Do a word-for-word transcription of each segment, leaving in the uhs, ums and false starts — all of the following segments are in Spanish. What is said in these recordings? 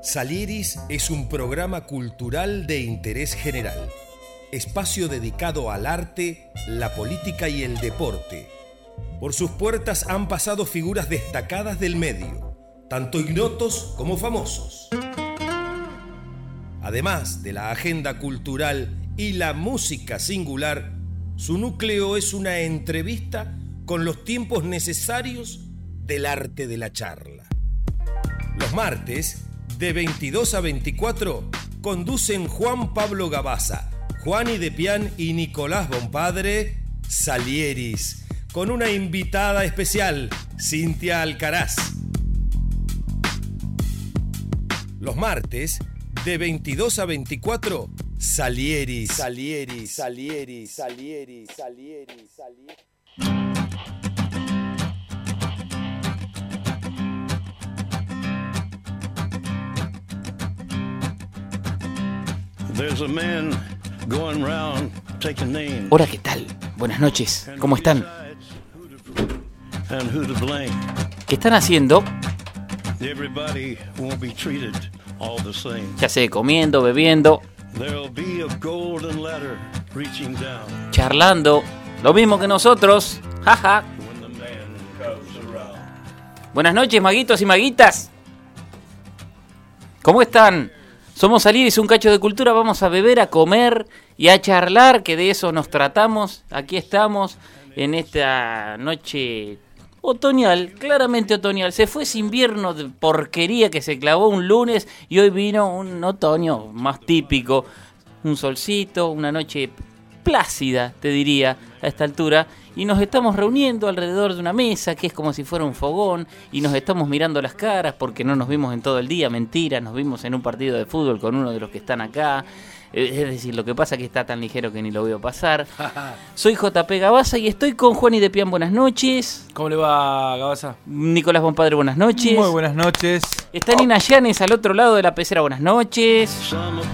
Salieris es un programa cultural de interés general, espacio dedicado al arte, la política y el deporte. Por sus puertas han pasado figuras destacadas del medio, tanto ignotos como famosos. Además de la agenda cultural y la música singular, su núcleo es una entrevista con los tiempos necesarios del arte de la charla. Los martes, de veintidós a veinticuatro, conducen Juan Pablo Gabaza, Juani Depián y Nicolás Bonpadre, Salieris, con una invitada especial, Cintia Alcaraz. Los martes, de veintidós a veinticuatro, Salieris, Salieris, Salieris, Salieris, Salieris, Salieris. Hola, ¿qué tal? Buenas noches, ¿cómo están? ¿Qué están haciendo? Ya sé, comiendo, bebiendo, charlando, lo mismo que nosotros, jaja. Buenas noches, maguitos y maguitas. ¿Cómo están? Somos Salieris, un cacho de cultura, vamos a beber, a comer y a charlar, que de eso nos tratamos. Aquí estamos en esta noche otoñal, claramente otoñal. Se fue ese invierno de porquería que se clavó un lunes y hoy vino un otoño más típico. Un solcito, una noche plácida, te diría, a esta altura. Y nos estamos reuniendo alrededor de una mesa, que es como si fuera un fogón, y nos estamos mirando las caras porque no nos vimos en todo el día. Mentira, nos vimos en un partido de fútbol con uno de los que están acá. Es decir, lo que pasa es que está tan ligero que ni lo veo pasar. Soy J P Gabaza y estoy con Juani Depián, buenas noches. ¿Cómo le va, Gabaza? Nicolás Bonpadre, buenas noches. Muy buenas noches. Está oh. Nina Llanes al otro lado de la pecera, buenas noches.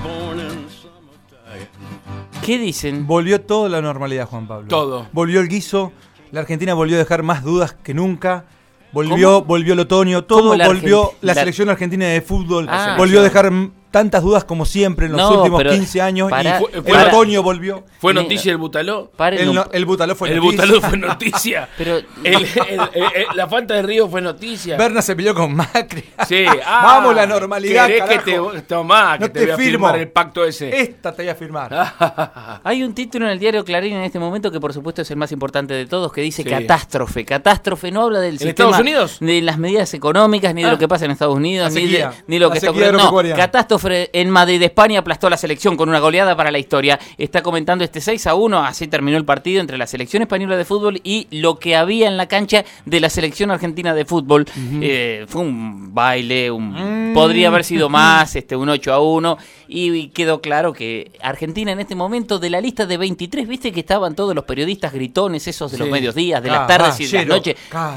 ¿Qué dicen? Volvió toda la normalidad, Juan Pablo. Todo. Volvió el guiso, la Argentina volvió a dejar más dudas que nunca. Volvió, ¿Cómo? volvió el otoño, todo la volvió Argent- la la... selección argentina de fútbol, Ah, volvió a dejar tantas dudas como siempre en los no, últimos pero quince años para, y fue, el para, otoño volvió. ¿Fue noticia el Butaló? El, no, el Butaló fue el noticia. El Butaló fue noticia. Pero el, el, el, el, la Fanta de Río fue noticia. Berna se peleó con Macri. Sí. Ah, vamos la normalidad, ¿querés carajo? que te tomá, que no te, te voy a firmo. firmar el pacto ese? Esta te voy a firmar. Hay un título en el diario Clarín en este momento que por supuesto es el más importante de todos, que dice sí. catástrofe. Catástrofe no habla del ¿En sistema, Estados Unidos? de las medidas económicas, ni ah. de lo que pasa en Estados Unidos, ni, de, ni lo que está ocurriendo. No, catástrofe en Madrid, España aplastó a la selección con una goleada para la historia. Está comentando este seis a uno, así terminó el partido entre la selección española de fútbol y lo que había en la cancha de la selección argentina de fútbol. Uh-huh. Eh, fue un baile, un, mm. podría haber sido más, este, un ocho a uno, y quedó claro que Argentina en este momento, de la lista de veintitrés, viste que estaban todos los periodistas gritones, esos de sí. los mediodías, de las tardes y de las noches.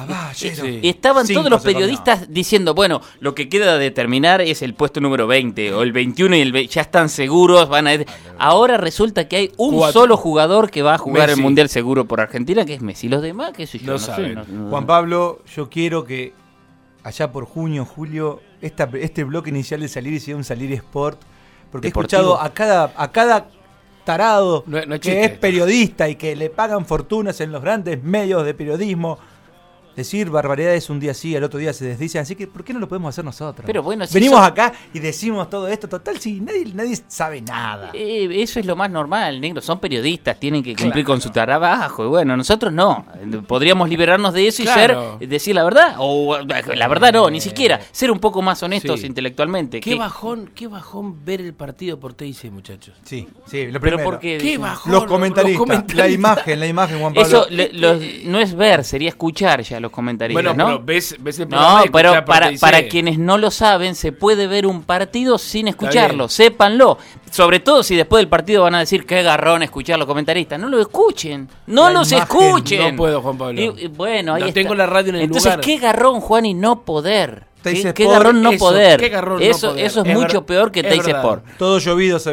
Sí. Estaban Cinco todos los periodistas tornado. diciendo, bueno, lo que queda de determinar es el puesto número veinte o el veintiuno y el veinte, ya están seguros, van a ir. Ahora resulta que hay un Cuatro. solo jugador que va a jugar Messi. el Mundial seguro por Argentina, que es Messi. Los demás, qué sé yo, no, no sé. No, no, Juan Pablo, yo quiero que allá por junio, julio, esta, este bloque inicial de Salieris sea un Salieris Sport, porque Deportivo. he escuchado a cada, a cada tarado no, no que es periodista y que le pagan fortunas en los grandes medios de periodismo decir barbaridades un día sí, al otro día se desdicen, así que ¿por qué no lo podemos hacer nosotros? Pero bueno, si venimos son... acá y decimos todo esto, total, si nadie, nadie sabe nada. Eh, eso es lo más normal, negro, son periodistas, tienen que cumplir claro. con su trabajo, y bueno, nosotros no, podríamos liberarnos de eso y claro. ser, decir la verdad, o la verdad no, ni siquiera, ser un poco más honestos sí. intelectualmente. Qué, qué bajón, qué bajón ver el partido por T I C, muchachos. Sí, sí, lo Pero primero. porque qué bajón, los comentaristas, los comentaristas, la imagen, la imagen, Juan Pablo. Eso le, los, no es ver, sería escuchar ya los comentaristas, bueno, ¿no? Pero ves, ves el programa. No, pero para, para quienes no lo saben, se puede ver un partido sin escucharlo, sépanlo. Sobre todo si después del partido van a decir qué garrón escuchar los comentaristas. No lo escuchen, no la los imagen, escuchen. No puedo, Juan Pablo. Y, y bueno, ahí no está. tengo la radio en el Entonces, lugar. qué garrón, Juan, y no poder. ¿Qué, ¿Qué garrón no eso, poder? ¿Qué garrón eso, no poder? eso es, es mucho ver, peor que Teis Sport. Todo llovido se ve.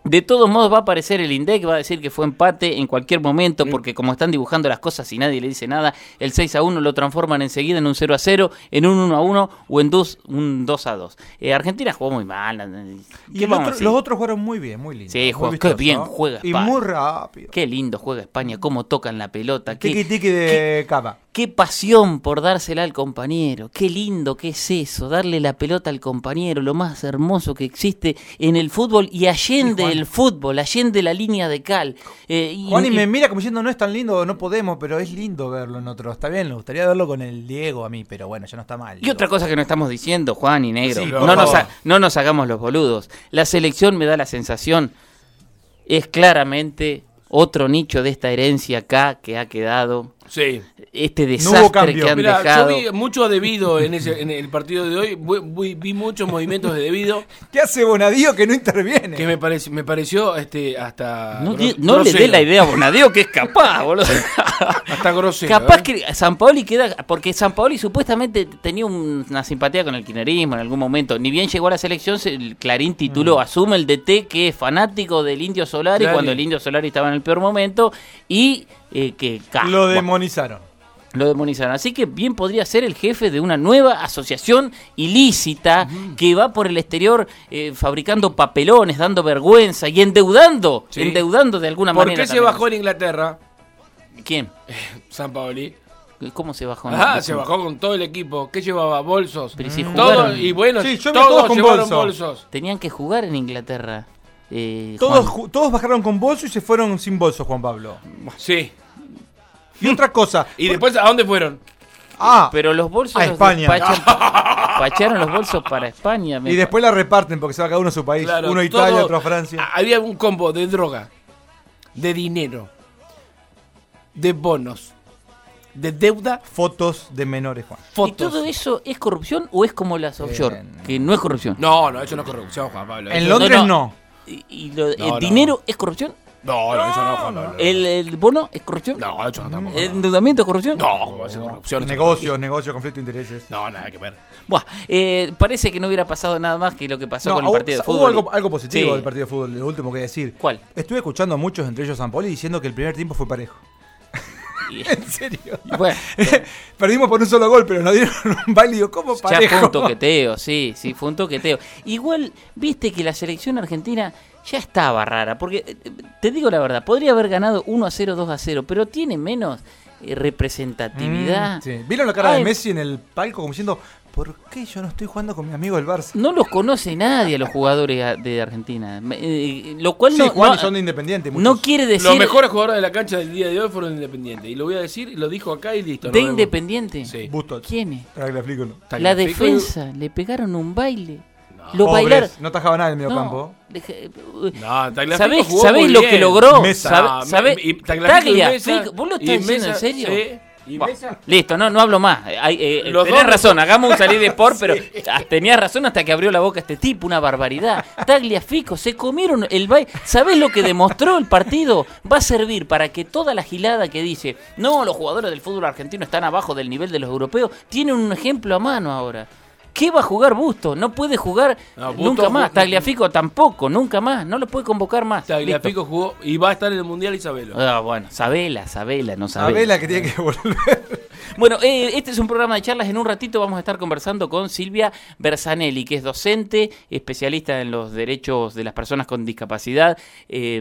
De todos modos va a aparecer el INDEC, va a decir que fue empate en cualquier momento, porque como están dibujando las cosas y nadie le dice nada, el seis a uno lo transforman enseguida en un cero a cero, en un uno a uno o en dos, un dos a dos. Eh, Argentina jugó muy mal. Y el otro, los otros jugaron muy bien, muy lindo. Sí, juega, qué bien juega España. Y muy rápido. Qué lindo juega España, cómo tocan la pelota. Tiki tiki de Cava. Qué pasión por dársela al compañero, qué lindo que es eso, darle la pelota al compañero, lo más hermoso que existe en el fútbol y allende sí, el fútbol, allende la línea de cal. Eh, y, Juan y, y me mira como diciendo no es tan lindo, no podemos, pero es lindo verlo en otro. Está bien, me gustaría verlo con el Diego a mí, pero bueno, ya no está mal. Y digo. Otra cosa que no estamos diciendo, Juan y Negro, sí, no, no, nos ha, no nos hagamos los boludos. La selección me da la sensación, es claramente otro nicho de esta herencia acá que ha quedado. Sí. Este desastre no que han Mirá, dejado. Yo vi mucho debido en, ese, en el partido de hoy. Vi, vi, vi muchos movimientos de debido. ¿Qué hace Bonadío que no interviene? Que me, parece, me pareció este, hasta. No, gros, no le dé la idea a Bonadío que es capaz, boludo. Hasta grosero. Capaz ¿eh? que Sampaoli queda. Porque Sampaoli supuestamente tenía un, una simpatía con el kirchnerismo en algún momento. Ni bien llegó a la selección, el Clarín tituló: mm. Asume el D T que es fanático del Indio Solari, claro. Cuando el Indio Solari estaba en el peor momento. Y. Eh, que Lo demonizaron. Lo demonizaron. Así que bien podría ser el jefe de una nueva asociación ilícita uh-huh. que va por el exterior eh, fabricando papelones, dando vergüenza y endeudando, sí. endeudando de alguna ¿Por manera. ¿Por qué se bajó en Inglaterra? ¿Quién? Sampaoli. ¿Cómo se bajó? Ah, se bajó con todo el equipo. ¿Qué llevaba? Bolsos. Pero si todo, y bueno, sí, todos, todos con llevaron bolso. bolsos. Tenían que jugar en Inglaterra. Eh, todos, todos bajaron con bolso y se fueron sin bolso, Juan Pablo. Sí. Y otra cosa. ¿Y después a dónde fueron? Ah, pero los bolsos a los España. Despacharon los bolsos para España. Y después la reparten porque se va cada uno a su país. Claro, uno a Italia, todo, otro a Francia. Había un combo de droga, de dinero, de bonos, de deuda. Fotos de menores, Juan. Fotos. ¿Y todo eso es corrupción o es como las offshore? Eh, que no es corrupción. No, no, eso no es corrupción, Juan Pablo. En Londres no. no. ¿Y, y lo, no, el no. dinero es corrupción? No, no, eso no, Juan Pablo. ¿El, ¿El bono es corrupción? No, eso no tampoco. ¿El endeudamiento es corrupción? No, ¿cómo va a ser corrupción? Negocios, negocios, conflicto de intereses. No, nada que ver. Buah, eh, parece que no hubiera pasado nada más que lo que pasó no, con el partido de fútbol. Hubo algo, algo positivo sí. del partido de fútbol, lo último que decir. ¿Cuál? Estuve escuchando a muchos, entre ellos Sampaoli, diciendo que el primer tiempo fue parejo. ¿En serio? Bueno, perdimos por un solo gol, pero nos dieron un baile. Digo, ¿cómo parejo? Ya fue un toqueteo, sí, sí, fue un toqueteo. Igual, viste que la selección argentina ya estaba rara, porque, te digo la verdad, podría haber ganado uno a cero, dos a cero, pero tiene menos eh, representatividad. Mm, sí. ¿Vieron la cara Ay, de Messi en el palco como diciendo, ¿por qué yo no estoy jugando con mi amigo del Barça? No los conoce nadie a los jugadores de Argentina, eh, lo cual sí, no, Juan, no, son de Independiente. Muchos. No quiere decir... Los mejores jugadores de la cancha del día de hoy fueron de Independiente, y lo voy a decir, y lo dijo acá y listo. ¿De Independiente? Sí. Bustos. ¿Quiénes? No. La defensa, le pegaron un baile. No. Lo Pobres, bailaron. No tajaba nada en el medio no, campo. Deje, no, ¿Sabés, ¿sabés lo que logró? Mesa. ¿Sabés? Y Taglia, Fico, ¿vos lo estás diciendo en serio? Sí. ¿Y Mesa? Listo, no, no hablo más. Hay, eh, tenés razón, hagamos un salir de sport, pero sí. Tenías razón hasta que abrió la boca este tipo, una barbaridad. Tagliafico, se comieron el baile. ¿Sabés lo que demostró el partido? Va a servir para que toda la gilada que dice, no, los jugadores del fútbol argentino están abajo del nivel de los europeos, tiene un ejemplo a mano ahora. ¿Qué va a jugar Busto? No puede jugar no, nunca más. Jugó, Tagliafico tampoco, nunca más. No lo puede convocar más. Tagliafico jugó y va a estar en el Mundial y sabelo. Ah, bueno, sabela, sabela, no sabela. Sabela que tiene que volver. Bueno, eh, este es un programa de charlas. En un ratito vamos a estar conversando con Silvia Bersanelli, que es docente, especialista en los derechos de las personas con discapacidad. Eh,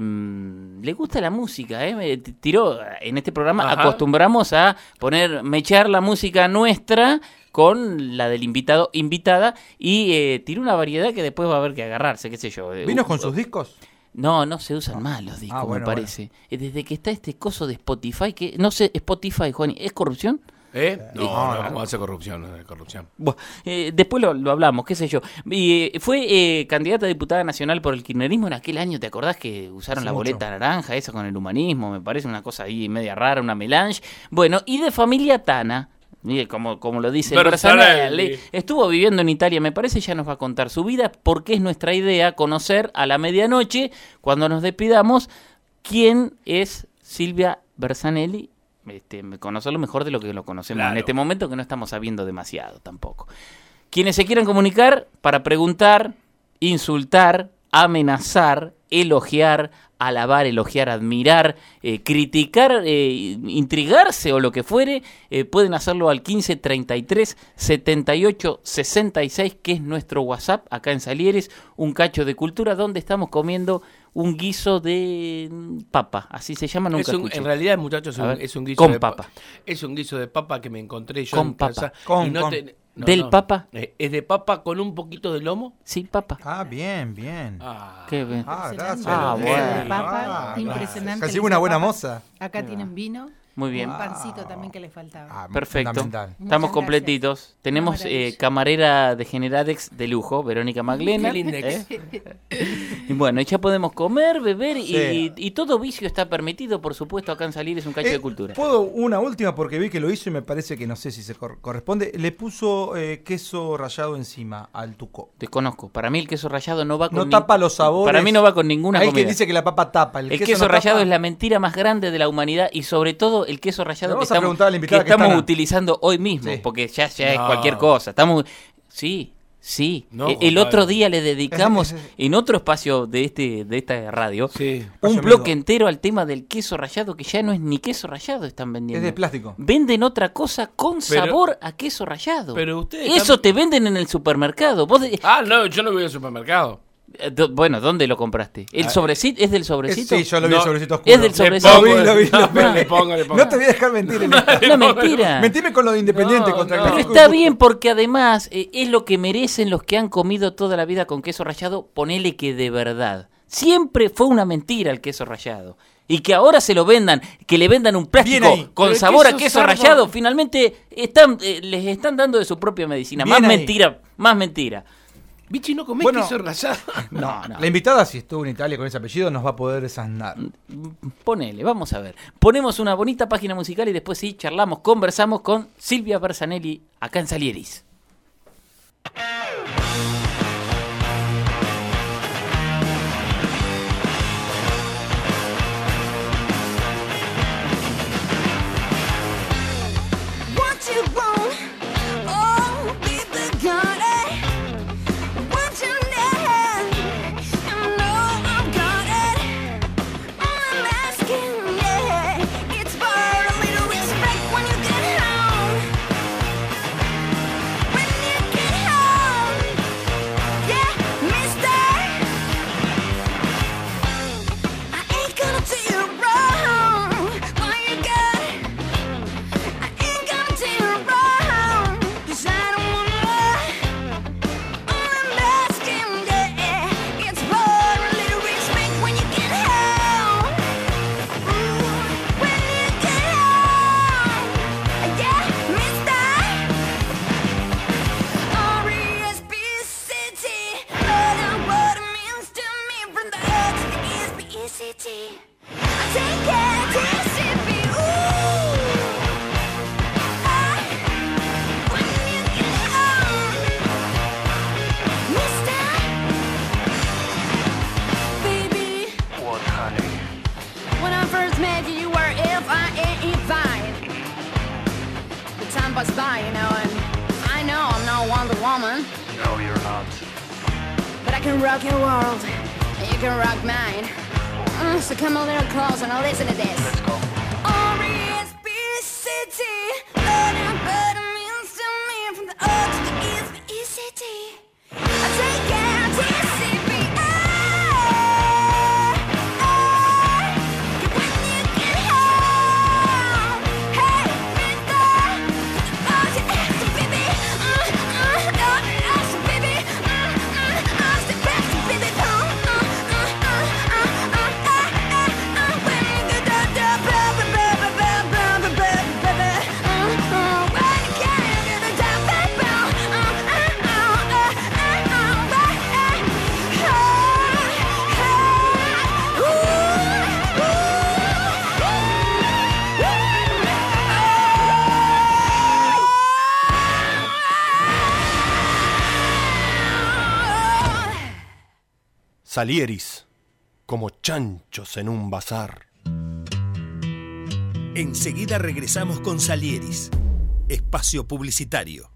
le gusta la música, ¿eh? Me tiró en este programa. Ajá. Acostumbramos a poner, mechar la música nuestra con la del invitado, invitada, y eh, tiró una variedad que después va a haber que agarrarse, qué sé yo. ¿Vino uh, con sus discos? No, no se usan más los discos, ah, bueno, me parece. Bueno. Desde que está este coso de Spotify, que no sé, Spotify, Juan, ¿es corrupción? ¿Eh? No, no, no, ¿cómo hace corrupción? No es corrupción. Bueno, eh, después lo, lo hablamos, qué sé yo. Y, eh, fue eh, candidata a diputada nacional por el kirchnerismo en aquel año, ¿te acordás que usaron sí, la boleta mucho. naranja, esa con el humanismo? Me parece una cosa ahí media rara, una melange. Bueno, y de familia Tana, como, como lo dice el Bersanelli, estuvo viviendo en Italia, me parece, ya nos va a contar su vida, porque es nuestra idea conocer a la medianoche, cuando nos despidamos, quién es Silvia Bersanelli. Este, conocerlo mejor de lo que lo conocemos claro. en este momento, que no estamos sabiendo demasiado tampoco. Quienes se quieran comunicar para preguntar, insultar, amenazar, elogiar, alabar, elogiar, admirar, eh, criticar, eh, intrigarse o lo que fuere, eh, pueden hacerlo al quince treinta y tres setenta y ocho sesenta y seis, que es nuestro WhatsApp acá en Salieres, un cacho de cultura, donde estamos comiendo un guiso de papa, así se llama, nunca es un, escuché. En realidad, muchachos, es un, es un guiso con de papa. Es un guiso de papa que me encontré yo con en papa. casa. Con, y no con. te, no, ¿Del no. papa? Eh, es de papa con un poquito de lomo. Sí, papa. Ah, bien, bien. Ah, Qué bien. Ah, gracias. Ah, bueno. De papa, Ah, impresionante. Casi el una guiso de buena papa. moza. Acá tienen vino. Muy bien. Un pancito también que le faltaba. Ah, Perfecto. fundamental. Estamos Muchas completitos. gracias. Tenemos Una maravilla. eh, camarera de Generadex de lujo, Verónica Maglena. Qué lindex. ¿eh? Y bueno, ya podemos comer, beber y, Sí. y todo vicio está permitido, por supuesto, acá en Salir es un cacho Eh, de cultura. Puedo una última porque vi que lo hizo y me parece que no sé si se cor- corresponde. Le puso eh, queso rallado encima al tuco. Desconozco. Para mí el queso rallado no va con No ni- tapa los sabores. Para mí no va con ninguna Hay comida. que dice que la papa tapa. El, El queso, queso, no rallado tapa. es la mentira más grande de la humanidad y sobre todo el queso rallado Le que vamos a estamos, preguntar a la que invitada que estamos está acá. utilizando hoy mismo, Sí. porque ya, ya es No. cualquier cosa. Estamos, sí, sí. No, E- el Juan otro Pablo. día le dedicamos Ese- ese- en otro espacio de este de esta radio Sí. un Espacio bloque amigo. entero al tema del queso rallado, que ya no es ni queso rallado están vendiendo. Es de plástico. Venden otra cosa con Pero- sabor a queso rallado. pero ustedes Eso están- te venden en el supermercado. Vos de- Ah, no, yo no voy al supermercado. eh, do- bueno, ¿dónde lo compraste? ¿El Ah, sobrecito? ¿Es del Es- sobrecito? sí, yo lo vi No, el sobrecito oscuro. es del Le sobrecito. pongo, Lo vi, lo vi, lo vi. le pongo, le pongo. No te voy a dejar mentir en esta. Una mentira. Mentime con lo de Independiente No, contra no. el Pero Clásico está y- bien porque además eh, es lo que merecen los que han comido toda la vida con queso rallado. Ponele que de verdad. Siempre fue una mentira el queso rallado. Y que ahora se lo vendan, que le vendan un Bien plástico ahí. con Pero el sabor a queso queso sardo- rallado, finalmente están, eh, les están dando de su propia medicina. Bien Más ahí. mentira, más mentira. Bichi, ¿no comés Bueno. queso rallado? No, no. La invitada, si estuvo en Italia con ese apellido, nos va a poder desandar. Ponele, vamos a ver. Ponemos una bonita página musical y después sí charlamos, conversamos con Silvia Bersanelli acá en Salieris. What you want? Oh, baby, got it. What you need? You know I've got it. All I'm asking, yeah, it's for a little respect when you get home. When you get home, yeah, mister. I ain't gonna do you wrong. Why you got it? I ain't gonna do you wrong, 'cause I don't wanna lie. All I'm asking, yeah, it's for a little respect when you get home. Ooh, when you get home, yeah, mister. R E S P C T, I know what it means to me from the O to the E S P E C T. I take it to C P, ooh. When you get home, mister. Baby, What, honey? when I first met you, you were F I N E fine. The time passed by, you know, and I know I'm not Wonder Woman, No, you're not. but I can rock your world, and you can rock mine. Mm, so come a little closer and listen to this. Let's go. R E S P C T, learning what it means to me from the O to the E S P E C T. I take it to C P A. When you get home, hey, mister, oh, you ask baby, mm, mm, oh, ask baby, mm, mm, ask the best baby, oh, mm, mm, mm, mm, mm, eh, eh, uh, when you get da, da, baby, baby, baby, baby, baby, baby, mm, mm, when you get da, da, baby, mm, mm, mm, eh, eh, uh, eh, eh, hey, hey, ooh, ooh. Salieris, como chanchos en un bazar. Enseguida regresamos con Salieris, espacio publicitario.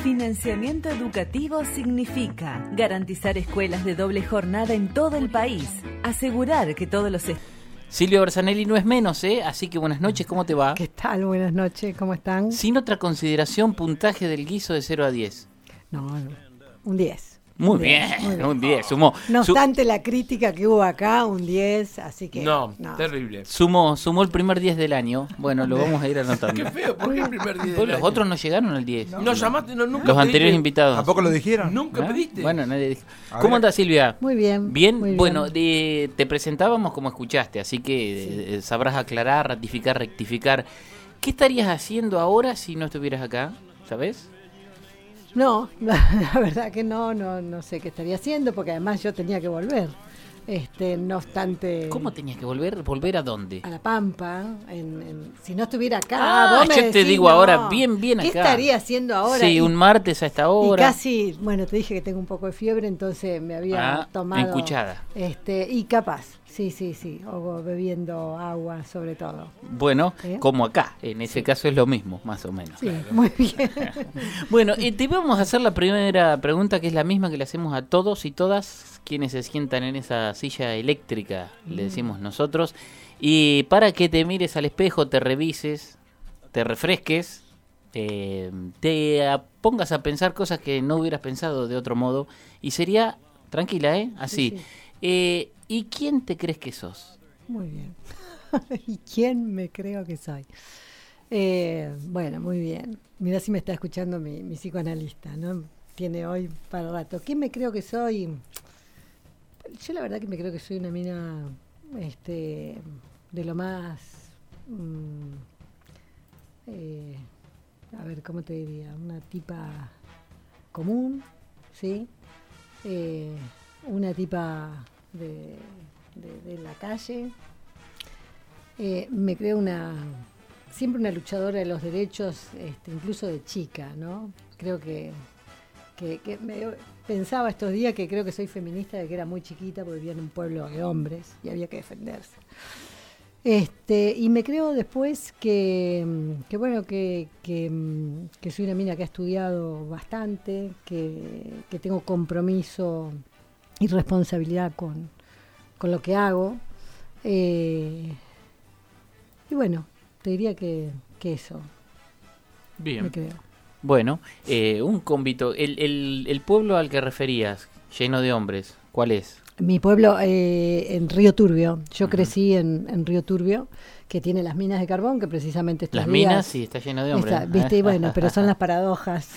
Financiamiento educativo significa garantizar escuelas de doble jornada en todo el país, asegurar que todos los... est- Silvia Bersanelli no es menos, ¿eh? Así que buenas noches, ¿cómo te va? ¿Qué tal? Buenas noches, ¿cómo están? Sin otra consideración, puntaje del guiso de cero a diez. No, un diez. Muy Un bien, diez, muy bien. un diez. Sumó, No su- obstante la crítica que hubo acá, un diez, así que... No, terrible. sumó, sumó el primer diez del año. Bueno, lo vamos a ir anotando. Qué feo, ¿por qué el primer día Pues del los año? otros no llegaron al diez. No, llamaste, no, nunca Los pediste. anteriores invitados. ¿Tampoco lo dijeron? Nunca ¿Ah? pediste. Bueno, nadie dijo. A ¿Cómo ver. andas, Silvia? Muy bien. Bien, muy bien. bueno, de- te presentábamos como escuchaste, así que eh, sabrás aclarar, ratificar, rectificar. ¿Qué estarías haciendo ahora si no estuvieras acá? ¿Sabes? No, la, la verdad que no, no, no sé qué estaría haciendo, porque además yo tenía que volver. Este, no obstante... ¿Cómo tenías que volver? ¿Volver a dónde? A La Pampa, en, en- si no estuviera acá, Ah, vos me yo te decís, digo no, ahora, bien, bien ¿qué acá. estaría haciendo ahora? Sí, Y- un martes a esta Y hora. casi, bueno, te dije que tengo un poco de fiebre, entonces me había Ah, tomado... encuchada. Este, y capaz, sí, sí, sí, o bebiendo agua sobre todo. Bueno, ¿Eh? como acá, en ese caso es lo mismo, más o menos. Sí, muy bien. Bueno, eh, te vamos a hacer la primera pregunta, que es la misma que le hacemos a todos y todas quienes se sientan en esa silla eléctrica, le decimos nosotros, y para que te mires al espejo, te revises, te refresques, eh, te a- pongas a pensar cosas que no hubieras pensado de otro modo, y sería, tranquila, ¿eh? Así. Sí, sí. Eh, ¿y quién te crees que sos? Muy bien. ¿Y quién me creo que soy? Eh, bueno, muy bien. Mirá si me está escuchando mi, mi psicoanalista, ¿no? Tiene hoy para rato. ¿Quién me creo que soy? Yo la verdad que me creo que soy una mina este, de lo más... mm, eh, a ver, ¿cómo te diría? Una tipa común, ¿sí? Eh, una tipa de, de- de la calle. Eh, me creo una siempre una luchadora de los derechos, este, incluso de chica, ¿no? Creo que, que, que me, pensaba estos días que creo que soy feminista de que era muy chiquita porque vivía en un pueblo de hombres y había que defenderse. Este, y me creo después que, que bueno, que, que, que soy una mina que ha estudiado bastante, que, que tengo compromiso y responsabilidad con, con lo que hago. Eh, y bueno, te diría que, que eso, Bien. me creo. Bueno, eh, un convito. El, el, el pueblo al que referías, lleno de hombres, ¿cuál es? Mi pueblo eh, en Río Turbio. Yo crecí en, en Río Turbio, que tiene las minas de carbón, que precisamente estos Las días- minas, sí, está lleno de hombres. Está, ¿viste? Y bueno, pero son las paradojas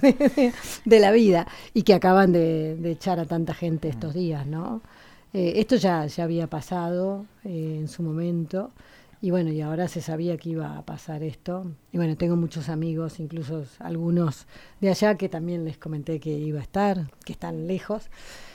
de la vida y que acaban de, de echar a tanta gente estos días, ¿no? Eh, esto ya, ya había pasado eh, en su momento y bueno, y ahora se sabía que iba a pasar esto. Y bueno, tengo muchos amigos, incluso algunos de allá que también les comenté que iba a estar, que están lejos.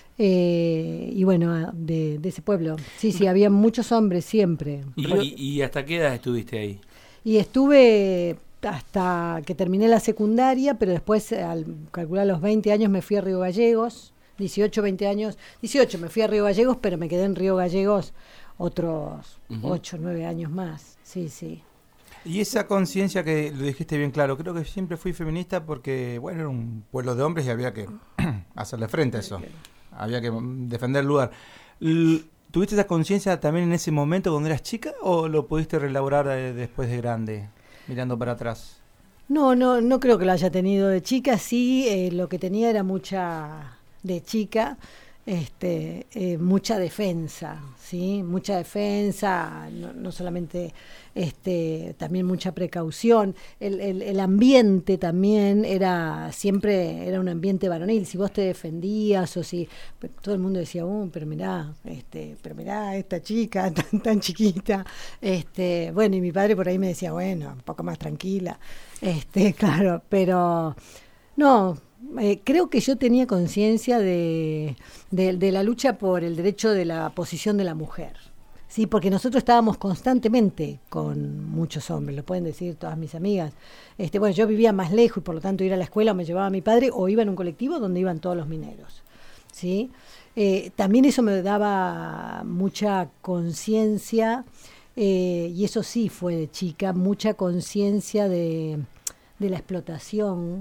Eh, y bueno, de, de ese pueblo. Sí, sí, había muchos hombres siempre. ¿Y, y- y hasta qué edad estuviste ahí? Y estuve hasta que terminé la secundaria, pero después, al calcular los veinte años, me fui a Río Gallegos, dieciocho, veinte años, dieciocho me fui a Río Gallegos, pero me quedé en Río Gallegos otros Ujú. ocho, nueve años más, sí, sí. Y esa conciencia que lo dijiste bien claro, creo que siempre fui feminista porque, bueno, era un pueblo de hombres y había que hacerle frente a eso. Había que mm, defender el lugar. L- ¿Tuviste esa conciencia también en ese momento cuando eras chica o lo pudiste relaborar eh, después de grande, mirando para atrás? No, no, no creo que lo haya tenido de chica, sí, eh, lo que tenía era mucha, de chica, este, eh, mucha defensa, ¿sí? Mucha defensa, no, no solamente, este, también mucha precaución. El, el, el ambiente también era, siempre era un ambiente varonil. Si vos te defendías o si, pues, todo el mundo decía, oh, pero mirá, este, pero mirá, esta chica tan, tan chiquita. Este, bueno, y mi padre por ahí me decía, bueno, un poco más tranquila. Este, claro, pero no, eh, creo que yo tenía conciencia de, de, de la lucha por el derecho de la posición de la mujer, sí, porque nosotros estábamos constantemente con muchos hombres, lo pueden decir todas mis amigas. Este, bueno, yo vivía más lejos y por lo tanto ir a la escuela me llevaba a mi padre o iba en un colectivo donde iban todos los mineros, sí. Eh, también eso me daba mucha conciencia. Eh, y eso sí fue de chica, mucha conciencia de, de la explotación.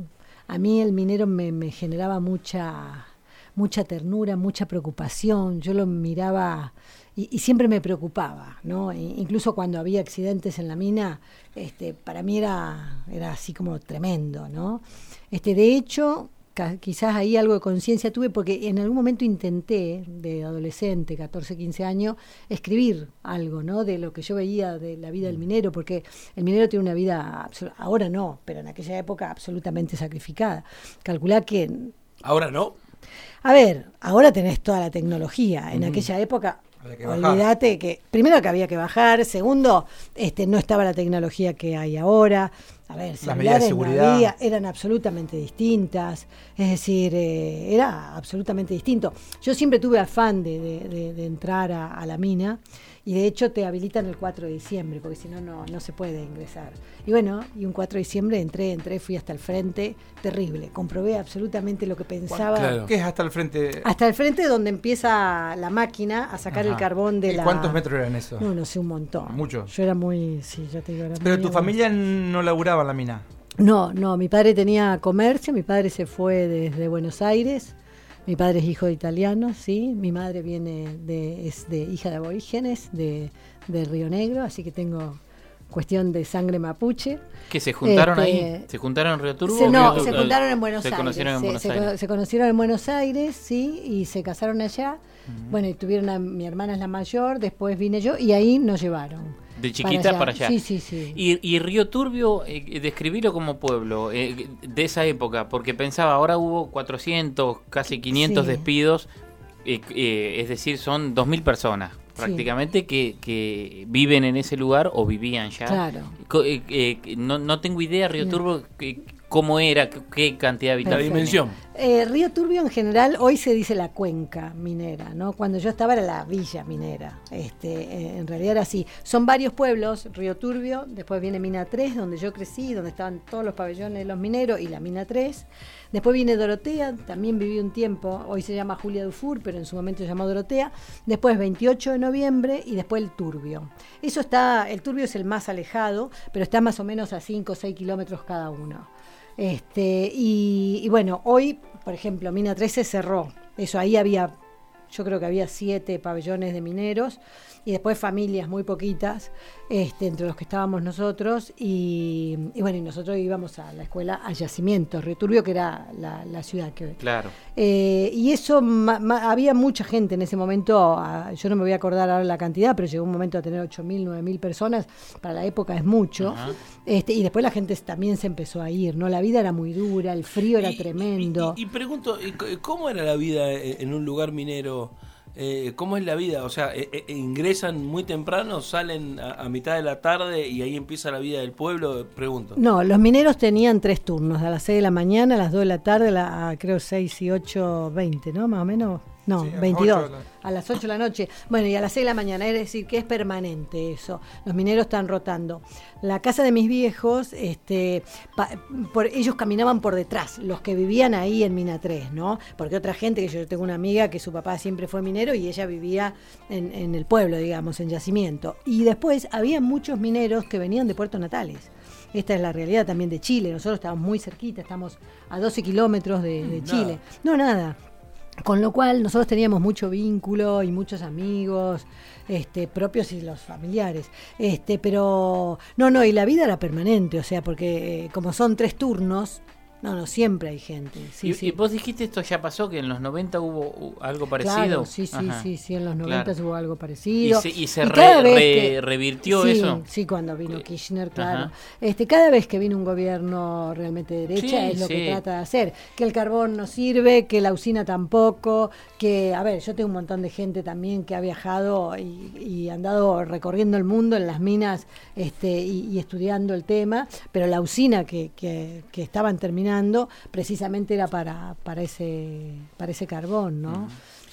a mí el minero me, me generaba mucha, mucha ternura, mucha preocupación. Yo lo miraba y, y siempre me preocupaba, ¿no? E incluso cuando había accidentes en la mina, este, para mí era, era así como tremendo, ¿no? Este, de hecho, quizás ahí algo de conciencia tuve porque en algún momento intenté, de adolescente, catorce, quince años, escribir algo, ¿no? De lo que yo veía de la vida del minero, porque el minero tiene una vida, ahora no, pero en aquella época absolutamente sacrificada. Calculá que... ¿Ahora no? A ver, ahora tenés toda la tecnología, en Mm. aquella época... Que olvídate que, primero que había que bajar, segundo, este no estaba la tecnología que hay ahora, a ver, Las medidas de celulares no seguridad había, eran absolutamente distintas, es decir, eh, era absolutamente distinto. Yo siempre tuve afán de, de, de, de entrar a, a la mina, y de hecho te habilitan el cuatro de diciembre, porque si no, no no se puede ingresar. Y bueno, y un cuatro de diciembre entré, entré, fui hasta el frente, terrible, comprobé absolutamente lo que pensaba. Claro. ¿Qué es hasta el frente? Hasta el frente donde empieza la máquina a sacar Ajá. el carbón de ¿Y la... cuántos metros eran eso? No, no sé, un montón. Mucho. Yo era muy, sí, ya te digo, era Pero muy tu avanzada. familia no laburaba en la mina. No, no, mi padre tenía comercio, mi padre se fue desde Buenos Aires, mi padre es hijo de italianos, sí, mi madre viene de, es de hija de aborígenes de, de Río Negro, así que tengo cuestión de sangre mapuche. ¿Que se juntaron Este, ahí? ¿Se juntaron en Río Turbo? Se, no, o Río- se juntaron en Buenos se Aires. Conocieron en se, Buenos se Aires. cono- se conocieron en Buenos Aires, sí, y se casaron allá. Bueno, y tuvieron a mi hermana es la mayor, después vine yo y ahí nos llevaron. De chiquita para allá. Sí, sí, sí. Y, y Río Turbio, eh, describirlo como pueblo eh, de esa época, porque pensaba, ahora hubo cuatrocientos, casi quinientos Sí. despidos, eh, eh, es decir, son dos mil personas prácticamente que, que viven en ese lugar o vivían ya. Claro. Co- eh, eh, no, no tengo idea, Río No. Turbio, que- cómo era, qué, qué cantidad de La habitantes. dimensión. Eh, Río Turbio en general, hoy se dice la cuenca minera, ¿no? Cuando yo estaba era la villa minera, este, eh, en realidad era así. Son varios pueblos, Río Turbio, después viene Mina tres, donde yo crecí, donde estaban todos los pabellones de los mineros, y la Mina tres. Después viene Dorotea, también viví un tiempo, hoy se llama Julia Dufour, pero en su momento se llamó Dorotea. Después veintiocho de noviembre y después el Turbio. Eso está, el Turbio es el más alejado, pero está más o menos a cinco o seis kilómetros cada uno. Este, y, y bueno, hoy, por ejemplo, Mina tres se cerró. Eso, ahí había, yo creo que había siete pabellones de mineros y después familias muy poquitas, este, entre los que estábamos nosotros. Y, y bueno, y nosotros íbamos a la escuela a Yacimientos, Río Turbio, que era la, la ciudad que... Claro. Eh, y eso, ma, ma, había mucha gente en ese momento, a, yo no me voy a acordar ahora la cantidad, pero llegó un momento a tener ocho mil, nueve mil personas, para la época es mucho. Ajá. Este, y después la gente también se empezó a ir, ¿no? La vida era muy dura, el frío era Y- tremendo. Y, y pregunto, ¿y c- ¿cómo era la vida en en un lugar minero? Eh, ¿Cómo es la vida? O sea, eh, eh, ¿ingresan muy temprano, salen a, a mitad de la tarde y ahí empieza la vida del pueblo? Pregunto. No, los mineros tenían tres turnos, a las seis de la mañana, a las dos de la tarde, a la- a, creo seis y ocho, veinte, ¿no? Más o menos. No, Sí, a las veintidós. ocho de la- A las ocho de la noche. Bueno, y a las seis de la mañana, es decir, que es permanente eso. Los mineros están rotando. La casa de mis viejos, este, pa- por, ellos caminaban por detrás, los que vivían ahí en Mina tres, ¿no? Porque otra gente, que yo tengo una amiga que su papá siempre fue minero y ella vivía en, en el pueblo, digamos, en Yacimiento. Y después había muchos mineros que venían de Puerto Natales. Esta es la realidad también de Chile. Nosotros estamos muy cerquita, estamos a doce kilómetros de, de Chile. No, nada. Con lo cual nosotros teníamos mucho vínculo y muchos amigos, este, propios y los familiares. Este, pero no, no, y la vida era permanente, o sea, porque eh, como son tres turnos, no, no, siempre hay gente. Sí, y, sí. y vos dijiste esto ya pasó, que en los noventa hubo uh, algo parecido. Claro, sí, sí, Ajá. sí, sí, en los noventa Claro. hubo algo parecido. Y se, y se Y re- cada vez re- que- revirtió sí, eso. Sí, cuando vino Kirchner, claro. Ajá. Este, cada vez que vino un gobierno realmente de derecha Sí, es lo sí. que trata de hacer. Que el carbón no sirve, que la usina tampoco, que, a ver, yo tengo un montón de gente también que ha viajado y, y andado recorriendo el mundo en las minas este, y, y estudiando el tema, pero la usina que, que, que estaban terminando precisamente era para, para ese para ese carbón, ¿no?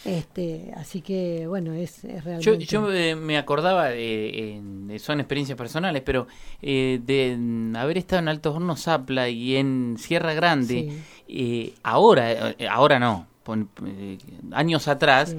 Este, así que bueno, es, es Yo, realmente... yo eh, me acordaba, eh, en- son experiencias personales, pero eh, de mm, haber estado en Altos Hornos Zapla y en Sierra Grande, Sí. eh, ahora, eh, ahora no, pon- eh, años atrás, Sí.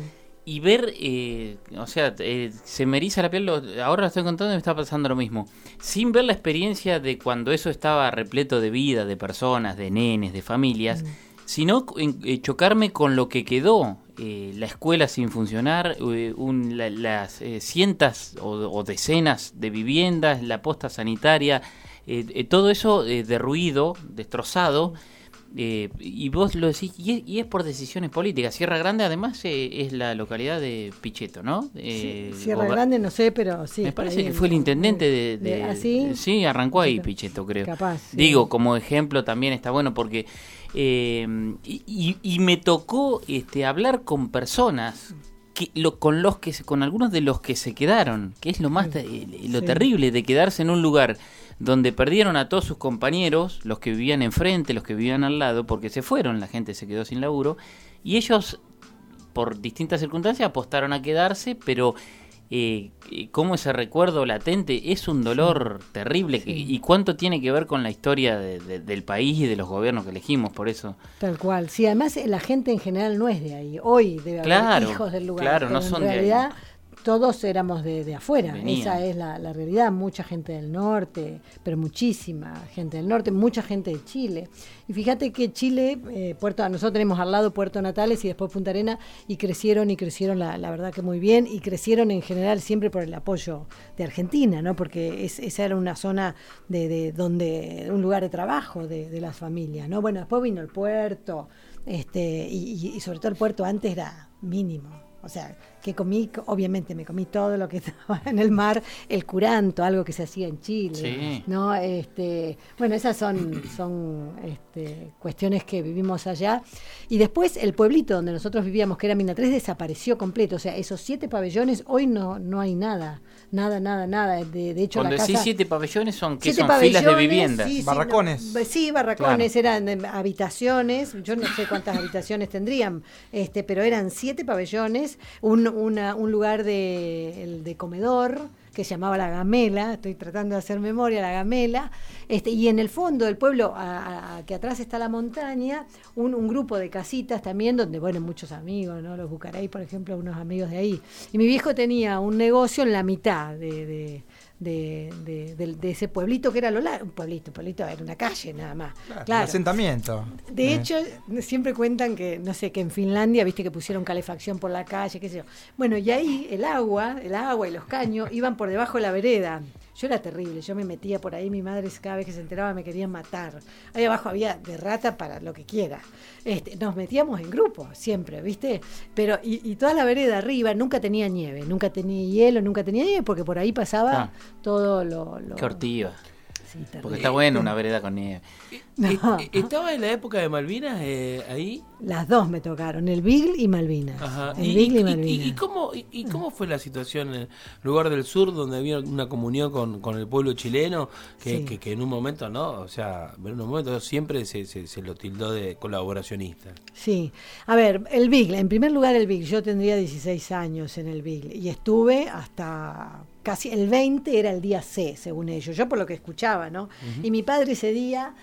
y ver, eh, o sea, eh, se me eriza la piel, lo, ahora lo estoy contando y me está pasando lo mismo. Sin ver la experiencia de cuando eso estaba repleto de vida, de personas, de nenes, de familias, mm. sino eh, chocarme con lo que quedó. Eh, la escuela sin funcionar, eh, un, la, las eh, cientos o, o decenas de viviendas, la posta sanitaria, eh, eh, todo eso eh, derruido, destrozado. Eh, y vos lo decís, y es, y es por decisiones políticas. Sierra Grande, además, eh, es la localidad de Pichetto, ¿no? Eh, sí, Sierra Grande, no sé, pero sí. Me parece que fue el intendente de. de, de ¿así? Sí, arrancó ahí Pichetto, creo. Capaz. Sí. Digo, como ejemplo también está bueno porque. Eh, y, y, y me tocó este, hablar con personas. Que, lo, con los que con algunos de los que se quedaron, que es lo más te, lo sí. terrible de quedarse en un lugar donde perdieron a todos sus compañeros, los que vivían enfrente, los que vivían al lado, porque se fueron, la gente se quedó sin laburo, y ellos, por distintas circunstancias, apostaron a quedarse, pero eh, cómo ese recuerdo latente es un dolor sí. terrible, sí. Que, y cuánto tiene que ver con la historia de, de, del país y de los gobiernos que elegimos, por eso. Tal cual, sí, además la gente en general no es de ahí, hoy debe claro, haber hijos del lugar, claro, no en son realidad, de ahí. Todos éramos de, de afuera, Venían. Esa es la, la realidad, mucha gente del norte, pero muchísima gente del norte, mucha gente de Chile. Y fíjate que Chile, eh, Puerto, nosotros tenemos al lado Puerto Natales y después Punta Arena, y crecieron y crecieron la, la verdad que muy bien, y crecieron en general siempre por el apoyo de Argentina, ¿no? Porque es, esa era una zona de, de donde, un lugar de trabajo de, de las familias, ¿no? Bueno, después vino el puerto, este, y, y sobre todo el puerto antes era mínimo. O sea, que comí, obviamente me comí todo lo que estaba en el mar, el curanto, algo que se hacía en Chile, sí. ¿no? Este, bueno, esas son, son este, cuestiones que vivimos allá. Y después el pueblito donde nosotros vivíamos, que era Mina tres, desapareció completo. O sea, esos siete pabellones, hoy no, no hay nada, nada, nada, nada. De, de hecho, cuando la casa... decís siete pabellones, ¿son qué? Siete Son filas de pabellones, viviendas. sí, sí, barracones. No, sí, barracones, claro. Eran eh, habitaciones, yo no sé cuántas habitaciones tendrían, este, pero eran siete pabellones, un, una, un lugar de, el de comedor que se llamaba La Gamela, estoy tratando de hacer memoria, La Gamela, este, y en el fondo del pueblo, a, a, que atrás está la montaña, un, un grupo de casitas también, donde, bueno, muchos amigos, ¿no? Los Bucaray, por ejemplo, unos amigos de ahí. Y mi viejo tenía un negocio en la mitad de... de De, de, de, de ese pueblito que era lo largo, un pueblito, pueblito era una calle nada más. Claro, claro. Un asentamiento. De eh. hecho, siempre cuentan que, no sé, que en Finlandia, viste que pusieron calefacción por la calle, qué sé yo. Bueno, y ahí el agua, el agua y los caños iban por debajo de la vereda. Yo era terrible, yo me metía por ahí, mi madre cada vez que se enteraba me querían matar. Ahí abajo había de rata para lo que quiera. Este, nos metíamos en grupo, siempre, ¿viste? Pero, y, y toda la vereda arriba nunca tenía nieve, nunca tenía hielo, nunca tenía nieve, porque por ahí pasaba ah. todo lo... lo... Qué hortiva. Sí, porque está bueno una vereda con nieve. No. ¿Estaba en la época de Malvinas eh, ahí? Las dos me tocaron, el Beagle y Malvinas. Ajá. El ¿Y, Beagle y, y, Malvinas. y, y, cómo, y, y cómo fue la situación en el lugar del sur donde había una comunión con, con el pueblo chileno que, Sí. que, que en un momento, ¿no? O sea, en un momento siempre se, se, se lo tildó de colaboracionista. Sí, a ver, el Beagle, en primer lugar el Beagle, yo tendría dieciséis años en el Beagle y estuve hasta casi el veinte, era el día C, según ellos, yo por lo que escuchaba, ¿no? Uh-huh. Y mi padre ese día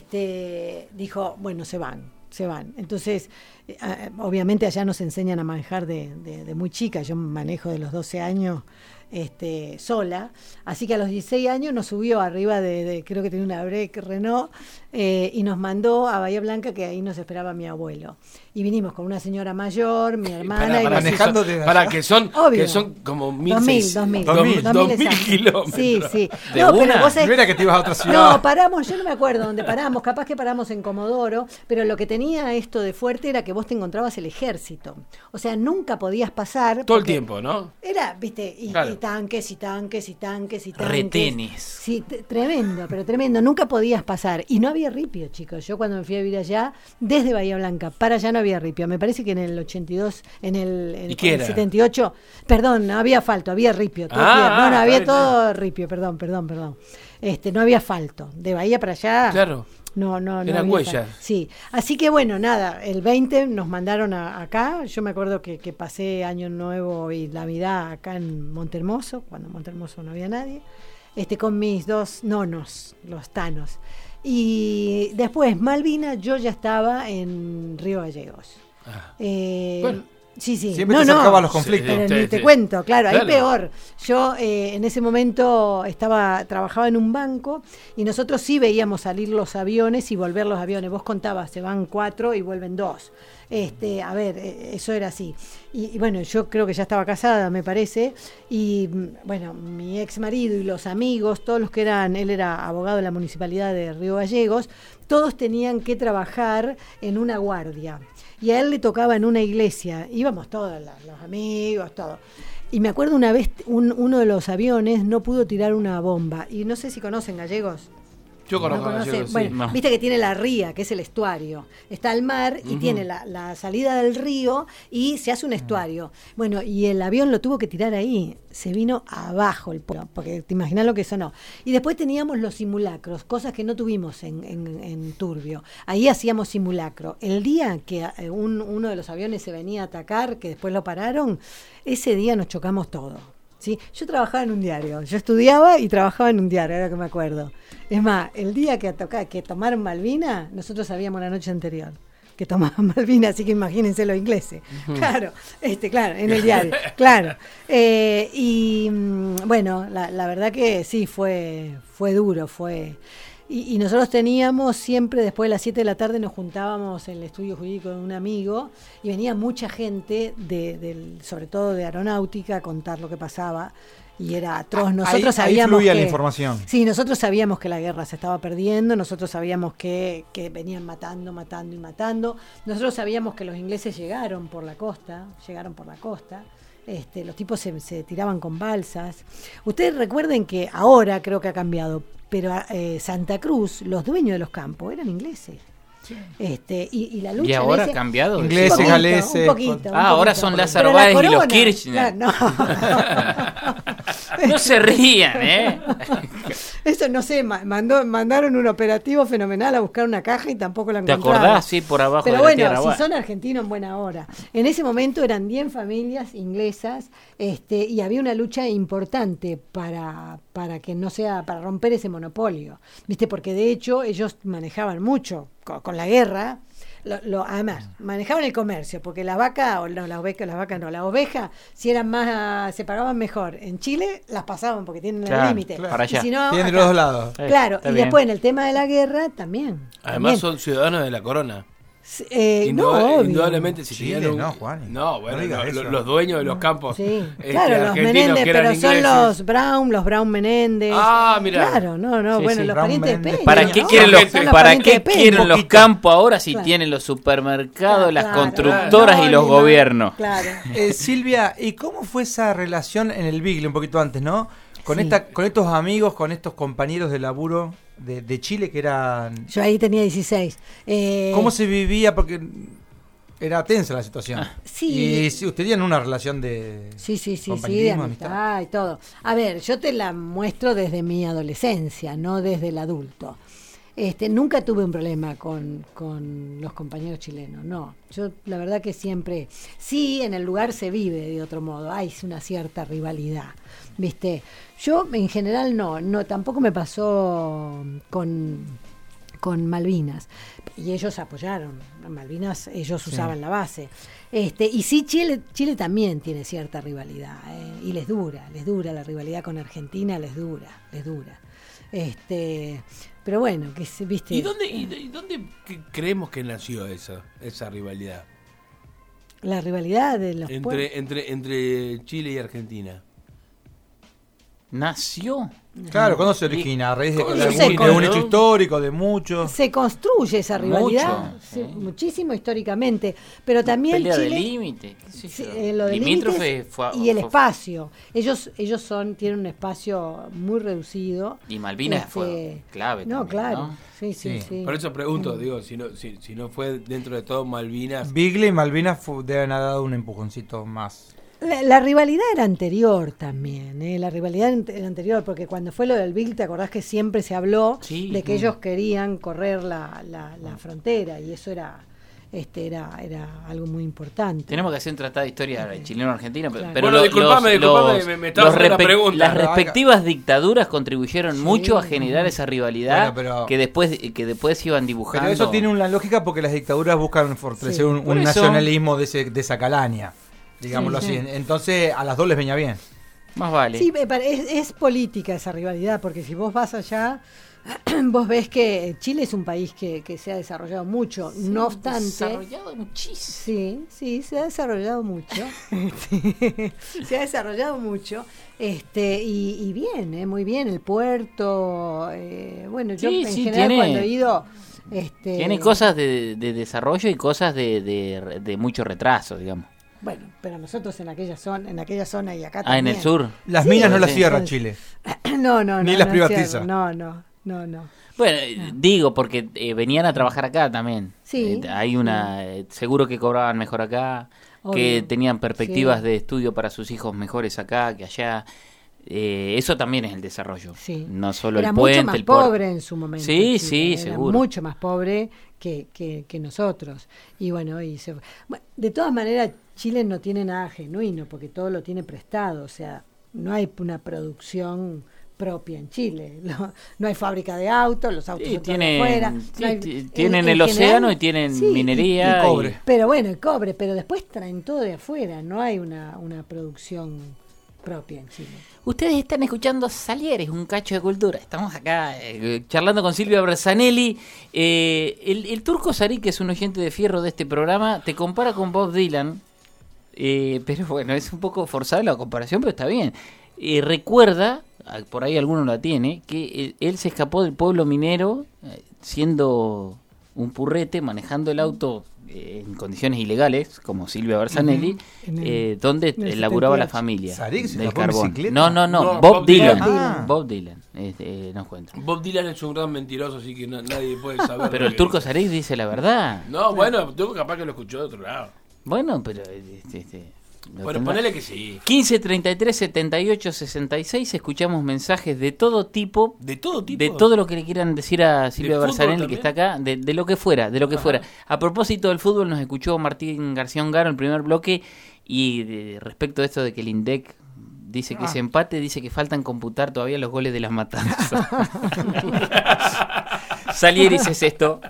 este, dijo, bueno, se van, se van. Entonces, eh, obviamente allá nos enseñan a manejar de, de, de muy chica, yo manejo de los doce años este, sola, así que a los dieciséis años nos subió arriba de, de creo que tenía una Break Renault, eh, y nos mandó a Bahía Blanca, que ahí nos esperaba mi abuelo. Y vinimos con una señora mayor, mi hermana... Para, y para, manejando que son, de para que son, Obvio. que son como mil dos mil, seis, dos mil, dos mil, dos mil exacto. kilómetros. Sí, sí. ¿De No, una? pero vos sabés- No era que te ibas a otra ciudad. No, paramos, yo no me acuerdo dónde paramos, capaz que paramos en Comodoro, pero lo que tenía esto de fuerte era que vos te encontrabas el ejército. O sea, nunca podías pasar. Todo el porque tiempo, ¿no? Era, viste, y, Claro. y tanques, y tanques, y tanques, y tanques. Retenes. Sí, t- tremendo, pero tremendo. Nunca podías pasar. Y no había ripio, chicos. Yo cuando me fui a vivir allá, desde Bahía Blanca para allá no había ripio. Me parece que en el ochenta y dos, en el, en ¿Y qué el era? setenta y ocho, perdón, no había asfalto, había ripio. Todo Ah, tierra. no, no, está había bien, todo ripio, perdón, perdón, perdón. Este, no había asfalto. De Bahía para allá. Claro. No, no, no. Eran había huellas. asfalto. Sí. Así que bueno, nada, el veinte nos mandaron a- acá. Yo me acuerdo que, que pasé Año Nuevo y Navidad acá en Montehermoso, cuando en Montehermoso no había nadie, este, con mis dos nonos, los tanos. Y después, Malvinas, yo ya estaba en Río Gallegos. Ah. Eh, Bueno. Sí, sí. Siempre no, te no. sacaba los conflictos. Pero Sí, ni sí, te sí. cuento, claro, ahí Claro. peor. Yo eh, en ese momento estaba trabajaba en un banco y nosotros sí veíamos salir los aviones y volver los aviones. Vos contabas, se van cuatro y vuelven dos. Este, a ver, eh, eso era así. Y, y bueno, yo creo que ya estaba casada, me parece. Y mm, bueno, mi ex marido y los amigos, todos los que eran, él era abogado de la municipalidad de Río Gallegos, todos tenían que trabajar en una guardia. Y a él le tocaba en una iglesia, íbamos todos, la- los amigos, todo. Y me acuerdo una vez, un- uno de los aviones no pudo tirar una bomba. Y no sé si conocen gallegos. Yo conozco ¿No a conocen? Gallegos, sí. Bueno, No. viste que tiene la ría, que es el estuario. Está el mar y tiene la, la salida del río y se hace un estuario. Bueno, y el avión lo tuvo que tirar ahí. Se vino abajo el pueblo, porque te imaginas lo que sonó. Y después teníamos los simulacros, cosas que no tuvimos en, en- en Turbio. Ahí hacíamos simulacro. El día que eh, un- uno de los aviones se venía a atacar, que después lo pararon, ese día nos chocamos todos. ¿Sí? Yo trabajaba en un diario, yo estudiaba y trabajaba en un diario, ahora que me acuerdo. Es más, el día que, toca, que tomaron Malvina, nosotros sabíamos la noche anterior que tomaban Malvina, así que imagínense los ingleses. Claro, este, claro, en el diario, claro. Eh, y mm, bueno, la, la verdad que sí, fue, fue duro, fue... Y, y nosotros teníamos siempre, después de las siete de la tarde, nos juntábamos en el estudio jurídico de un amigo y venía mucha gente, de, del, sobre todo de aeronáutica, a contar lo que pasaba. Y era atroz. Nosotros Ahí- ahí sabíamos fluía que, la información. Sí, nosotros sabíamos que la guerra se estaba perdiendo, nosotros sabíamos que, que venían matando, matando y matando. Nosotros sabíamos que los ingleses llegaron por la costa, llegaron por la costa. Este, los tipos se, se tiraban con balsas. Ustedes recuerden que ahora creo que ha cambiado, pero eh, Santa Cruz, los dueños de los campos eran ingleses. Este, y, y la lucha ¿Y ahora en ha cambiado? Ingleses, un poquito, galeses, un poquito, con- un Ah, ahora poquito. son Lázaro Pero la Báez y los corona, Kirchner. claro, no. No se rían, ¿eh? Eso no sé, ma- mandó, mandaron un operativo fenomenal a buscar una caja y tampoco la ¿Te encontraron. acordás? Sí, por abajo Pero de la bueno, tierra. si Bueno. son argentinos en buena hora. En ese momento eran diez familias inglesas, este, y había una lucha importante para, para que no sea, para romper ese monopolio. ¿Viste? Porque de hecho ellos manejaban mucho con, con la guerra. Lo, lo- además, manejaban el comercio, porque la vaca, o no, la oveja, las vacas no, la oveja, si eran más, se pagaban mejor. En Chile las pasaban porque tienen Claro, el límite. claro. Para Y allá. si no, Tiene de acá. los dos lados. Eh, Claro, está y bien. después en el tema de la guerra también. Además también. son ciudadanos de la corona. Eh, Indudable- no, obvio. indudablemente si Chile, tenían un- no, Juan. No, bueno, No digas lo- eso. lo- los dueños de los campos Sí, este, claro, los argentinos Menéndez, que eran pero son ingleses. los Brown, los Brown Menéndez. Ah, mirá. Claro, no, no, Sí, bueno, sí. los Brown parientes de Menéndez. Peña. ¿Para qué ¿no? quieren los, Son los para parientes qué de Peña. quieren los Poquito. campos ahora si Claro. tienen los supermercados, las Claro, constructoras claro. y los No, no, gobiernos? Claro. Eh, Silvia, ¿y cómo fue esa relación en el Bigle un poquito antes, no? Con Sí. esta, con estos amigos, con estos compañeros de laburo de, de Chile que eran. Yo ahí tenía dieciséis. Eh, ¿Cómo se vivía? Porque era tensa la situación. sí. Y si usted tenía una relación de Sí, sí, sí, sí, de compañerismo, amistad y todo. A ver, yo te la muestro desde mi adolescencia, no desde el adulto. Este, nunca tuve un problema con, con los compañeros chilenos, no. Yo la verdad que siempre, sí, en el lugar se vive de otro modo, hay una cierta rivalidad, ¿viste? Yo en general no, no, tampoco me pasó con, con Malvinas. Y ellos apoyaron, Malvinas, ellos usaban la base. Este, y sí, Chile, Chile también tiene cierta rivalidad, ¿eh? Y les dura, les dura la rivalidad con Argentina, les dura, les dura. Este, pero bueno, que se- viste. ¿Y dónde, y, y dónde que- creemos que nació esa, esa rivalidad? La rivalidad de los pueblos. Entre, entre, entre Chile y Argentina. Nació. Claro, ¿cuándo se origina? ¿A raíz de, ¿Cómo de se algún- de origina, un no? hecho histórico, de muchos? Se construye esa rivalidad Mucho, sí, sí. muchísimo históricamente, pero también Pelea de Chile límite. qué sé sí, yo. eh, lo de Limítrofe límites fue- y el fue- espacio. Ellos ellos son tienen un espacio muy reducido. Y Malvinas Este, fue clave. No, también, claro. ¿no? Sí, sí, Sí. sí. Por eso pregunto, digo, si no, si, si no fue dentro de todo Malvinas. Bigle y Malvinas fu- deben haber dado un empujoncito más. La, la rivalidad era anterior también, ¿eh? La rivalidad ant- era anterior, porque cuando fue lo del Bill, ¿te acordás que siempre se habló Sí. de que Mm. ellos querían correr la, la, la frontera? Y eso era este era era algo muy importante. Tenemos que hacer un tratado de historia chileno-argentina, pero, Claro. pero Bueno, lo- disculpame, los- disculpame, los- me- me estaba los haciendo la respe- pregunta. Las Pero acá- respectivas dictaduras contribuyeron Sí. mucho a generar esa rivalidad Bueno, pero- que después que después iban dibujando. Pero eso tiene una lógica porque las dictaduras buscan fortalecer Sí. un, Por un eso- nacionalismo de, ese, de esa calaña. digámoslo Sí, sí. así. Entonces a las dos les venía bien. Más vale. Sí, me pare- es, es política esa rivalidad, porque si vos vas allá, vos ves que Chile es un país que, que se ha desarrollado mucho, no obstante... Desarrollado muchísimo. Sí, sí, se ha desarrollado mucho. Este, se ha desarrollado mucho. Este, y, y bien, eh, muy bien, el puerto. Eh, bueno, yo Sí, en sí, general tiene- cuando he ido. Este, Tiene cosas de, de desarrollo y cosas de, de, de mucho retraso, digamos. Bueno, pero nosotros en aquella zona, en aquella zona y acá Ah, en también. el sur. Las Sí, minas no las sí. cierra Chile. No, no, no. Ni las no, privatiza. cierto, No, no, no, no. Bueno, eh, digo, porque eh, venían a trabajar acá también. Sí, Eh, hay una... eh, seguro que cobraban mejor acá, que Obvio. tenían perspectivas Sí. de estudio para sus hijos mejores acá que allá. Eh, eso también es el desarrollo. Sí. No solo Era el puente, mucho más el puerto. pobre en su momento. Sí, Chile, sí, era seguro. Mucho más pobre que, que, que nosotros. Y bueno, y se, bueno, de todas maneras, Chile no tiene nada genuino, porque todo lo tiene prestado. O sea, no hay una producción propia en Chile. No, no hay fábrica de autos, los autos Sí, son todos de tienen- afuera. sí, no hay- ti- en- tienen en el océano general, y tienen sí, y- minería. y cobre. Pero bueno, el cobre, pero después traen todo de afuera. No hay una, una producción propia en Chile. Ustedes están escuchando Salieres, un cacho de cultura. Estamos acá eh, charlando con Silvia Bersanelli. Eh, el, el Turco Sarí, que es un oyente de fierro de este programa, te compara con Bob Dylan. Eh, pero bueno, es un poco forzada la comparación, pero está bien. Eh, recuerda, ah, por ahí alguno la tiene, que eh, él se escapó del pueblo minero eh, siendo un purrete, manejando el auto eh, en condiciones ilegales, como Silvia Bersanelli, Ujú. En el- eh, donde en el eh, laburaba la setenta y ocho. familia ¿Sarí que se del escapó en carbón. bicicleta? No, no, no, No, Bob, Bob Dylan. Dylan. Ah. Bob Dylan, eh, eh, no encuentro. Bob Dylan es un gran mentiroso, así que na- nadie puede saber. Pero lo el que Turco dice. Sarí dice la verdad. No, bueno, tengo capaz que lo escuchó de otro lado. Bueno, pero... eh, este, este, lo Bueno, tendrá. ponele que sí. quince treinta y tres setenta y ocho sesenta y seis, escuchamos mensajes de todo tipo, De todo tipo. de todo lo que le quieran decir a Silvia fútbol Bersanelli, que también? está acá, de, de lo que fuera, de lo que Ajá. fuera. A propósito del fútbol, nos escuchó Martín García Ongaro en el primer bloque, y de- respecto de esto de que el INDEC dice que Ah. ese empate, dice que faltan computar todavía los goles de las matanzas. Salieris es esto.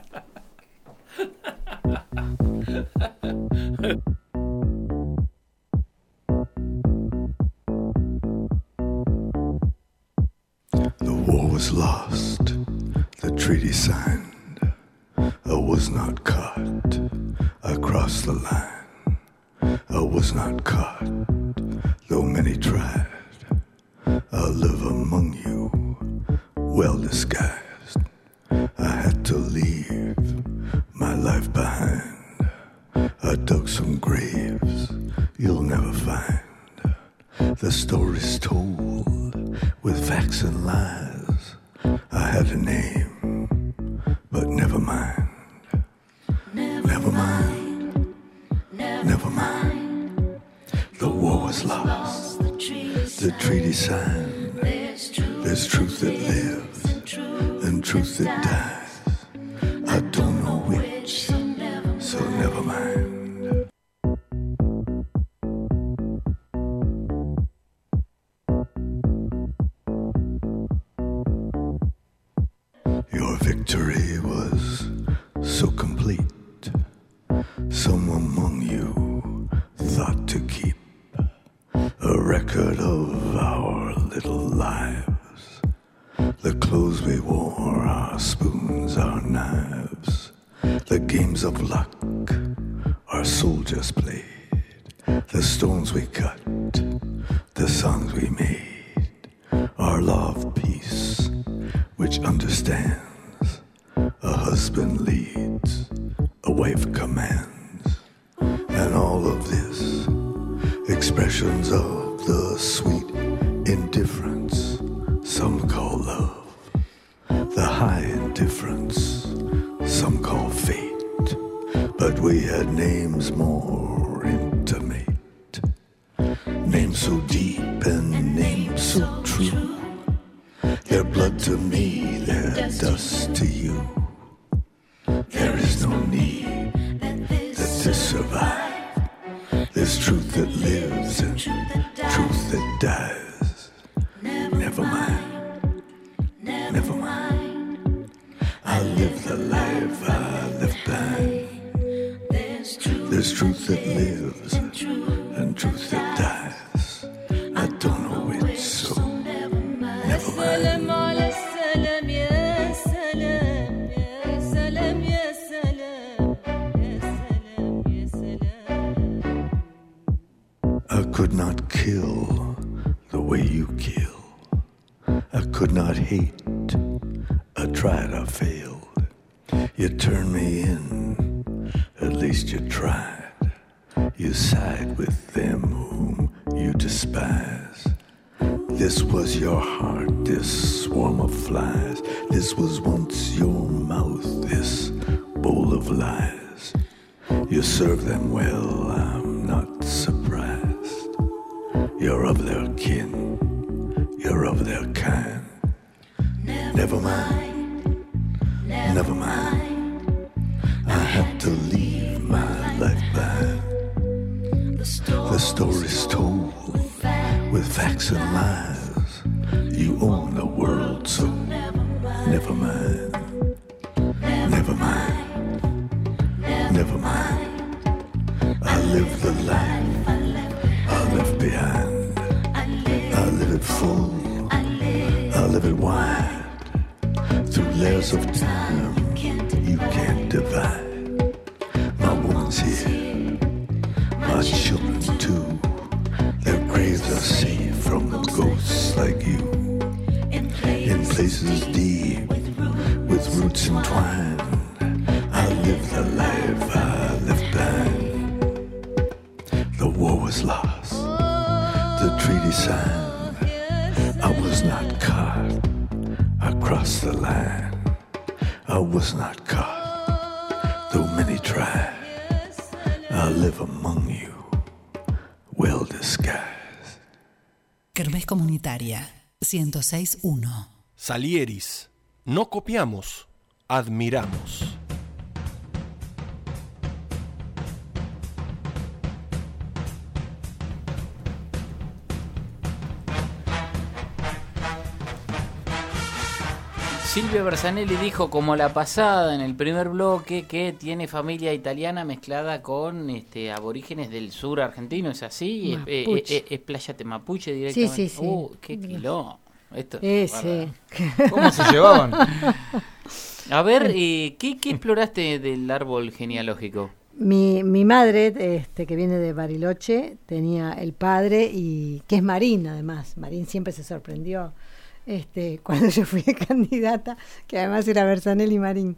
The war was lost, the treaty signed. I was not caught, I crossed the line. I was not caught, though many tried. I live among you, well disguised. I had to leave my life behind. I dug some graves you'll never find. The story's told with facts and lies. I had a name, but never mind. Never mind. Never mind. The war was lost. The treaty signed. There's truth that lives and truth that dies. I don't know which, so never mind. Your victory was so complete. Some among you thought to keep a record of our little lives. The clothes we wore, our spoons, our knives. The games of luck our soldiers played. The stones we cut, the songs we made. Our law of peace, which understands a husband leads, a wife commands, and all of this expressions of the sweet indifference some call love, the high indifference some call fate, but we had names more intimate, names so deep and names so true. Their blood to me, their dust to you. There is no need that this survive. There's truth that lives and truth that dies. Never mind. Never mind. I live the life I left behind. There's truth that lives and truth hate. I tried, I failed. You turned me in, at least you tried. You side with them whom you despise. This was your heart, this swarm of flies. This was once your mouth, this bowl of lies. You serve them well, I'm not surprised. You're of their kin, you're of their kind. Never mind, never mind. I had to leave my life behind. The story's told with facts and lies. You own the world, so never mind. Never mind, never mind. I live the life I left behind. I live it full, I live it wide. Through layers of time you can't divide. My woman's here, my children too. Their graves are safe from ghosts like you. In places deep, with roots entwined. I live the life I left behind. The war was lost, the treaty signed. I was not caught, I crossed the line. I was not caught, though many tried. I live among you, well disguised. Kermés Comunitaria ciento seis punto uno. Salieris. No copiamos, admiramos. Silvio Bersanelli dijo, como la pasada en el primer bloque, que tiene familia italiana mezclada con este aborígenes del sur argentino. ¿Es así? ¿Es, eh, eh, es Playa Mapuche directamente? Sí, sí, sí. Uh, qué quilombo. Esto, Ese. ¿Cómo se llevaban? A ver, eh, ¿qué, ¿qué exploraste del árbol genealógico? Mi, mi madre, este, que viene de Bariloche, tenía el padre, y que es Marín además. Marín siempre se sorprendió este, cuando yo fui candidata, que además era Bersanelli Marín.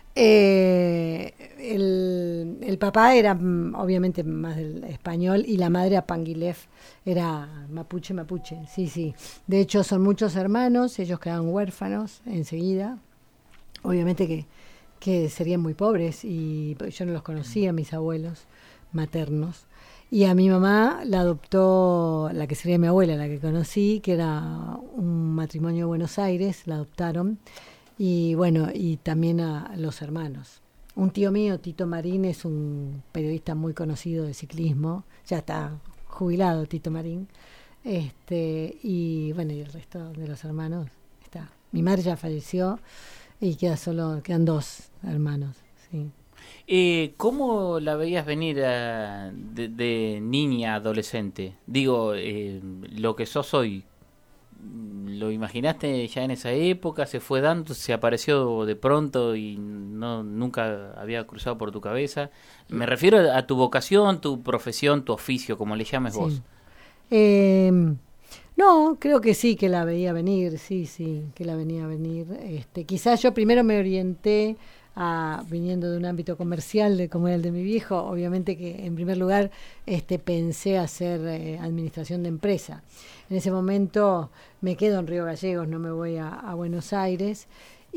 Eh, el, el papá era mm, obviamente más del español y la madre Apanguilef era mapuche, mapuche, sí, sí. De hecho son muchos hermanos, ellos quedaron huérfanos enseguida. Obviamente que, que serían muy pobres y yo no los conocía, mis abuelos maternos. Y a mi mamá la adoptó, la que sería mi abuela, la que conocí, que era un matrimonio de Buenos Aires, la adoptaron. Y bueno, y también a los hermanos. Un tío mío, Tito Marín, es un periodista muy conocido de ciclismo, ya está jubilado Tito Marín, este, y bueno, y el resto de los hermanos está. Mi madre ya falleció y queda solo, quedan dos hermanos, sí. Eh, ¿Cómo la veías venir uh, de, de niña, adolescente? Digo, eh, lo que sos hoy, ¿lo imaginaste ya en esa época? ¿Se fue dando? ¿Se apareció de pronto y no nunca había cruzado por tu cabeza? Me refiero a tu vocación, tu profesión, tu oficio, como le llames Sí. vos. Eh, no, creo que sí, que la veía venir, sí, sí, que la venía a venir. Este, quizás yo primero me orienté a, viniendo de un ámbito comercial de, como era el de mi viejo, obviamente que en primer lugar este, pensé hacer eh, administración de empresa. En ese momento me quedo en Río Gallegos, no me voy a, a Buenos Aires,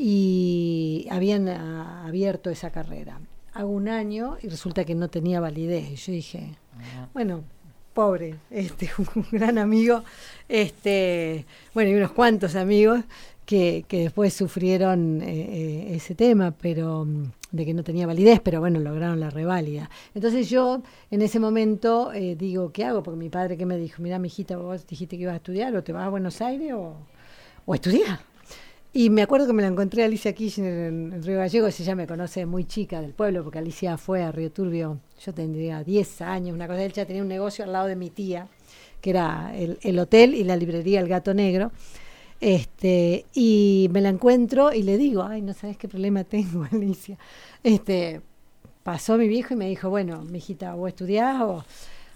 y habían a, abierto esa carrera. Hago un año y resulta que no tenía validez. Y yo dije, uh-huh. bueno, pobre, este, un gran amigo, este, bueno, y unos cuantos amigos que, que después sufrieron eh, ese tema, pero de que no tenía validez, pero bueno, lograron la reválida. Entonces yo en ese momento eh, digo, ¿qué hago? Porque mi padre que me dijo, mira, mijita, vos dijiste que ibas a estudiar, o te vas a Buenos Aires o, o a estudiar. Y me acuerdo que me la encontré a Alicia Kirchner en, en Río Gallegos, ella me conoce muy chica del pueblo, porque Alicia fue a Río Turbio, yo tendría diez años, una cosa, ella tenía un negocio al lado de mi tía, que era el, el hotel y la librería El Gato Negro. Este, y me la encuentro y le digo, ay, no sabes qué problema tengo, Alicia. Este, pasó mi viejo y me dijo, bueno, mijita, vos estudiás o,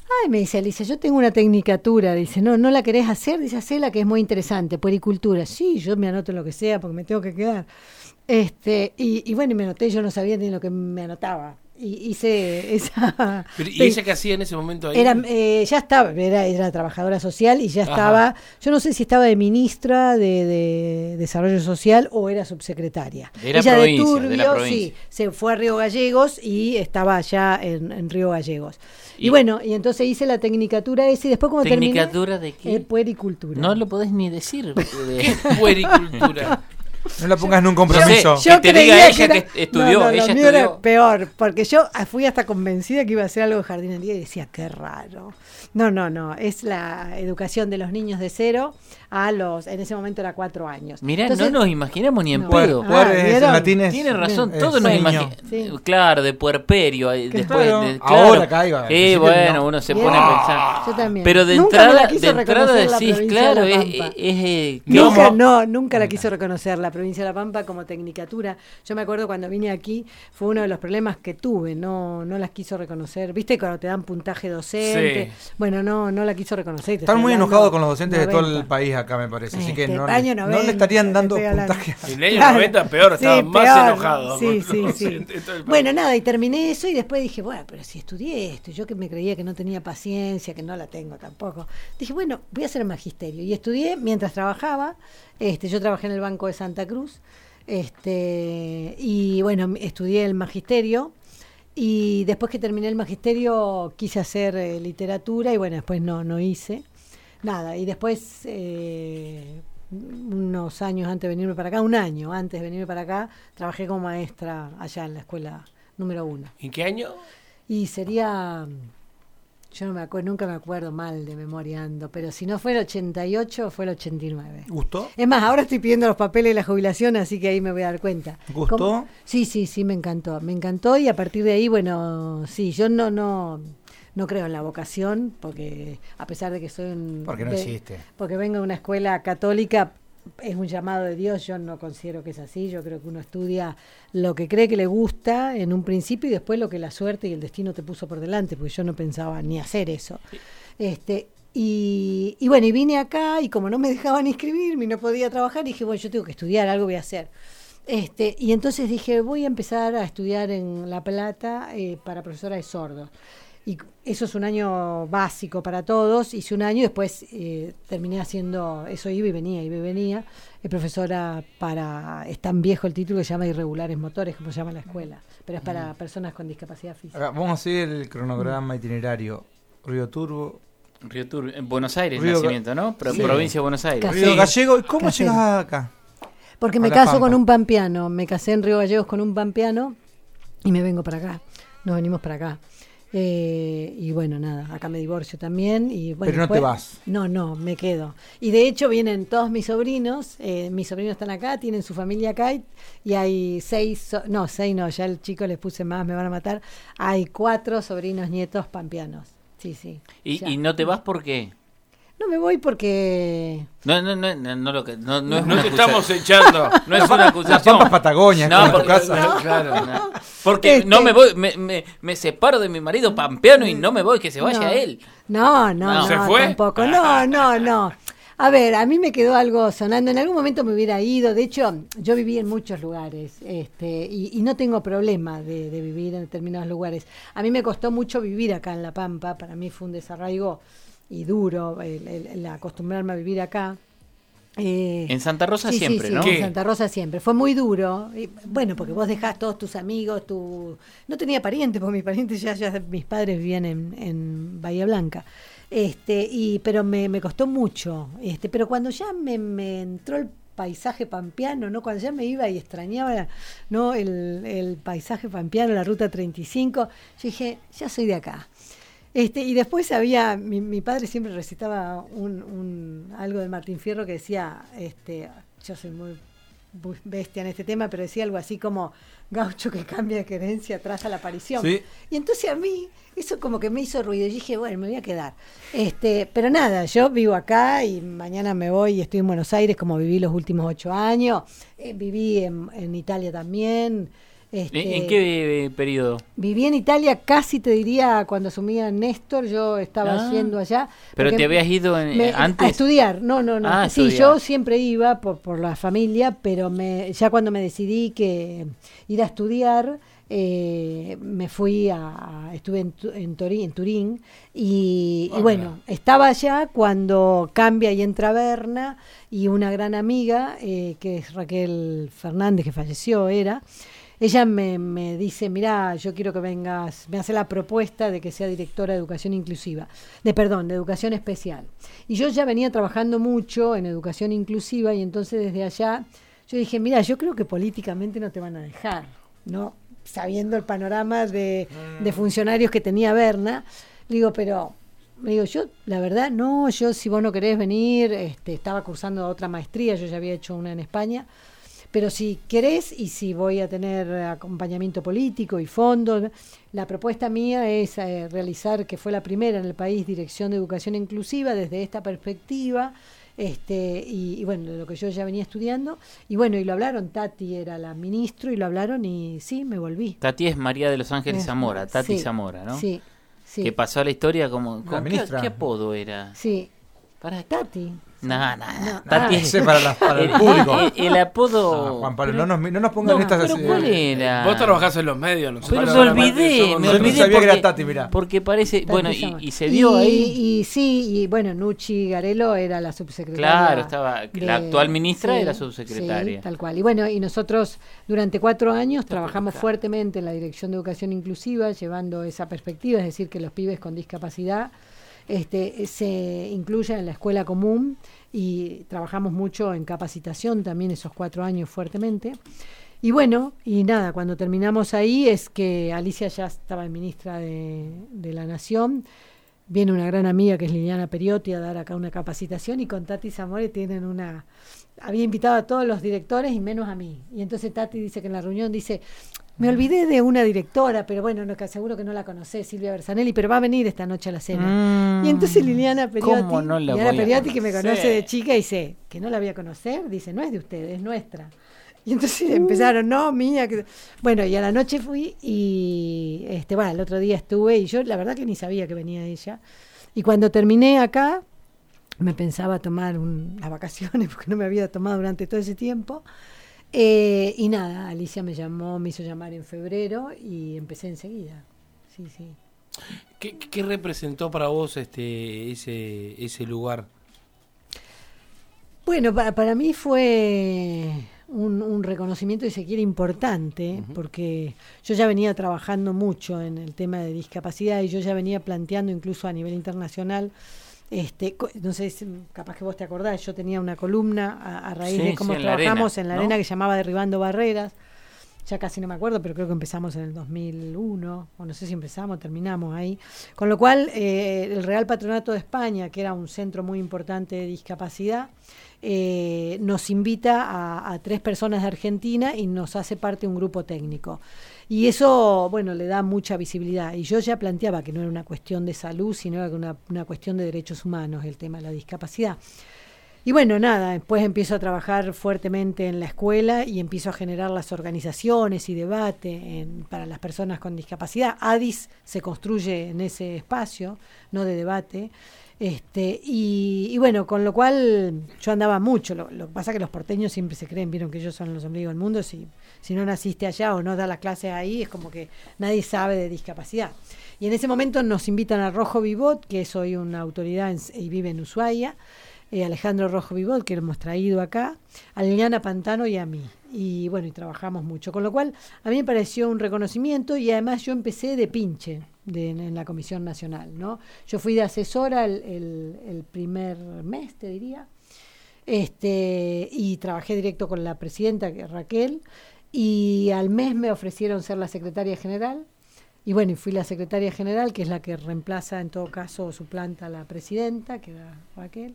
Ay, me dice Alicia, yo tengo una tecnicatura. Dice, no, ¿no la querés hacer? Dice, hacela, que es muy interesante. Puericultura. Sí, yo me anoto en lo que sea porque me tengo que quedar. Este, y, y bueno, y me anoté, yo no sabía ni lo que me anotaba. Y hice esa... Pero, ¿y ella qué hacía en ese momento ahí? Era, eh, ya estaba, era, era trabajadora social y ya estaba, Ajá. yo no sé si estaba de ministra de, de Desarrollo Social o era subsecretaria. De la Ella provincia, de Turbio, de la provincia. sí, se fue a Río Gallegos y estaba allá en, en Río Gallegos. Y, Y- bueno, y entonces hice la tecnicatura esa y después como terminé... ¿Tecnicatura de qué? Eh, puericultura. No lo podés ni decir. ¿Qué puericultura? No la pongas en un compromiso. Yo- que te diga creía ella era- que estudió, no, no, ella lo mío era estudió. peor, porque yo fui hasta convencida que iba a hacer algo de jardinería y decía, qué raro. No, no, no, es la educación de los niños de cero a los, en ese momento era cuatro años. Mirá, Entonces, no nos imaginamos ni en No. pedo. Ah, Puer es, en ¿vieron? latín es- Tiene razón, es todos nos niño. imaginamos. Sí. Claro, de puerperio. eh, Después, Claro, de- ahora caiga, al Sí, principio bueno, no. uno se ¿Vieron? pone a pensar. Yo también. Pero de Nunca me la entrada, quiso de entrada reconocer la decís, provincia claro, de es, La es, Pampa. es, eh, Nunca, ¿cómo? no, nunca la quiso reconocer la provincia de La Pampa como tecnicatura. Yo me acuerdo cuando vine aquí, fue uno de los problemas que tuve, no no las quiso reconocer. ¿Viste cuando te dan puntaje docente? Sí. Bueno, no no la quiso reconocer. Te Están estoy muy hablando enojados con los docentes de todo el noventa. país acá, me parece. Así que Este, no, año le- no noventa, le estarían dando estoy hablando. puntaje. En el año Claro. noventa peor, Sí, estaban más peor. enojados. Sí, con sí, los sí. docentes de todo el país. Bueno, nada, y terminé eso y después dije, bueno, pero si estudié esto, yo que me creía que no tenía paciencia, que no la tengo tampoco. Dije, bueno, voy a hacer magisterio. Y estudié mientras trabajaba. Este, yo trabajé en el Banco de Santa Cruz. Este, y bueno, estudié el magisterio. Y después que terminé el magisterio quise hacer eh, literatura y bueno, después no, no hice nada. Y después, eh, unos años antes de venirme para acá, un año antes de venirme para acá, trabajé como maestra allá en la escuela número uno. ¿En qué año? Y sería, yo no me acuerdo, nunca me acuerdo mal de memoria ando, pero si no fue el ochenta y ocho, fue el ochenta y nueve. ¿Gustó? Es más, ahora estoy pidiendo los papeles de la jubilación, así que ahí me voy a dar cuenta. ¿Gustó? ¿Cómo? Sí, sí, sí, me encantó. Me encantó y a partir de ahí, bueno, sí, yo no, no, no creo en la vocación, porque a pesar de que soy un... Porque no de- existe. Porque vengo de una escuela católica, es un llamado de Dios, yo no considero que es así, yo creo que uno estudia lo que cree que le gusta en un principio y después lo que la suerte y el destino te puso por delante, porque yo no pensaba ni hacer eso. Este, y, y bueno, y vine acá y como no me dejaban inscribirme y no podía trabajar, dije, bueno, yo tengo que estudiar, algo voy a hacer. Este, y entonces dije, voy a empezar a estudiar en La Plata eh, para profesora de sordos. Y eso es un año básico para todos, hice un año y después eh, terminé haciendo, eso iba y venía, iba y venía, es profesora para, es tan viejo el título que se llama irregulares motores, como se llama la escuela, pero es para personas con discapacidad física. Acá, vamos a seguir el cronograma itinerario. Río Turbo, Río Tur- en Buenos Aires, Río Ga- nacimiento, ¿no? Pro- Sí. Provincia de Buenos Aires. Casero. Río Gallego. ¿Y cómo Casero. llegas acá? Porque A me La caso Pampa. con un pampeano, me casé en Río Gallegos con un pampeano y me vengo para acá, nos venimos para acá. Eh, y bueno, nada, acá me divorcio también. Y, bueno, Pero no te después- vas. No, no, me quedo. Y de hecho vienen todos mis sobrinos, eh, mis sobrinos están acá, tienen su familia acá y, y hay seis, so- no, seis no, ya el chico les puse más, me van a matar. Hay cuatro sobrinos nietos pampeanos. Sí, sí. ¿Y, ya. y no te vas por qué? No me voy porque... No, no, no, no, no, lo que, no, no es No una te acusación. estamos echando. No es una La acusación. Pampa es Patagonia, No, como en tu porque- casa. Claro. No. Porque Este- no me voy, me, me, me separo de mi marido pampeano y no me voy, que se vaya No. él. No, no, No. no, ¿Se fue? tampoco. No, no, no. A ver, a mí me quedó algo sonando. En algún momento me hubiera ido. De hecho, yo viví en muchos lugares este, y, y no tengo problema de, de vivir en determinados lugares. A mí me costó mucho vivir acá en La Pampa. Para mí fue un desarraigo y duro el, el- el acostumbrarme a vivir acá. Eh, En Santa Rosa sí, siempre, sí, sí, ¿no? ¿Qué? En Santa Rosa siempre. Fue muy duro. Y, bueno, porque vos dejás todos tus amigos, tu... No tenía parientes, porque mis parientes ya, ya mis padres vivían en, en Bahía Blanca. Este, y, pero me, me costó mucho. Este, pero cuando ya me, me entró el paisaje pampeano, ¿no? Cuando ya me iba y extrañaba, ¿no? el, el paisaje pampeano, la ruta treinta y cinco, yo dije, ya soy de acá. Este, y después había, mi, mi padre siempre recitaba un, un, algo de Martín Fierro que decía, este, yo soy muy, muy bestia en este tema, pero decía algo así como gaucho que cambia de querencia atrás a la aparición. Sí. Y entonces a mí eso como que me hizo ruido. Y dije, bueno, me voy a quedar. Este, pero nada, yo vivo acá y mañana me voy y estoy en Buenos Aires como viví los últimos ocho años. Eh, viví en, en Italia también. Este, ¿En qué eh, periodo? Viví en Italia casi, te diría, cuando asumía Néstor, yo estaba Ah. yendo allá. ¿Pero porque te habías ido en- me- antes? A estudiar, no, no, no. Ah, sí, estudiar. yo siempre iba por, por la familia, pero me, ya cuando me decidí que ir a estudiar, eh, me fui a, a- estuve en, Tu- en, Tori- en Turín, y, y Ah, bueno, estaba allá cuando cambia y entra Berna, y una gran amiga, eh, que es Raquel Fernández, que falleció, era... Ella me, me dice, mirá, yo quiero que vengas, me hace la propuesta de que sea directora de educación inclusiva, de perdón, de educación especial. Y yo ya venía trabajando mucho en educación inclusiva y entonces desde allá yo dije, mira, yo creo que políticamente no te van a dejar, ¿no? Sabiendo el panorama de, de funcionarios que tenía Berna, le digo, pero... Me digo, yo, la verdad, no, yo si vos no querés venir, este, estaba cursando otra maestría, yo ya había hecho una en España, pero si querés y si voy a tener acompañamiento político y fondos, la propuesta mía es eh, realizar, que fue la primera en el país, Dirección de Educación Inclusiva desde esta perspectiva, este y, y bueno, de lo que yo ya venía estudiando, y bueno, y lo hablaron, Tati era la ministro, y lo hablaron y sí, me volví. Tati es María de los Ángeles Eh, Zamora, Tati sí, Zamora, ¿no? Sí, sí. Que pasó a la historia como... ¿con qué, ministra. qué apodo era? Sí. ¿Para Tati. No, no, no. No. Tati Ah, es- ese para, la- para el el, público. el- el apodo... Ah, Juan Pablo, pero- no nos, no nos pongan No, estas pero así. ¿cuál era? Vos trabajás en los medios, nosotros Pero me solamente olvidé, somos me nosotros. olvidé sabía que porque, era Tati, mirá. porque parece... Tati Bueno, se y, llama. y se dio y, ahí... Y sí, y bueno, Nucci Garelo era la subsecretaria. Claro, estaba... de- La actual ministra sí, era subsecretaria. sí, tal cual. Y bueno, y nosotros durante cuatro años trabajamos fuertemente en la Dirección de Educación Inclusiva, llevando esa perspectiva, es decir, que los pibes con discapacidad este, se incluyan en la escuela común, y trabajamos mucho en capacitación también esos cuatro años fuertemente. Y bueno, y nada, cuando terminamos ahí es que Alicia ya estaba ministra de, de la Nación. Viene una gran amiga que es Liliana Periotti a dar acá una capacitación, y con Tati Zamore tienen una... Había invitado a todos los directores y menos a mí. Y entonces Tati dice que en la reunión dice, me olvidé de una directora, pero bueno, no, que seguro que no la conocés, Silvia Bersanelli, pero va a venir esta noche a la cena. Mm, Y entonces Liliana Periotti, ¿cómo no la Liliana voy a Periotti que me conocer? conoce de chica, dice, que no la voy a conocer, dice, no es de ustedes, es nuestra. Y entonces empezaron, no, mía. Que... Bueno, y a la noche fui y, este, bueno, el otro día estuve y yo la verdad que ni sabía que venía ella. Y cuando terminé acá, me pensaba tomar un, las vacaciones porque no me había tomado durante todo ese tiempo. Eh, y nada, Alicia me llamó, me hizo llamar en febrero y empecé enseguida. Sí, sí. ¿Qué, qué representó para vos este ese ese lugar? Bueno, para, para mí fue un, un reconocimiento, si se quiere, importante, uh-huh. porque yo ya venía trabajando mucho en el tema de discapacidad y yo ya venía planteando incluso a nivel internacional, este, no sé, capaz que vos te acordás, yo tenía una columna a, a raíz sí, de cómo sí, en trabajamos la arena, en la ¿no? arena que se llamaba Derribando Barreras. Ya casi no me acuerdo, pero creo que empezamos en el dos mil uno, o no sé si empezamos o terminamos ahí. Con lo cual, eh, el Real Patronato de España, que era un centro muy importante de discapacidad, eh, nos invita a, a tres personas de Argentina y nos hace parte de un grupo técnico. Y eso, bueno, le da mucha visibilidad. Y yo ya planteaba que no era una cuestión de salud, sino era una, una cuestión de derechos humanos, el tema de la discapacidad. Y bueno, nada, después empiezo a trabajar fuertemente en la escuela y empiezo a generar las organizaciones y debate en, para las personas con discapacidad. ADIS se construye en ese espacio, no de debate. Este, y, y bueno, con lo cual yo andaba mucho. Lo, lo que pasa es que los porteños siempre se creen, vieron que ellos son los ombligos del mundo. Si, si no naciste allá o no das las clases ahí, es como que nadie sabe de discapacidad. Y en ese momento nos invitan a Rojo Vivot, que soy una autoridad en, y vive en Ushuaia. Eh, Alejandro Rojo Vivot, que lo hemos traído acá, a Liliana Pantano y a mí. Y bueno, y trabajamos mucho. Con lo cual, a mí me pareció un reconocimiento y además yo empecé de pinche de, en, en la Comisión Nacional, ¿no? Yo fui de asesora el, el, el primer mes, te diría, este y trabajé directo con la presidenta, que es Raquel, y al mes me ofrecieron ser la secretaria general. Y bueno, y fui la secretaria general, que es la que reemplaza, en todo caso, suplanta a la presidenta, que era Raquel.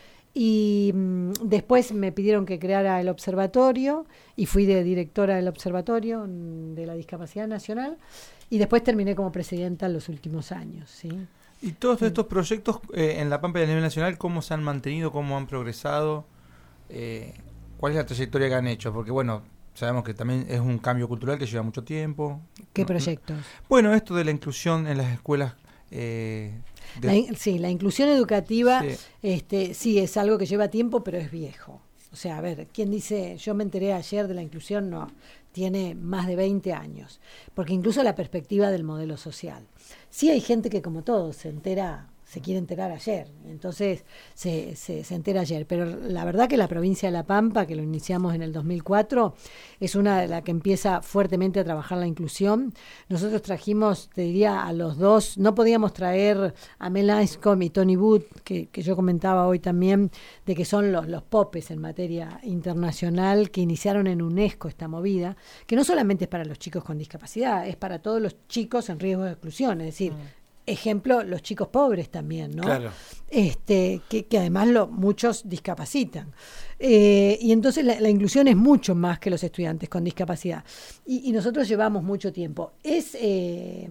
Y mmm, después me pidieron que creara el observatorio y fui de directora del observatorio de la discapacidad nacional y después terminé como presidenta en los últimos años, ¿sí? Y todos estos proyectos eh, en La Pampa y a nivel nacional, ¿cómo se han mantenido, cómo han progresado? Eh, ¿Cuál es la trayectoria que han hecho? Porque bueno, sabemos que también es un cambio cultural que lleva mucho tiempo. ¿Qué No, proyectos? Bueno, esto de la inclusión en las escuelas. Eh, de- La in- sí, la inclusión educativa, Sí. este, sí, es algo que lleva tiempo, pero es viejo. O sea, a ver, ¿quién dice, yo me enteré ayer de la inclusión? No, tiene más de veinte años, porque incluso la perspectiva del modelo social. Sí hay gente que, como todos, se entera, se quiere enterar ayer, entonces se, se, se entera ayer, pero la verdad que la provincia de La Pampa, que lo iniciamos en el dos mil cuatro, es una de las que empieza fuertemente a trabajar la inclusión. Nosotros trajimos, te diría, a los dos, no podíamos traer a Mel Anscombe y Tony Wood, que, que yo comentaba hoy también, de que son los, los popes en materia internacional, que iniciaron en UNESCO esta movida, que no solamente es para los chicos con discapacidad, es para todos los chicos en riesgo de exclusión, es decir, ejemplo, los chicos pobres también, ¿no? Claro. Este, que, que además lo, muchos discapacitan. Eh, y entonces la, la inclusión es mucho más que los estudiantes con discapacidad. Y, y nosotros llevamos mucho tiempo. Es, eh,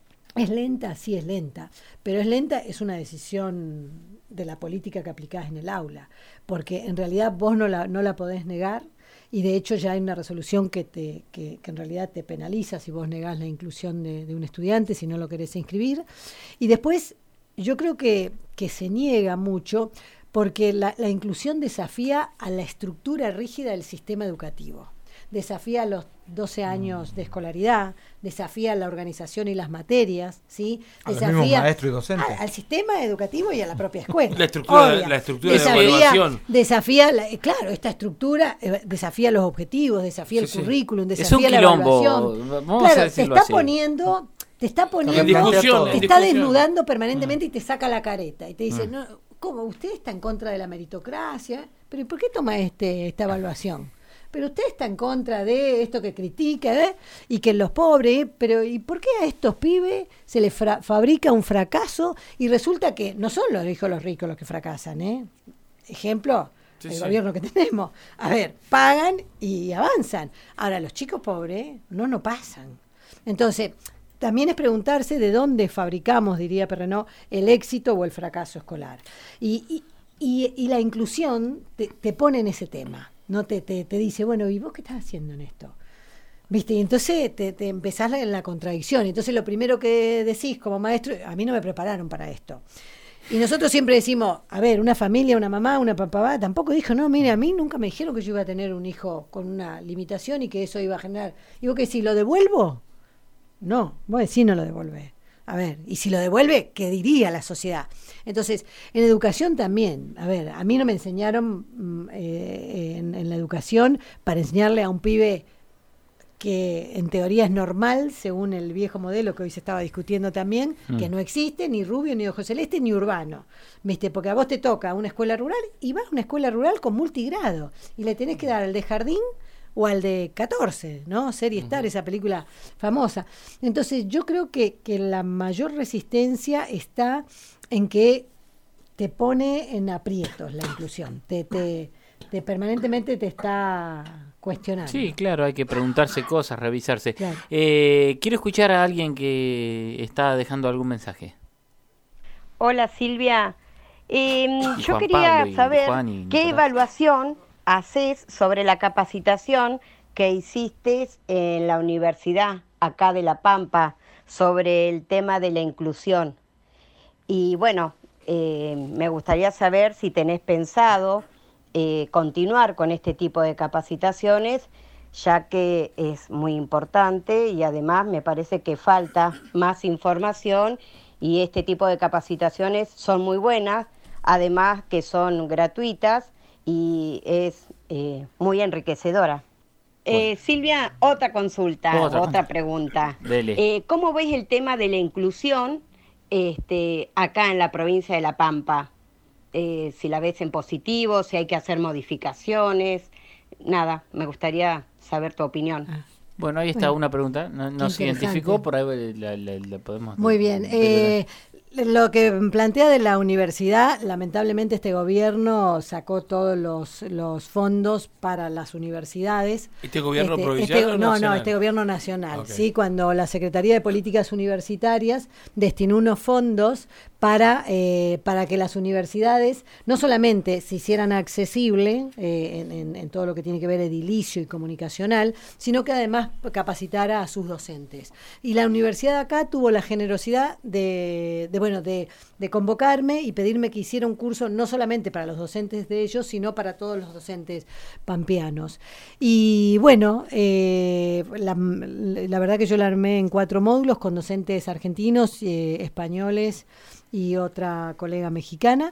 es lenta, sí es lenta, pero es lenta, es una decisión de la política que aplicás en el aula, porque en realidad vos no la, no la podés negar. Y de hecho ya hay una resolución que te que, que en realidad te penaliza si vos negás la inclusión de, de un estudiante, si no lo querés inscribir. Y después yo creo que, que se niega mucho porque la, la inclusión desafía a la estructura rígida del sistema educativo. Desafía los doce años de escolaridad, desafía la organización y las materias, ¿sí? A los mismos Desafía maestros y docentes. a- al sistema educativo y a la propia escuela. La estructura, Obvio. la estructura de Desafía- evaluación. Desafía, la- eh, claro, esta estructura eh, desafía los objetivos, desafía Sí, el sí. currículum, Es desafía un la quilombo, evaluación. vamos a Claro, te decirlo está así. poniendo, te está poniendo, En discusión, te en está discusión. desnudando permanentemente y te saca la careta y te dice, Mm. no, ¿cómo? ¿Usted está en contra de la meritocracia? ¿Pero ¿y por qué toma este esta evaluación? Pero usted está en contra de esto que critica, ¿eh? Y que los pobres, pero ¿y por qué a estos pibes se les fra- fabrica un fracaso y resulta que no son los hijos los ricos los que fracasan, ¿eh? Ejemplo, Sí, el sí. gobierno que tenemos. A ver, pagan y avanzan. Ahora, los chicos pobres no, no pasan. Entonces, también es preguntarse de dónde fabricamos, diría Perrenó, el éxito o el fracaso escolar. Y, y, y, y la inclusión te, te pone en ese tema. No te, te, te dice, bueno, ¿y vos qué estás haciendo en esto? ¿Viste? Y entonces te, te empezás en la contradicción. Entonces lo primero que decís como maestro, a mí no me prepararon para esto. Y nosotros siempre decimos, a ver, una familia, una mamá, una papá, tampoco dijo, no, mire, a mí nunca me dijeron que yo iba a tener un hijo con una limitación y que eso iba a generar. Y vos que si lo devuelvo, no, vos decís no lo devolvés. A ver, y si lo devuelve, ¿qué diría la sociedad? Entonces, en educación también, a ver, a mí no me enseñaron mm, eh, en, en la educación para enseñarle a un pibe que en teoría es normal, según el viejo modelo que hoy se estaba discutiendo también, Mm. que no existe ni rubio, ni ojo celeste, ni urbano. ¿Viste? Porque a vos te toca una escuela rural y vas a una escuela rural con multigrado y le tenés que dar al de jardín o al de catorce, ¿no? Serie Star, esa película famosa. Entonces yo creo que, que la mayor resistencia está en que te pone en aprietos la inclusión, te, te, te permanentemente te está cuestionando. Sí, claro, hay que preguntarse cosas, revisarse. Claro. Eh, quiero escuchar a alguien que está dejando algún mensaje. Hola Silvia, Eh, Y yo Juan quería Pablo y saber Juan y qué Nicolás. evaluación haces sobre la capacitación que hiciste en la universidad acá de La Pampa sobre el tema de la inclusión. Y bueno, eh, me gustaría saber si tenés pensado eh, continuar con este tipo de capacitaciones, ya que es muy importante y además me parece que falta más información y este tipo de capacitaciones son muy buenas, además que son gratuitas y es eh, muy enriquecedora. Eh, Silvia, otra consulta, Otra. otra, pregunta. Dele. Eh, ¿Cómo ves el tema de la inclusión este, acá en la provincia de La Pampa? Eh, si la ves en positivo, si hay que hacer modificaciones. Nada, me gustaría saber tu opinión. Bueno, ahí está Bueno, una pregunta. No, no se interesante. identificó, por ahí la, la- la podemos... Muy bien. Eh, Lo que plantea de la universidad, lamentablemente este gobierno sacó todos los, los fondos para las universidades. ¿Este gobierno Este- provincial este- o no, nacional? no, este gobierno nacional. Ok. Sí, cuando la Secretaría de Políticas Universitarias destinó unos fondos para, eh, para que las universidades no solamente se hicieran accesible eh, en, en- en todo lo que tiene que ver edilicio y comunicacional, sino que además capacitara a sus docentes. Y la universidad de acá tuvo la generosidad de, de bueno, de, de convocarme y pedirme que hiciera un curso no solamente para los docentes de ellos, sino para todos los docentes pampeanos. Y bueno, eh, la, la verdad que yo la armé en cuatro módulos con docentes argentinos, eh, españoles y otra colega mexicana.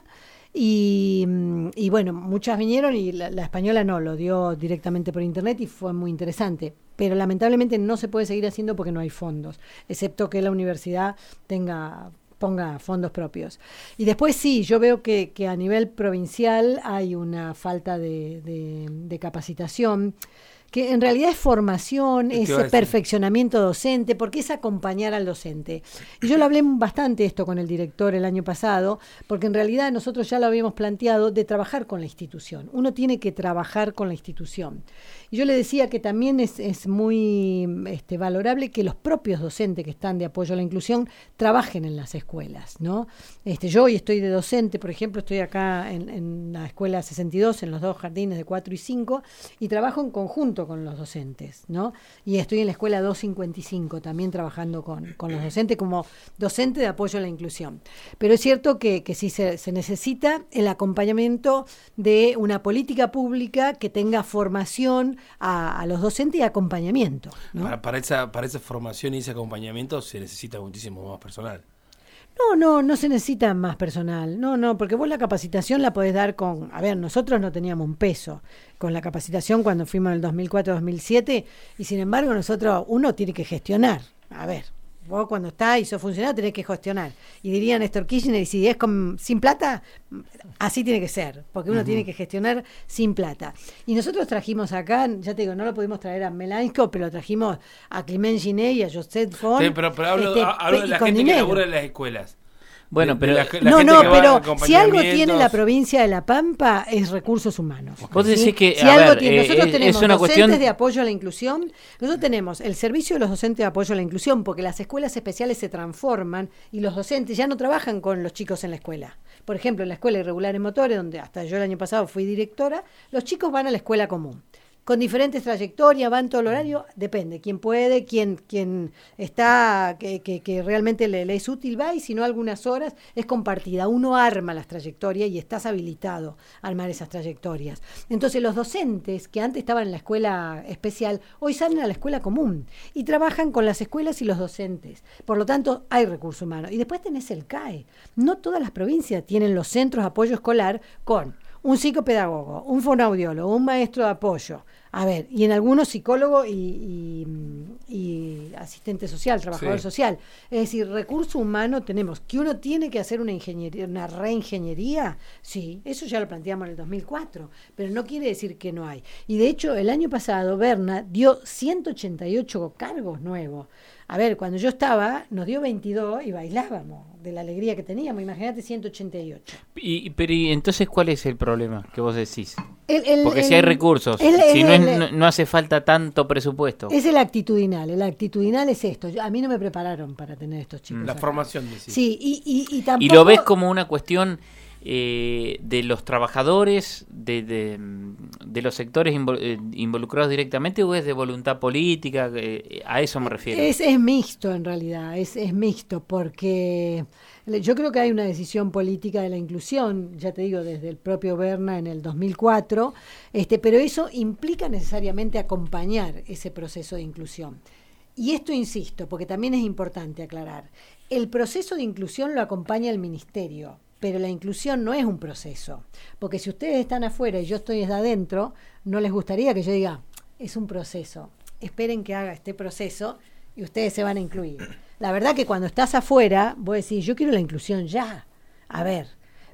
Y, mm, y bueno, muchas vinieron y la, la española no, lo dio directamente por internet y fue muy interesante. Pero lamentablemente no se puede seguir haciendo porque no hay fondos, excepto que la universidad tenga ponga fondos propios. Y después sí, yo veo que, que a nivel provincial hay una falta de, de, de capacitación, que en realidad es formación, ¿Qué es te iba a decir? perfeccionamiento docente, porque es acompañar al docente. Y yo lo hablé bastante esto con el director el año pasado, porque en realidad nosotros ya lo habíamos planteado de trabajar con la institución. Uno tiene que trabajar con la institución. Y yo le decía que también es, es muy este, valorable que los propios docentes que están de apoyo a la inclusión trabajen en las escuelas, ¿no? Este, yo hoy estoy de docente, por ejemplo, estoy acá en, en la escuela sesenta y dos, en los dos jardines de cuatro y cinco, y trabajo en conjunto con los docentes, ¿no? Y estoy en la escuela doscientos cincuenta y cinco también trabajando con, con los docentes como docente de apoyo a la inclusión. Pero es cierto que, que sí se, se necesita el acompañamiento de una política pública que tenga formación a, a los docentes y acompañamiento, ¿no? Para, para, esa, para esa formación y ese acompañamiento se necesita muchísimo más personal. No, no, no se necesita más personal. No, no, porque vos la capacitación la podés dar con... A ver, nosotros no teníamos un peso con la capacitación cuando fuimos en el dos mil cuatro dos mil siete y sin embargo nosotros, uno tiene que gestionar. A ver, vos cuando estás y sos funcionario tenés que gestionar. Y diría Néstor Kirchner, y si es con, sin plata, así tiene que ser, porque uno Ujú. tiene que gestionar sin plata. Y nosotros trajimos acá, ya te digo, no lo pudimos traer a Melanco, pero lo trajimos a Clement Giné y a José Fon. Sí, pero, pero hablo, este, hablo de y la con gente dinero. que labura en las escuelas. Bueno, De- pero- de la, la No, gente no, que va a pero si algo tiene la acompañamientos. provincia de La Pampa es recursos humanos. Vos ¿sí? decís que, si a algo ver, tiene, eh, nosotros es- tenemos es una docentes cuestión- de apoyo a la inclusión, nosotros tenemos el servicio de los docentes de apoyo a la inclusión, porque las escuelas especiales se transforman y los docentes ya no trabajan con los chicos en la escuela. Por ejemplo, en la escuela irregular en motores, donde hasta yo el año pasado fui directora, los chicos van a la escuela común. Con diferentes trayectorias, van todo el horario, depende, quién puede, quién, quién está, que, que, que realmente le, le es útil, va, y si no algunas horas, es compartida. Uno arma las trayectorias y estás habilitado a armar esas trayectorias. Entonces los docentes que antes estaban en la escuela especial, hoy salen a la escuela común y trabajan con las escuelas y los docentes. Por lo tanto, hay recurso humano. Y después tenés el C A E. No todas las provincias tienen los centros de apoyo escolar con un psicopedagogo, un fonoaudiólogo, un maestro de apoyo. A ver, y en algunos psicólogo y, y, y asistente social, trabajador Sí. social. Es decir, recurso humano tenemos. ¿Que uno tiene que hacer una ingeniería, una reingeniería? Sí, eso ya lo planteamos en el dos mil cuatro, pero no quiere decir que no hay. Y de hecho, el año pasado, Berna dio ciento ochenta y ocho cargos nuevos. A ver, cuando yo estaba, nos dio veintidós y bailábamos de la alegría que teníamos. Imagínate ciento ochenta y ocho. Y, pero y entonces, ¿cuál es el problema que vos decís? El- el- Porque si el- hay recursos, el- si el- no, es- el- no, no hace falta tanto presupuesto. Es el actitudinal. El actitudinal es esto. Yo- a mí no me prepararon para tener estos chicos. La acá. formación, decís. Sí, y, y, y tampoco... ¿Y lo ves como una cuestión eh, de los trabajadores, de, de, de los sectores invol- eh, involucrados directamente, o es de voluntad política? Eh, a eso me refiero. Es, es mixto en realidad, es, es mixto porque yo creo que hay una decisión política de la inclusión, ya te digo, desde el propio Berna en el dos mil cuatro, este, pero eso implica necesariamente acompañar ese proceso de inclusión. Y esto insisto, porque también es importante aclarar, el proceso de inclusión lo acompaña el ministerio, pero la inclusión no es un proceso, porque si ustedes están afuera y yo estoy desde adentro, no les gustaría que yo diga, es un proceso, esperen que haga este proceso y ustedes se van a incluir. La verdad que cuando estás afuera, vos decís, yo quiero la inclusión ya, a ver,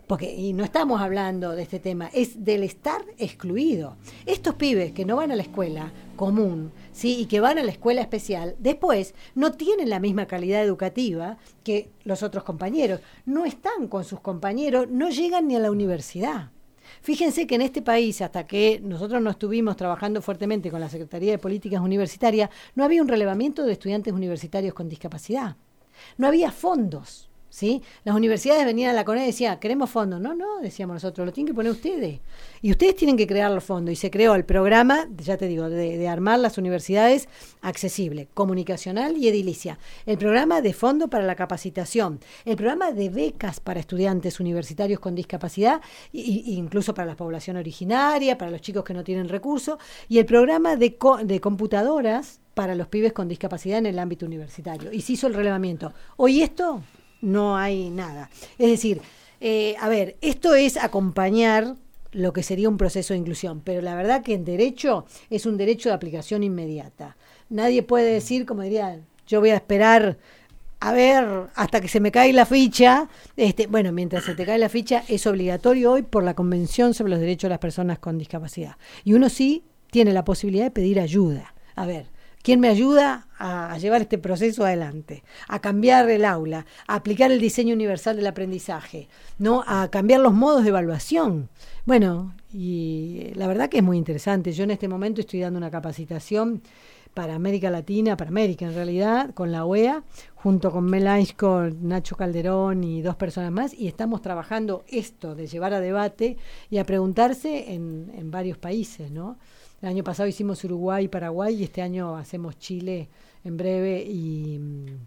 porque y no estamos hablando de este tema, es del estar excluido. Estos pibes que no van a la escuela común, ¿sí? Y que van a la escuela especial, después no tienen la misma calidad educativa que los otros compañeros, no están con sus compañeros, no llegan ni a la universidad. Fíjense que en este país, hasta que nosotros no estuvimos trabajando fuertemente con la Secretaría de Políticas Universitarias, no había un relevamiento de estudiantes universitarios con discapacidad. No había fondos, ¿sí? Las universidades venían a la CONADE y decían, queremos fondos. No, no, decíamos nosotros, lo tienen que poner ustedes. Y ustedes tienen que crear los fondos. Y se creó el programa, ya te digo, de, de armar las universidades accesible, comunicacional y edilicia. El programa de fondo para la capacitación. El programa de becas para estudiantes universitarios con discapacidad, y, y incluso para la población originaria, para los chicos que no tienen recursos. Y el programa de, co- de computadoras para los pibes con discapacidad en el ámbito universitario. Y se hizo el relevamiento. Hoy esto no hay nada. Es decir, eh, a ver, esto es acompañar lo que sería un proceso de inclusión, pero la verdad que en derecho es un derecho de aplicación inmediata. Nadie puede decir, como diría, yo voy a esperar a ver hasta que se me cae la ficha. Este, bueno, mientras se te cae la ficha es obligatorio hoy por la Convención sobre los Derechos de las Personas con Discapacidad. Y uno sí tiene la posibilidad de pedir ayuda. A ver, ¿quién me ayuda a, a llevar este proceso adelante? A cambiar el aula, a aplicar el diseño universal del aprendizaje, ¿no? A cambiar los modos de evaluación. Bueno, y la verdad que es muy interesante. Yo en este momento estoy dando una capacitación para América Latina, para América en realidad, con la O E A, junto con Mel Ainge, con Nacho Calderón y dos personas más, y estamos trabajando esto de llevar a debate y a preguntarse en, en varios países, ¿no? El año pasado hicimos Uruguay y Paraguay y este año hacemos Chile en breve y,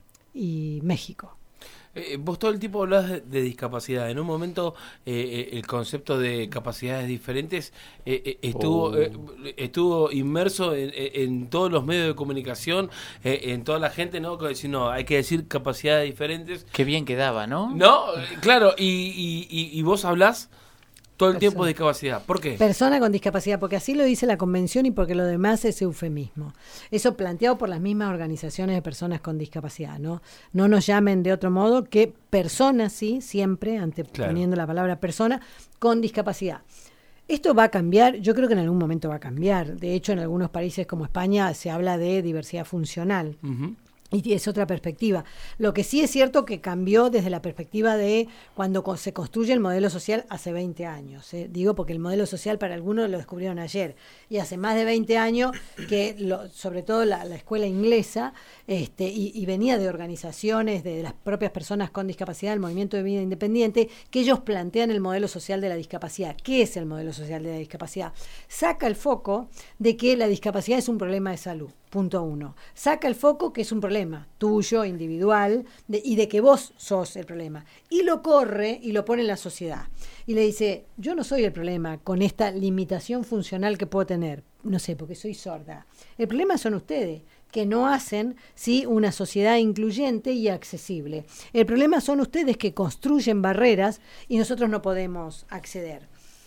y México. Eh, vos todo el tiempo hablás de, de discapacidad. En un momento eh, el concepto de capacidades diferentes eh, eh, estuvo Oh. eh, estuvo inmerso en, en todos los medios de comunicación, eh, en toda la gente, ¿no? Que decir, no, hay que decir capacidades diferentes. Qué bien quedaba, ¿no? No, eh, claro, y, y, y, y vos hablás todo el Persona. tiempo de discapacidad. ¿Por qué? Persona con discapacidad, porque así lo dice la convención y porque lo demás es eufemismo. Eso planteado por las mismas organizaciones de personas con discapacidad, ¿no? No nos llamen de otro modo que personas, sí, siempre, anteponiendo Claro. la palabra persona, con discapacidad. Esto va a cambiar, yo creo que en algún momento va a cambiar. De hecho, en algunos países como España se habla de diversidad funcional. Ujú. Y es otra perspectiva. Lo que sí es cierto que cambió desde la perspectiva de cuando co- se construye el modelo social hace veinte años. ¿eh? Digo porque el modelo social para algunos lo descubrieron ayer. Y hace más de veinte años que, lo, sobre todo la, la escuela inglesa, este, y, y venía de organizaciones, de, de las propias personas con discapacidad, el Movimiento de Vida Independiente, que ellos plantean el modelo social de la discapacidad. ¿Qué es el modelo social de la discapacidad? Saca el foco de que la discapacidad es un problema de salud. Punto uno. Saca el foco que es un problema tuyo, individual, de, y de que vos sos el problema. Y lo corre y lo pone en la sociedad. Y le dice, yo no soy el problema con esta limitación funcional que puedo tener. No sé, porque soy sorda. El problema son ustedes, que no hacen, ¿sí?, una sociedad incluyente y accesible. El problema son ustedes que construyen barreras y nosotros no podemos acceder.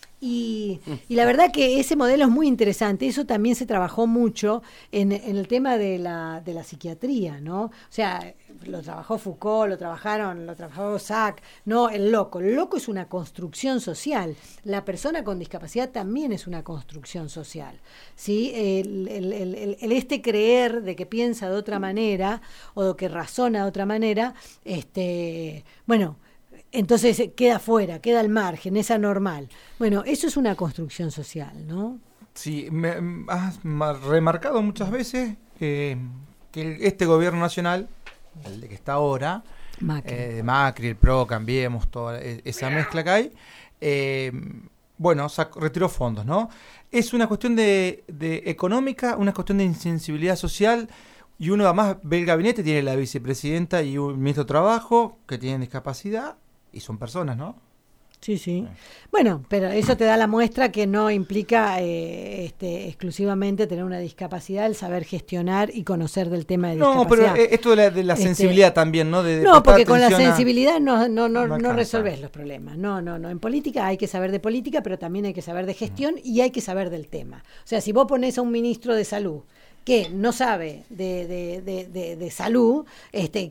Y, y la verdad que ese modelo es muy interesante. Eso también se trabajó mucho en, en el tema de la, de la psiquiatría, ¿no? O sea, lo trabajó Foucault, lo trabajaron, lo trabajó Sack, no, el loco. El loco es una construcción social. La persona con discapacidad también es una construcción social, ¿sí? El, el, el, el, el este creer de que piensa de otra manera o de que razona de otra manera, este, bueno, entonces queda fuera, queda al margen, es anormal. Bueno, eso es una construcción social, ¿no? Sí, me, me has ma- remarcado muchas veces eh, que el- este gobierno nacional, el de que está ahora, Macri. eh, de Macri, el PRO, Cambiemos, toda e- esa mezcla que hay, eh, bueno, sac- retiró fondos, ¿no? Es una cuestión de, de económica, una cuestión de insensibilidad social, y uno además ve el gabinete, tiene la vicepresidenta y un ministro de Trabajo que tienen discapacidad, y son personas, ¿no? Sí, sí. Bueno, pero eso te da la muestra que no implica eh, este, exclusivamente tener una discapacidad, el saber gestionar y conocer del tema de No, discapacidad. pero eh, esto de la, de la Este, sensibilidad también, ¿no? De, de No, prestar porque con la atención a- sensibilidad no, no, no, No no alcanza. resolvés los problemas. No, no, no. En política hay que saber de política, pero también hay que saber de gestión y hay que saber del tema. O sea, si vos ponés a un ministro de salud que no sabe de, de, de, de, de salud, este, que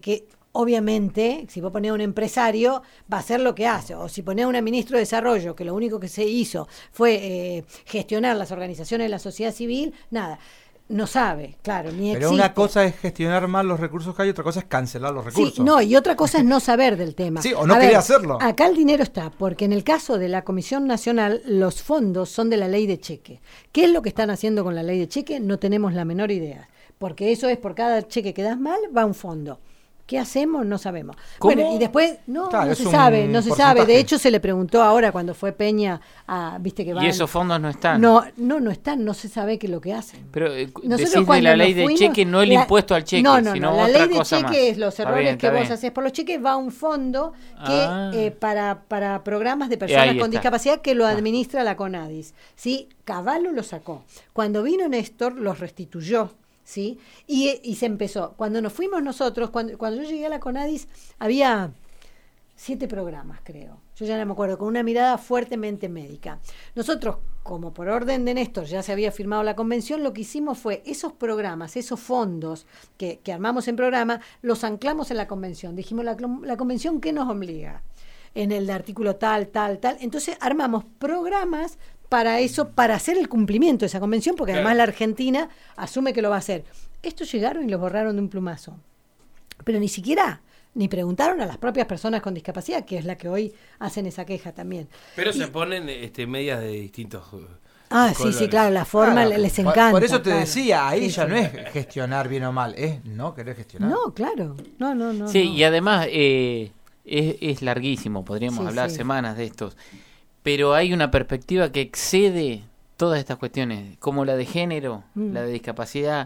Obviamente, si vos ponés a un empresario, va a hacer lo que hace. O si ponés a una ministra de Desarrollo, que lo único que se hizo fue eh, gestionar las organizaciones de la sociedad civil, nada. No sabe, claro, ni Pero existe. una cosa es gestionar mal los recursos que hay, otra cosa es cancelar los recursos. Sí, no, y otra cosa es no saber del tema. Sí, o no A querer ver, hacerlo. Acá el dinero está, porque en el caso de la Comisión Nacional, los fondos son de la ley de cheque. ¿Qué es lo que están haciendo con la ley de cheque? No tenemos la menor idea. Porque eso es por cada cheque que das mal, va un fondo. ¿Qué hacemos? No sabemos. ¿Cómo? Bueno, y después, no, Claro, no es se un sabe, no se sabe. porcentaje. De hecho, se le preguntó ahora cuando fue Peña, a, viste que van. Y esos fondos no están. No, no, no están, no se sabe qué es lo que hacen. Pero eh, Nosotros decís de cuando la ley nos de fuimos, cheque, no el la- impuesto al cheque, no, no, sino no, la otra ley de cosa cheque más. es los Está errores bien, que está vos bien. haces por los cheques, va a un fondo que Ah. eh, para, para programas de ahí personas con está. discapacidad que lo administra la CONADIS. ¿Sí? Cavallo lo sacó. Cuando vino Néstor, los restituyó. ¿Sí? Y, y se empezó. Cuando nos fuimos nosotros, cuando, cuando yo llegué a la CONADIS, había siete programas, creo. Yo ya no me acuerdo, con una mirada fuertemente médica. Nosotros, como por orden de Néstor ya se había firmado la convención, lo que hicimos fue esos programas, esos fondos que, que armamos en programa, los anclamos en la convención. Dijimos, la, la convención, ¿qué nos obliga? En el artículo tal, tal, tal. Entonces armamos programas para eso, para hacer el cumplimiento de esa convención, porque Claro. además la Argentina asume que lo va a hacer. Estos llegaron y los borraron de un plumazo. Pero ni siquiera, ni preguntaron a las propias personas con discapacidad, que es la que hoy hacen esa queja también. Pero Y- se ponen este, medias de distintos. eh, Ah, sí, colores. sí, claro, la forma Claro, les por- encanta. Por eso te claro. decía, ahí Sí, ya sí. no es gestionar bien o mal, es no querer gestionar. No, claro. No, no, no. Sí, no. y además eh, es, es larguísimo, podríamos Sí, hablar sí. semanas de estos, pero hay una perspectiva que excede todas estas cuestiones, como la de género, Mm. la de discapacidad,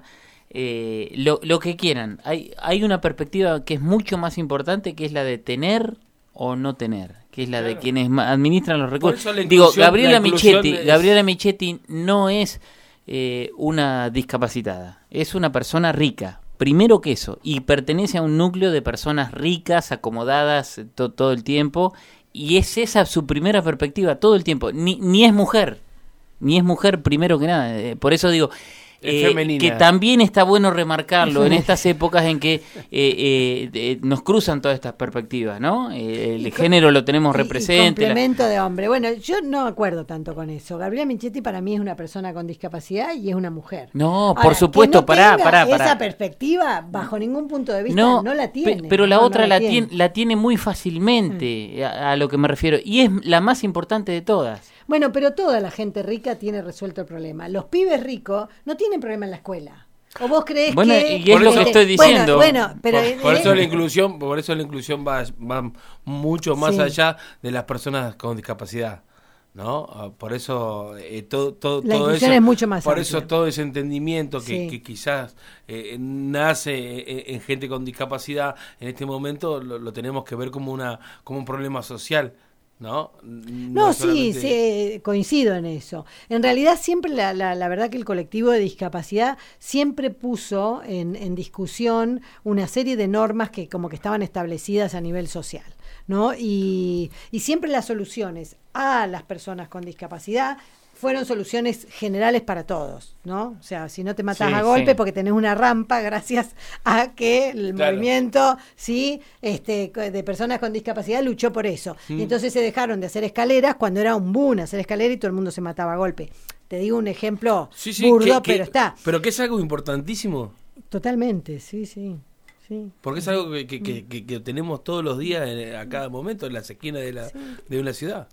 eh, lo, lo que quieran. Hay, hay una perspectiva que es mucho más importante, que es la de tener o no tener, que es la de Claro. quienes ma- administran los Por recursos. eso la Digo, inclusión- Gabriela la inclusión Michetti, es- Gabriela Michetti no es eh, una discapacitada, es una persona rica. Primero que eso, y pertenece a un núcleo de personas ricas, acomodadas eh, to- todo el tiempo, y es esa su primera perspectiva todo el tiempo. Ni, ni es mujer, ni es mujer primero que nada. Eh, por eso digo, Es eh, femenina. que también está bueno remarcarlo en estas épocas en que eh, eh, eh, nos cruzan todas estas perspectivas, ¿no? Eh, el Y co- género lo tenemos Y- y represente. la- complemento de hombre. Bueno, yo no acuerdo tanto con eso. Gabriela Michetti para mí es una persona con discapacidad y es una mujer. No, Ahora, por que supuesto, no pará, tenga pará, pará. Esa perspectiva, bajo ningún punto de vista, no, la pe- tiene. pero la No, no otra la, tiene. tiene, la tiene muy fácilmente, a, a lo que me refiero. Y es la más importante de todas. Bueno, pero toda la gente rica tiene resuelto el problema. Los pibes ricos no tienen problema en la escuela. ¿O vos creés Bueno, que...? y es lo que este, estoy diciendo. Bueno, bueno, pero... por, por eh, eso la inclusión, por eso la inclusión va, va mucho más Sí. allá de las personas con discapacidad, ¿no? Ah, Por eso eh, todo, todo, La todo inclusión eso, es mucho más por amplia. eso todo ese entendimiento que, Sí. que quizás eh, nace en, en gente con discapacidad en este momento lo, lo tenemos que ver como una como un problema social. ¿No? No, es sí, solamente- sí, coincido en eso. En realidad siempre, la, la, la verdad que el colectivo de discapacidad siempre puso en, en discusión una serie de normas que como que estaban establecidas a nivel social, ¿no? Y, y siempre las soluciones a las personas con discapacidad fueron soluciones generales para todos, ¿no? O sea, si no te matas Sí, a golpe sí. porque tenés una rampa gracias a que el Claro. movimiento, sí, este, de personas con discapacidad luchó por eso. Mm. Y entonces se dejaron de hacer escaleras cuando era un boom hacer escaleras y todo el mundo se mataba a golpe. Te digo un ejemplo Sí, sí, burdo, que- que- pero está. Pero que es algo importantísimo. Totalmente, sí, sí. sí. Porque es algo que, que, que, que- que tenemos todos los días en- a cada momento en las esquinas de, la, de una ciudad.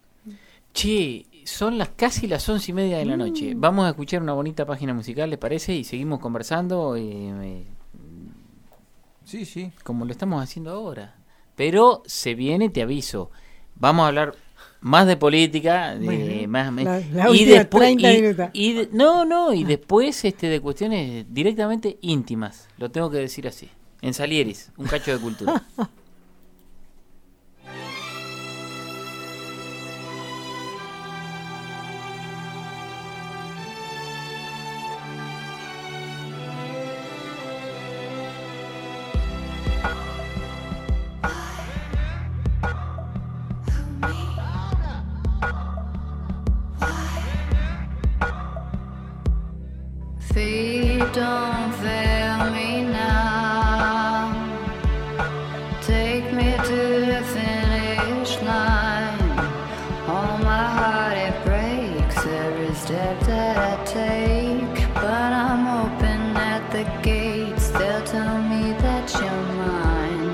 Che, son las casi las once y media de la noche. Mm. Vamos a escuchar una bonita página musical, ¿les parece? Y seguimos conversando eh, eh, Sí, sí. como lo estamos haciendo ahora. Pero se viene, te aviso. Vamos a hablar más de política, de, Bueno, más la- la y última después treinta y- minutos. y de- no, no, y después este de cuestiones directamente íntimas. Lo tengo que decir así. En Salieris, un cacho de cultura. Feet don't fail me now. at the gates, they'll tell me that you're mine.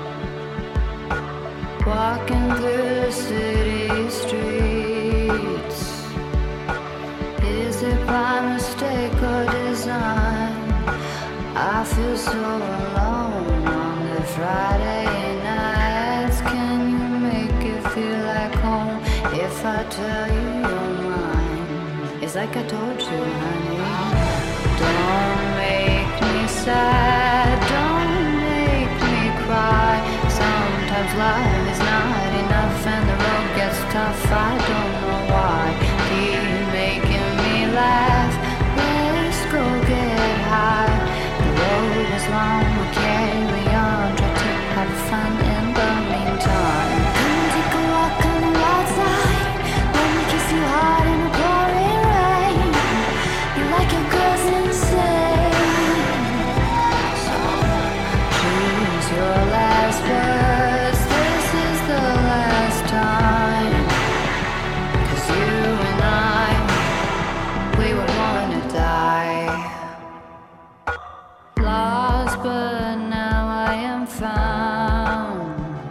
Walking through the city streets, is it by mistake or design? I feel so alone on the Friday nights. Can you make it feel like home if I tell you you're mine? It's like I told you, honey. Don't make me sad, don't make me cry. Sometimes life is not enough and the road gets tough. I don't know why. Keep making me laugh. Let's go get high. The road is long, we carry on. Try to have fun in the meantime. Come take a walk on the wild side. Let me kiss you hard in the pouring rain. You like your girls insane. So choose your last words. This is the last time. 'Cause you and I, we were born to die. Lost, but now I am found.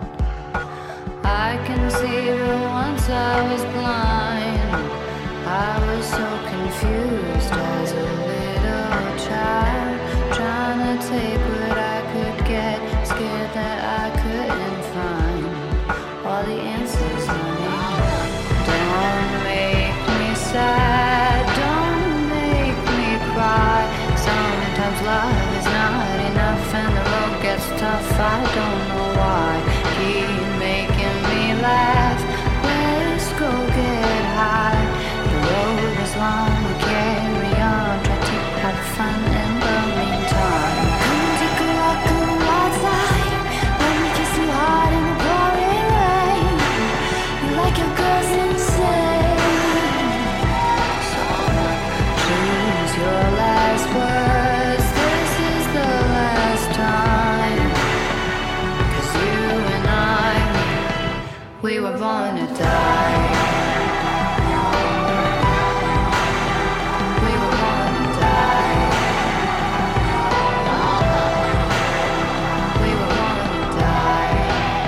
I can see, but once I was blind. I was so confused as a little child, trying to take what I could get, scared that I couldn't find all the answers, honey. Don't make me sad, don't make me cry. Sometimes love is not enough and the road gets tough. I don't know why. Keep making me laugh. Let's go get high. The road is long, we carry on. Try to have fun in the meantime. Come take a walk on the wild side. Let me kiss you hard in the pouring rain. You like your girls insane. So choose your last words. This is the last time. 'Cause you and I, we were born to die. We were born to die. We were born to die.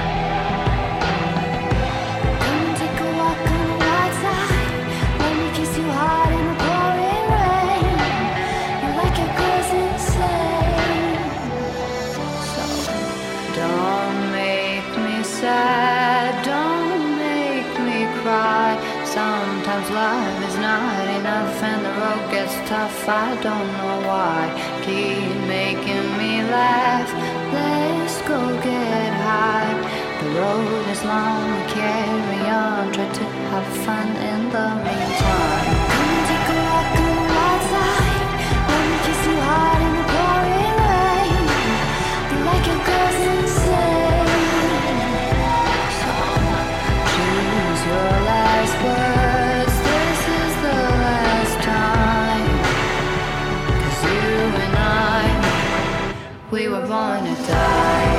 Come and take a walk on the wild side. Let me kiss you hard in the pouring rain. You like your girls insane. So don't make me sad, don't make me cry. Sometimes love is not enough and the road gets tough. I don't know why. Keep making me laugh. Let's go get high. The road is long, we carry on. Try to have fun in the meantime. Come and take a walk on the wild side. Let me kiss you hard in the pouring rain. You like your girls insane. So choose your last words. This is the last time. 'Cause you and I, we were born to die.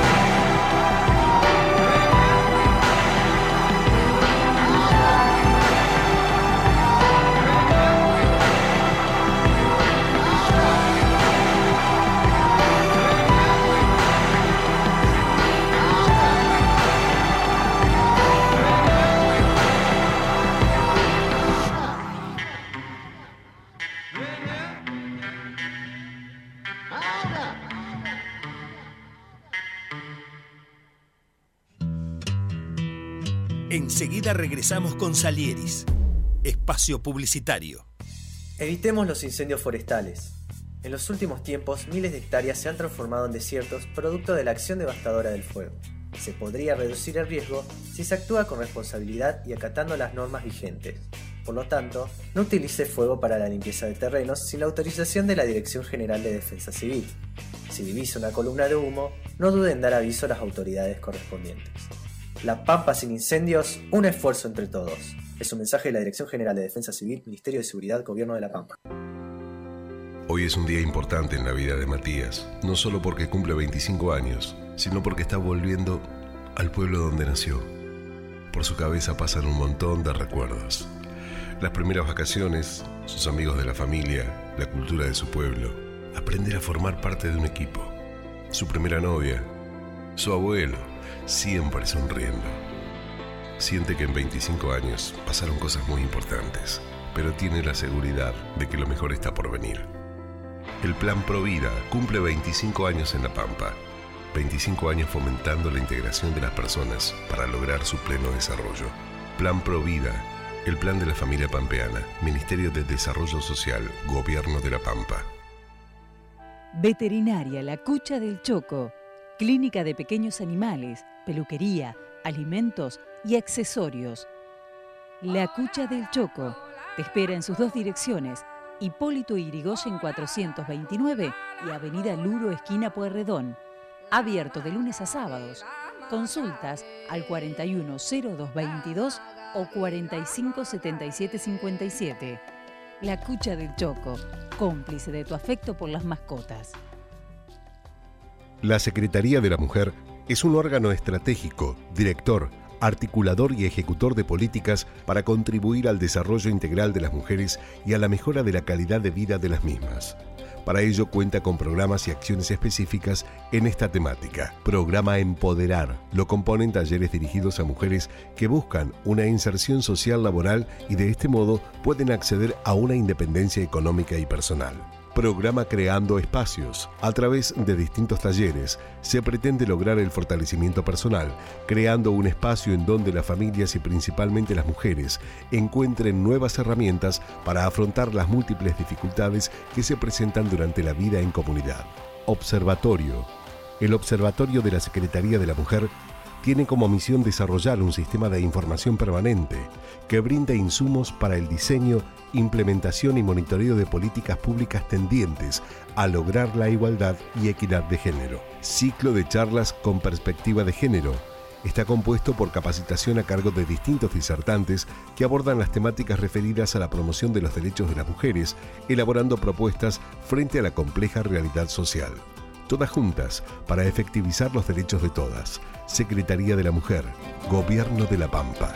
Enseguida regresamos con Salieris, espacio publicitario. Evitemos los incendios forestales. En los últimos tiempos, miles de hectáreas se han transformado en desiertos producto de la acción devastadora del fuego. Se podría reducir el riesgo si se actúa con responsabilidad y acatando las normas vigentes. Por lo tanto, no utilice fuego para la limpieza de terrenos sin la autorización de la Dirección General de Defensa Civil. Si divisa una columna de humo, no dude en dar aviso a las autoridades correspondientes. La Pampa sin incendios, un esfuerzo entre todos. Es un mensaje de la Dirección General de Defensa Civil, Ministerio de Seguridad, Gobierno de La Pampa. Hoy es un día importante en la vida de Matías, no solo porque cumple veinticinco años, sino porque está volviendo al pueblo donde nació. Por su cabeza pasan un montón de recuerdos. Las primeras vacaciones, sus amigos de la familia, la cultura de su pueblo. aprender a formar parte de un equipo. Su primera novia, su abuelo, siempre sonriendo. Siente que en veinticinco años pasaron cosas muy importantes, pero tiene la seguridad de que lo mejor está por venir. El Plan Provida cumple veinticinco años en La Pampa. veinticinco años fomentando la integración de las personas para lograr su pleno desarrollo. Plan Provida, el plan de la familia pampeana, Ministerio de Desarrollo Social, Gobierno de La Pampa. Veterinaria La Cucha del Choco, clínica de pequeños animales, peluquería, alimentos y accesorios. La Cucha del Choco te espera en sus dos direcciones, Hipólito Yrigoyen cuatrocientos veintinueve y Avenida Luro, esquina Pueyrredón. Abierto de lunes a sábados. Consultas al cuarenta y uno cero dos veintidós o cuarenta y cinco setenta y siete cincuenta y siete. La Cucha del Choco, cómplice de tu afecto por las mascotas. La Secretaría de la Mujer es un órgano estratégico, director, articulador y ejecutor de políticas para contribuir al desarrollo integral de las mujeres y a la mejora de la calidad de vida de las mismas. Para ello cuenta con programas y acciones específicas en esta temática. Programa Empoderar lo componen talleres dirigidos a mujeres que buscan una inserción social laboral y de este modo pueden acceder a una independencia económica y personal. Programa Creando Espacios. A través de distintos talleres se pretende lograr el fortalecimiento personal, creando un espacio en donde las familias y principalmente las mujeres encuentren nuevas herramientas para afrontar las múltiples dificultades que se presentan durante la vida en comunidad. Observatorio. El Observatorio de la Secretaría de la Mujer tiene como misión desarrollar un sistema de información permanente que brinda insumos para el diseño, implementación y monitoreo de políticas públicas tendientes a lograr la igualdad y equidad de género. Ciclo de charlas con perspectiva de género. Está compuesto por capacitación a cargo de distintos disertantes que abordan las temáticas referidas a la promoción de los derechos de las mujeres, elaborando propuestas frente a la compleja realidad social. Todas juntas para efectivizar los derechos de todas. Secretaría de la Mujer, Gobierno de La Pampa.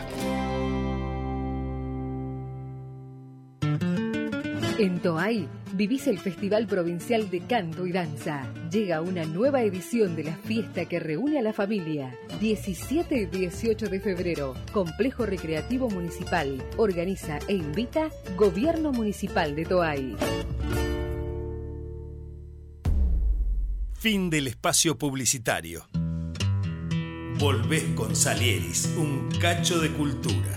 En Toay vivís el Festival Provincial de Canto y Danza. Llega una nueva edición de la fiesta que reúne a la familia. diecisiete y dieciocho de febrero. Complejo Recreativo Municipal. Organiza e invita Gobierno Municipal de Toay. Fin del espacio publicitario. Volvés con Salieris, un cacho de cultura.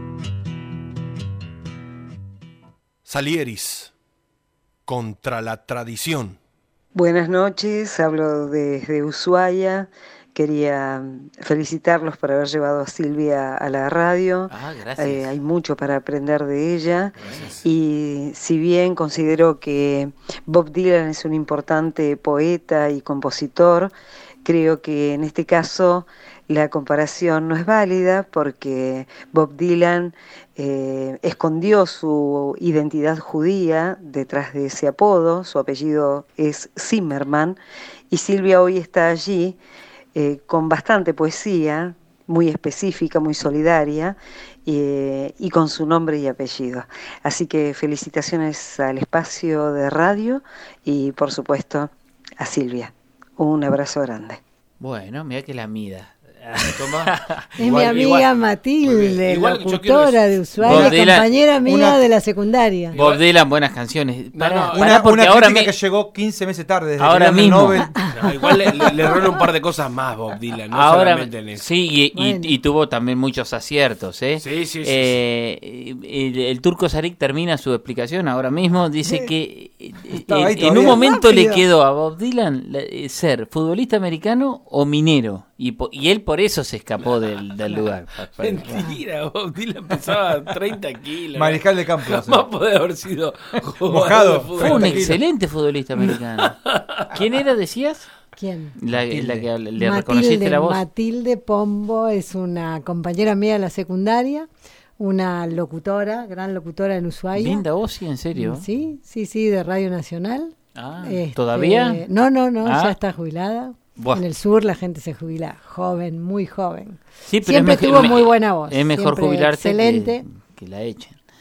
Salieris, contra la tradición. Buenas noches, hablo desde Ushuaia. Quería felicitarlos por haber llevado a Silvia a la radio. Ah, gracias. Eh, hay mucho para aprender de ella. Gracias. Y si bien considero que Bob Dylan es un importante poeta y compositor, creo que en este caso la comparación no es válida porque Bob Dylan eh, escondió su identidad judía detrás de ese apodo. Su apellido es Zimmerman y Silvia hoy está allí Eh, con bastante poesía, muy específica, muy solidaria, eh, y con su nombre y apellido. Así que felicitaciones al espacio de radio y, por supuesto, a Silvia. Un abrazo grande. Bueno, mira que la mida. Es igual, mi amiga igual, Matilde, igual, locutora de Ushuaia, compañera mía una, de la secundaria. Bob Dylan, buenas canciones. Para, no, no, una una ahora me... que llegó quince meses tarde. Desde ahora mismo. No, igual le, le, le erró un par de cosas más Bob Dylan, no ahora, solamente en eso. Sí, y, bueno. y, y tuvo también muchos aciertos. ¿eh? Sí, sí, sí. Eh, sí. El, el Turco Sarik termina su explicación ahora mismo. Dice sí. que eh, en un momento rápido. Le quedó a Bob Dylan ser futbolista americano o minero. Y, y él por eso se escapó del, del lugar. Mentira, Bob Dylan pesaba treinta kilos. Mariscal de campo. Jamás podía haber sido mojado. Fue un excelente futbolista americano. ¿Quién era, decías? ¿Quién? La, la que le Matilde, reconociste la voz. Matilde Pombo es una compañera mía de la secundaria, una locutora, gran locutora en Ushuaia. Linda voz, sí, en serio. Sí, sí, sí, de Radio Nacional. Ah, este, ¿todavía? No, no, no, ah. ya está jubilada. Buah. En el sur la gente se jubila joven, muy joven. Sí, pero siempre es tuvo mejor, muy buena voz. Es mejor siempre jubilarse excelente. Que, que la echen.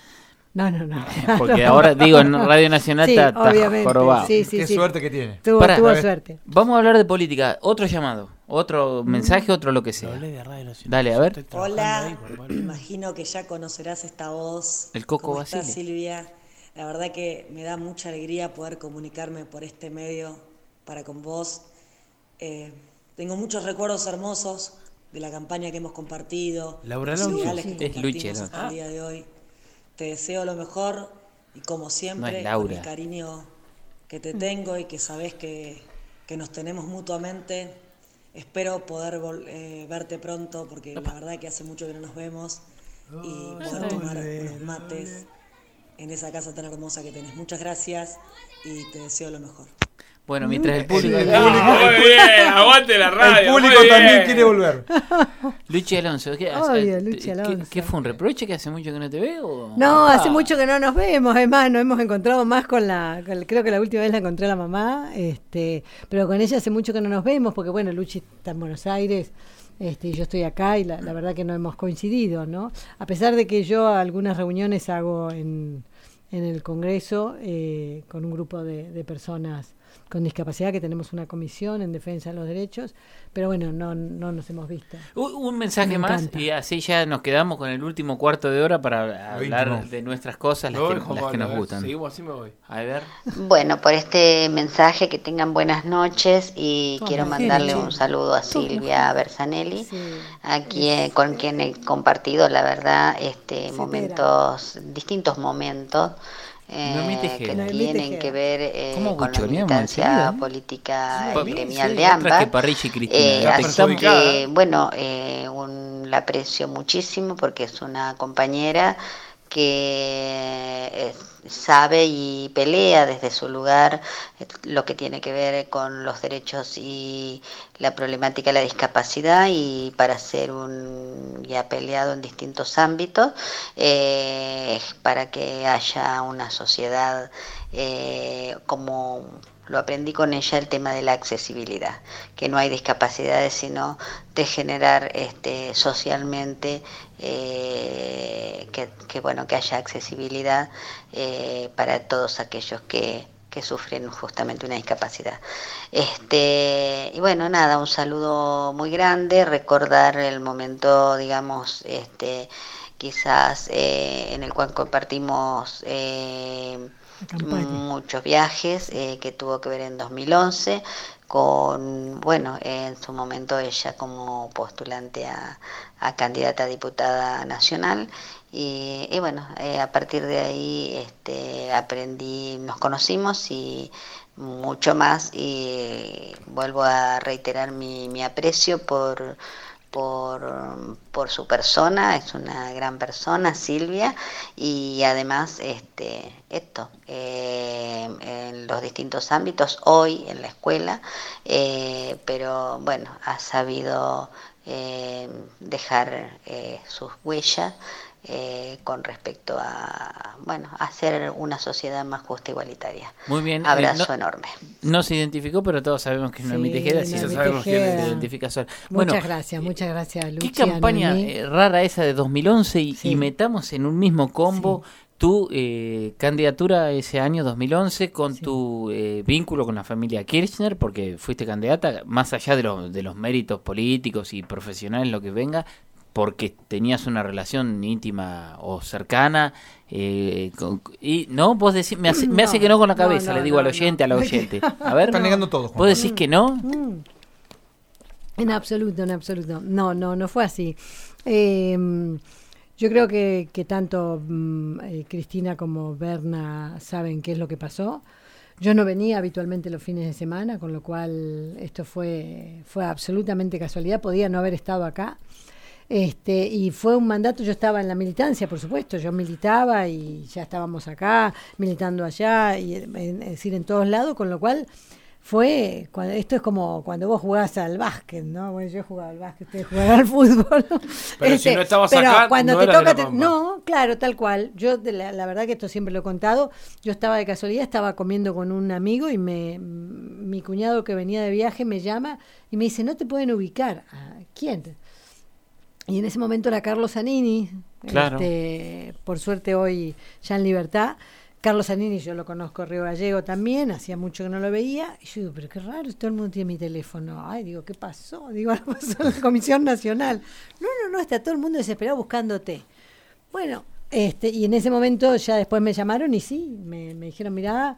No, no, no. Porque ahora, digo, en Radio Nacional Sí, está, está obviamente, jorobado. sí, sí, Qué sí. suerte que tiene. Tuvo, Pará, tuvo a ver, suerte. Vamos a hablar de política. Otro llamado, otro Mm. mensaje, otro lo que sea. Dale, a ver. Hola, me imagino que ya conocerás esta voz. El Coco ¿Cómo estás, Basile. Silvia? La verdad que me da mucha alegría poder comunicarme por este medio para con vos. Eh, tengo muchos recuerdos hermosos de la campaña que hemos compartido, Laura los Alonso. ideales que Es Luchi compartimos Alonso. hasta el día de hoy. Te deseo lo mejor y como No siempre, es con Laura. el cariño que te tengo y que sabés que, que nos tenemos mutuamente. Espero poder vol- eh, verte pronto porque la verdad que hace mucho que no nos vemos y poder tomar unos mates en esa casa tan hermosa que tenés. Muchas gracias y te deseo lo mejor. Bueno, mientras el público... El Ah, muy bien, aguante la radio. El público muy bien. también quiere volver. Luchi Alonso, ¿qué, Obvio, hace- Luchi ¿qué- Alonso. ¿qué fue un reproche que hace mucho que no te veo? No, Ah. hace mucho que no nos vemos, además nos hemos encontrado más con la, con- creo que la última vez la encontré a la mamá, este, pero con ella hace mucho que no nos vemos, porque bueno, Luchi está en Buenos Aires, este, y yo estoy acá y la, la verdad que no hemos coincidido, ¿no? A pesar de que yo algunas reuniones hago en, en el Congreso eh, con un grupo de, de personas con discapacidad, que tenemos una comisión en defensa de los derechos, pero bueno, no, no nos hemos visto. Un, un mensaje Me más encanta. y así ya nos quedamos con el último cuarto de hora para hablar íntimo. de nuestras cosas, las Me que, voy, Juan las que Pablo, nos a ver, gustan. seguimos así, me voy. A ver. Bueno, por este mensaje que tengan buenas noches y Toma, quiero mandarle Gene. un saludo a Silvia Bersanelli, a quien, con quien he compartido, la verdad, este momentos, distintos momentos. eh, Noemí que Tejera. tienen Noemí Tejera. que ver eh, ¿Cómo con la buchoneamos militancia enseguida, eh? política Sí, gremial sí, de otra ambas. que Parrilla y Cristina. Eh, La así perjudicada. que, bueno, eh, un, la aprecio muchísimo porque es una compañera que eh, sabe y pelea desde su lugar eh, lo que tiene que ver con los derechos y la problemática de la discapacidad, y para ser un y ha peleado en distintos ámbitos eh, para que haya una sociedad eh, como lo aprendí con ella, el tema de la accesibilidad, que no hay discapacidades, sino de generar este, socialmente eh, que, que, bueno, que haya accesibilidad eh, para todos aquellos que, que sufren justamente una discapacidad. Este, y bueno, nada, un saludo muy grande, recordar el momento, digamos, este, quizás eh, en el cual compartimos eh, muchos viajes, eh, que tuvo que ver en dos mil once con, bueno, en su momento ella como postulante a, a candidata a diputada nacional, y, y bueno, eh, a partir de ahí este, aprendí, nos conocimos y mucho más, y vuelvo a reiterar mi, mi aprecio por por, por su persona, es una gran persona, Silvia, y además este esto eh, en los distintos ámbitos, hoy en la escuela, eh, pero bueno, ha sabido eh, dejar eh, sus huellas eh, con respecto a, bueno, a hacer una sociedad más justa e igualitaria. Muy bien. Abrazo eh, no, enorme. No se identificó, pero todos sabemos que es Noemí Sí, Tejera, sí, Noemí sabemos quién Tejera. se identifica sola. Muchas Bueno, gracias, muchas gracias, Luchi. qué campaña Noemí. eh, rara esa de dos mil once y, Sí. y metamos en un mismo combo tu eh, candidatura ese año dos mil once con tu eh, vínculo con la familia Kirchner, porque fuiste candidata, más allá de, lo- de los méritos políticos y profesionales, lo que venga, porque tenías una relación íntima o cercana, eh, con- y no, vos decís, me hace, me hace No, que no con la no, cabeza, no, le digo al no, oyente, no. al oyente. A ver, Están negando todo, Juan vos decís que no. Mm. En absoluto, en absoluto. No, no, no fue así. Eh, yo creo que, que tanto mm, eh, Cristina como Berna saben qué es lo que pasó. Yo no venía habitualmente los fines de semana, con lo cual esto fue, fue absolutamente casualidad. Podía no haber estado acá. Este, y fue un mandato, yo estaba en la militancia, por supuesto, yo militaba y ya estábamos acá, militando allá, y, en- es decir, en todos lados, con lo cual fue, cuando, esto es como cuando vos jugás al básquet, ¿no? Bueno, yo jugaba al básquet, ustedes jugaban al fútbol. Pero si no estabas pero acá, cuando no te eras de toca, La te- Pampa. no, claro, tal cual. Yo, de la, la verdad que esto siempre lo he contado, yo estaba de casualidad, estaba comiendo con un amigo y me, mi cuñado que venía de viaje me llama y me dice, no te pueden ubicar. ¿A quién? Y en ese momento era Carlos Zanini, Claro. Este, por suerte hoy ya en libertad. Carlos Zanini yo lo conozco, Río Gallego también, hacía mucho que no lo veía, y yo digo, pero qué raro, todo el mundo tiene mi teléfono. Ay, digo, ¿qué pasó? Digo, algo pasó en la Comisión Nacional. No, no, no, está todo el mundo desesperado buscándote. Bueno, este, y en ese momento ya después me llamaron y sí, me, me dijeron, mirá,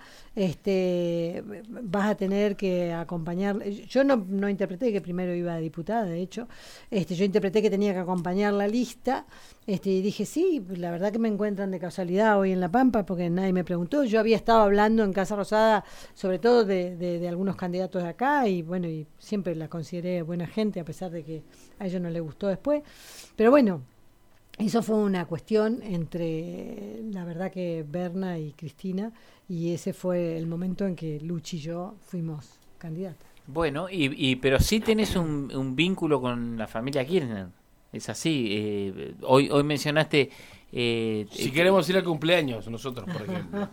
este, vas a tener que acompañar. Yo no, no interpreté que primero iba a diputada, de hecho, este, yo interpreté que tenía que acompañar la lista, este, y dije, sí, la verdad que me encuentran de casualidad hoy en La Pampa, porque nadie me preguntó. Yo había estado hablando en Casa Rosada, sobre todo de, de, de algunos candidatos de acá, y bueno, y siempre la consideré buena gente, a pesar de que a ellos no les gustó después. Pero bueno, eso fue una cuestión entre, la verdad, que Berna y Cristina, y ese fue el momento en que Luchi y yo fuimos candidatas. Bueno, y, y pero sí tenés un, un vínculo con la familia Kirchner. Es así. Eh, hoy hoy mencionaste... Eh, Si eh, queremos ir al cumpleaños, nosotros, por ejemplo.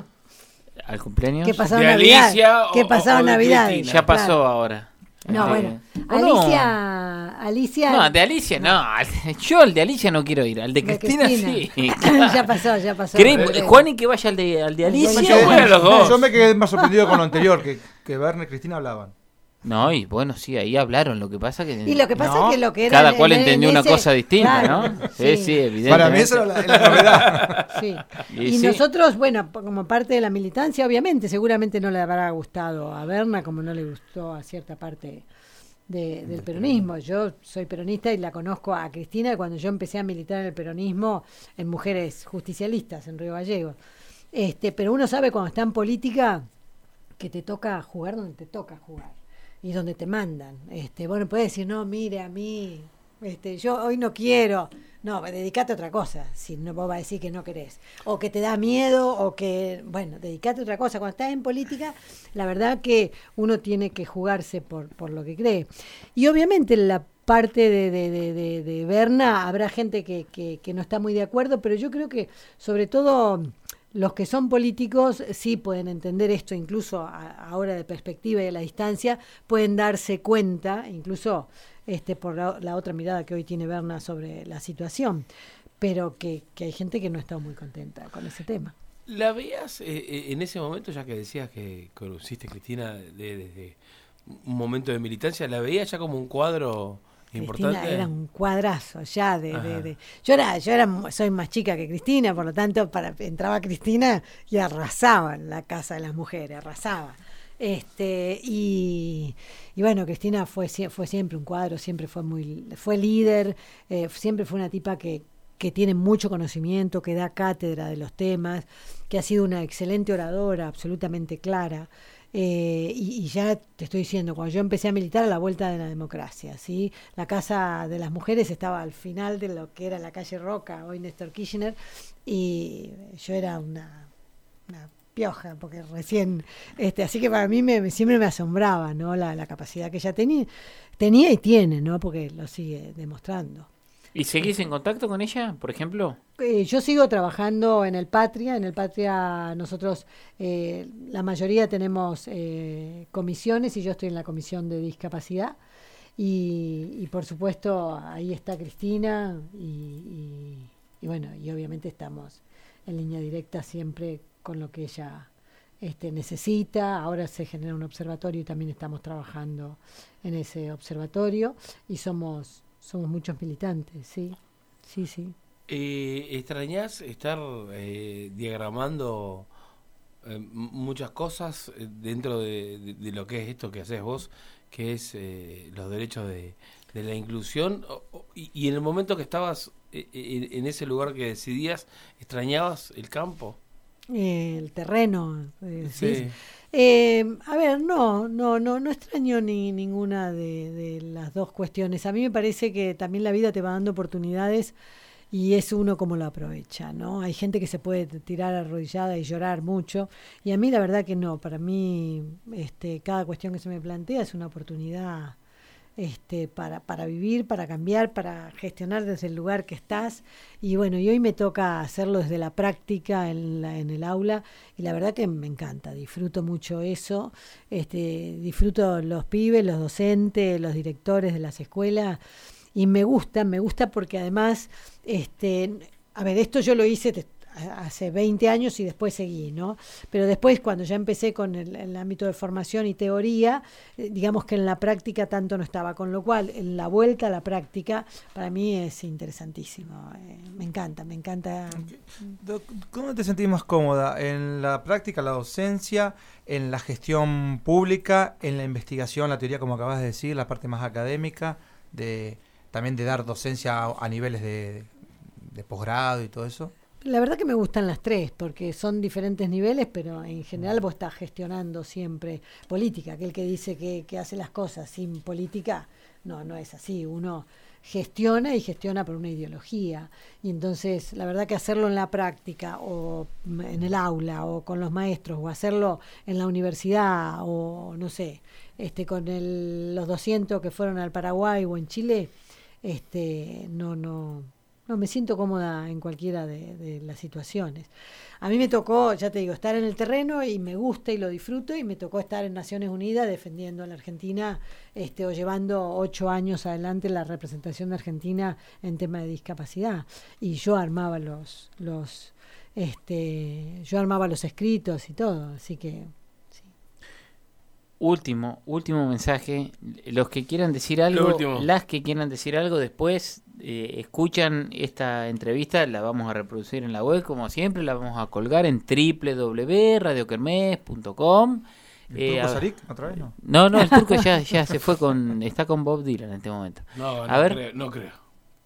¿Al cumpleaños? ¿Qué pasó De Navidad? Alicia ¿Qué o- pasó o de Navidad? Cristina. Ya pasó Claro. ahora. No, Eh, bueno, ¿o no? Alicia, Alicia... No, de Alicia no. al- Yo al de Alicia no quiero ir. Al de De Cristina, Cristina. sí. Ya pasó, ya pasó. ¿Querés, Creo. Juan, y que vaya al de, al de Al de Alicia? Alicia. Bueno, los dos. Yo me quedé más sorprendido con lo anterior, que, que Berna y Cristina hablaban. No, y bueno, sí, ahí hablaron. Lo que pasa que... Y lo que pasa No, es que lo que era cada en- cual en- entendió en una ese- cosa distinta, claro, ¿no? Sí, sí, evidentemente. Para mí esa era la, la novedad. Sí. Y Y, sí. nosotros, bueno, p- como parte de la militancia, obviamente, seguramente no le habrá gustado a Berna como no le gustó a cierta parte de- del peronismo. Yo soy peronista y la conozco a Cristina cuando yo empecé a militar en el peronismo en Mujeres Justicialistas en Río Gallegos. Este, pero uno sabe cuando está en política que te toca jugar donde te toca jugar y donde te mandan. Este, bueno, puedes decir, no, mire, a mí, este, yo hoy no quiero. No, dedicate a otra cosa, si no vos vas a decir que no querés. O que te da miedo, o que, bueno, dedicate a otra cosa. Cuando estás en política, la verdad que uno tiene que jugarse por, por lo que cree. Y obviamente la parte de, de, de, de, de Berna, habrá gente que, que, que no está muy de acuerdo, pero yo creo que sobre todo los que son políticos sí pueden entender esto, incluso a- ahora de perspectiva y de la distancia, pueden darse cuenta, incluso este por la, la otra mirada que hoy tiene Berna sobre la situación, pero que, que hay gente que no está muy contenta con ese tema. ¿La veías eh, eh, en ese momento, ya que decías que conociste a Cristina de- desde un momento de militancia, la veías ya como un cuadro importante? Cristina era un cuadrazo ya de, Ajá. de, de- yo era yo era soy más chica que Cristina, por lo tanto para entraba Cristina y arrasaba en la casa de las mujeres, arrasaba. Este y, y bueno, Cristina fue sie- fue siempre un cuadro, siempre fue muy fue líder, eh, siempre fue una tipa que que tiene mucho conocimiento, que da cátedra de los temas, que ha sido una excelente oradora, absolutamente clara. Eh, y, y ya te estoy diciendo, cuando yo empecé a militar a la vuelta de la democracia, ¿sí? La Casa de las Mujeres estaba al final de lo que era la calle Roca, hoy Néstor Kirchner, y yo era una, una pioja, porque recién, este, así que para mí me, me- siempre me asombraba, ¿no? La, la capacidad que ella tenía, tenía y tiene, ¿no? Porque lo sigue demostrando. ¿Y seguís en contacto con ella, por ejemplo? Eh, yo sigo trabajando en el Patria. En el Patria nosotros, eh, la mayoría tenemos eh, comisiones y yo estoy en la comisión de discapacidad. Y, y por supuesto ahí está Cristina y, y, y bueno, y obviamente estamos en línea directa siempre con lo que ella este, necesita. Ahora se genera un observatorio y también estamos trabajando en ese observatorio y somos... Somos muchos militantes, sí, sí, sí. Eh, ¿Extrañás estar eh, diagramando eh, m- muchas cosas eh, dentro de, de- de lo que es esto que haces vos, que es eh, los derechos de, de la inclusión? O- o- y, y en el momento que estabas eh, en, en ese lugar que decidías, ¿extrañabas el campo? Eh, el terreno, eh, sí. Sí. Eh, a ver, no, no, no, no extraño ni ninguna de, de las dos cuestiones. A mí me parece que también la vida te va dando oportunidades y es uno como lo aprovecha, ¿no? Hay gente que se puede tirar arrodillada y llorar mucho y a mí la verdad que no. Para mí, este, cada cuestión que se me plantea es una oportunidad. Este, para, para vivir, para cambiar, para gestionar desde el lugar que estás. Y bueno, y hoy me toca hacerlo desde la práctica en, la, en el aula y la verdad que me encanta, disfruto mucho eso, este, disfruto los pibes, los docentes, los directores de las escuelas y me gusta, me gusta porque además, este, a ver, esto yo lo hice te- hace veinte años y después seguí, ¿no? Pero después cuando ya empecé con el, el ámbito de formación y teoría, eh, digamos que en la práctica tanto no estaba, con lo cual en la vuelta a la práctica para mí es interesantísimo, eh, me encanta, me encanta. Doc, ¿cómo te sentís más cómoda? ¿En la práctica, la docencia, en la gestión pública, en la investigación, la teoría, como acabas de decir, la parte más académica, de también de dar docencia a, a niveles de, de posgrado y todo eso? La verdad que me gustan las tres, porque son diferentes niveles, pero en general vos estás gestionando siempre política. Aquel que dice que, que hace las cosas sin política, no, no es así. Uno gestiona y gestiona por una ideología. Y entonces, la verdad que hacerlo en la práctica, o en el aula, o con los maestros, o hacerlo en la universidad, o no sé, este con el, los doscientos que fueron al Paraguay o en Chile, este no, no... No, me siento cómoda en cualquiera de, de las situaciones. A mí me tocó, ya te digo, estar en el terreno y me gusta y lo disfruto, y me tocó estar en Naciones Unidas defendiendo a la Argentina, este, o llevando ocho años adelante la representación de Argentina en tema de discapacidad. Y yo armaba los, los, este, yo armaba los escritos y todo, así que. Último, último mensaje. Los que quieran decir algo, las que quieran decir algo, después eh, escuchan esta entrevista, la vamos a reproducir en la web, como siempre, la vamos a colgar en doble u doble u doble u punto radio kermés punto com. ¿El Eh, turco a- Sarik otra vez no? No, no, el turco ya, ya se fue con, está con Bob Dylan en este momento. No, no a ver, creo, no creo.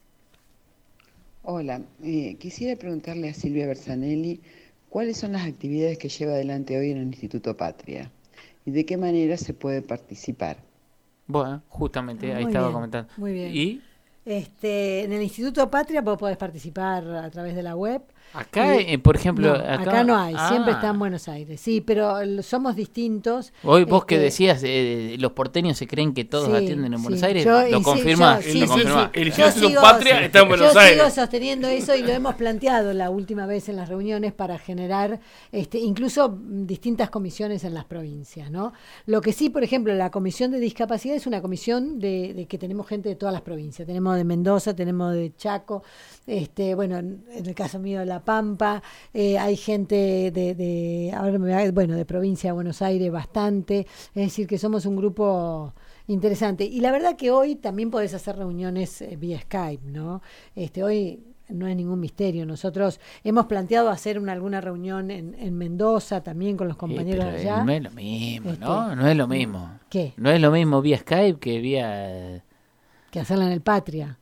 Hola, eh, quisiera preguntarle a Silvia Bersanelli cuáles son las actividades que lleva adelante hoy en el Instituto Patria y de qué manera se puede participar. bueno, justamente ahí Muy estaba bien, comentando. muy bien. Y Este, en el Instituto Patria vos podés participar a través de la web. Acá, Y- eh, por ejemplo, no, acá- acá, no hay, Ah. siempre está en Buenos Aires. Sí, pero el- somos distintos. hoy vos que Este, decías, eh, los porteños se creen que todos sí, atienden en Buenos sí. Aires, Yo- lo y sí, confirmás, yo- sí, lo sí, confirmás. sí. El Yo Instituto sigo- Patria está en Buenos yo Aires. sigo sosteniendo eso y lo hemos planteado la última vez en las reuniones para generar este, incluso mm, distintas comisiones en las provincias, ¿no? Lo que sí, por ejemplo, la comisión de discapacidad es una comisión de, de que tenemos gente de todas las provincias. Tenemos de Mendoza, tenemos de Chaco, este, bueno, en, en el caso mío de La Pampa, eh, hay gente de, de ahora me va- bueno, de provincia de Buenos Aires bastante, es decir, que somos un grupo interesante. Y la verdad que hoy también podés hacer reuniones eh, vía Skype, ¿no? Este, hoy no es ningún misterio. Nosotros hemos planteado hacer una, alguna reunión en, en Mendoza también con los Sí, compañeros pero, de eh, allá. no es lo mismo, Este, ¿no? No es lo mismo. ¿Qué? No es lo mismo vía Skype que vía... Que hacerla en el Patria.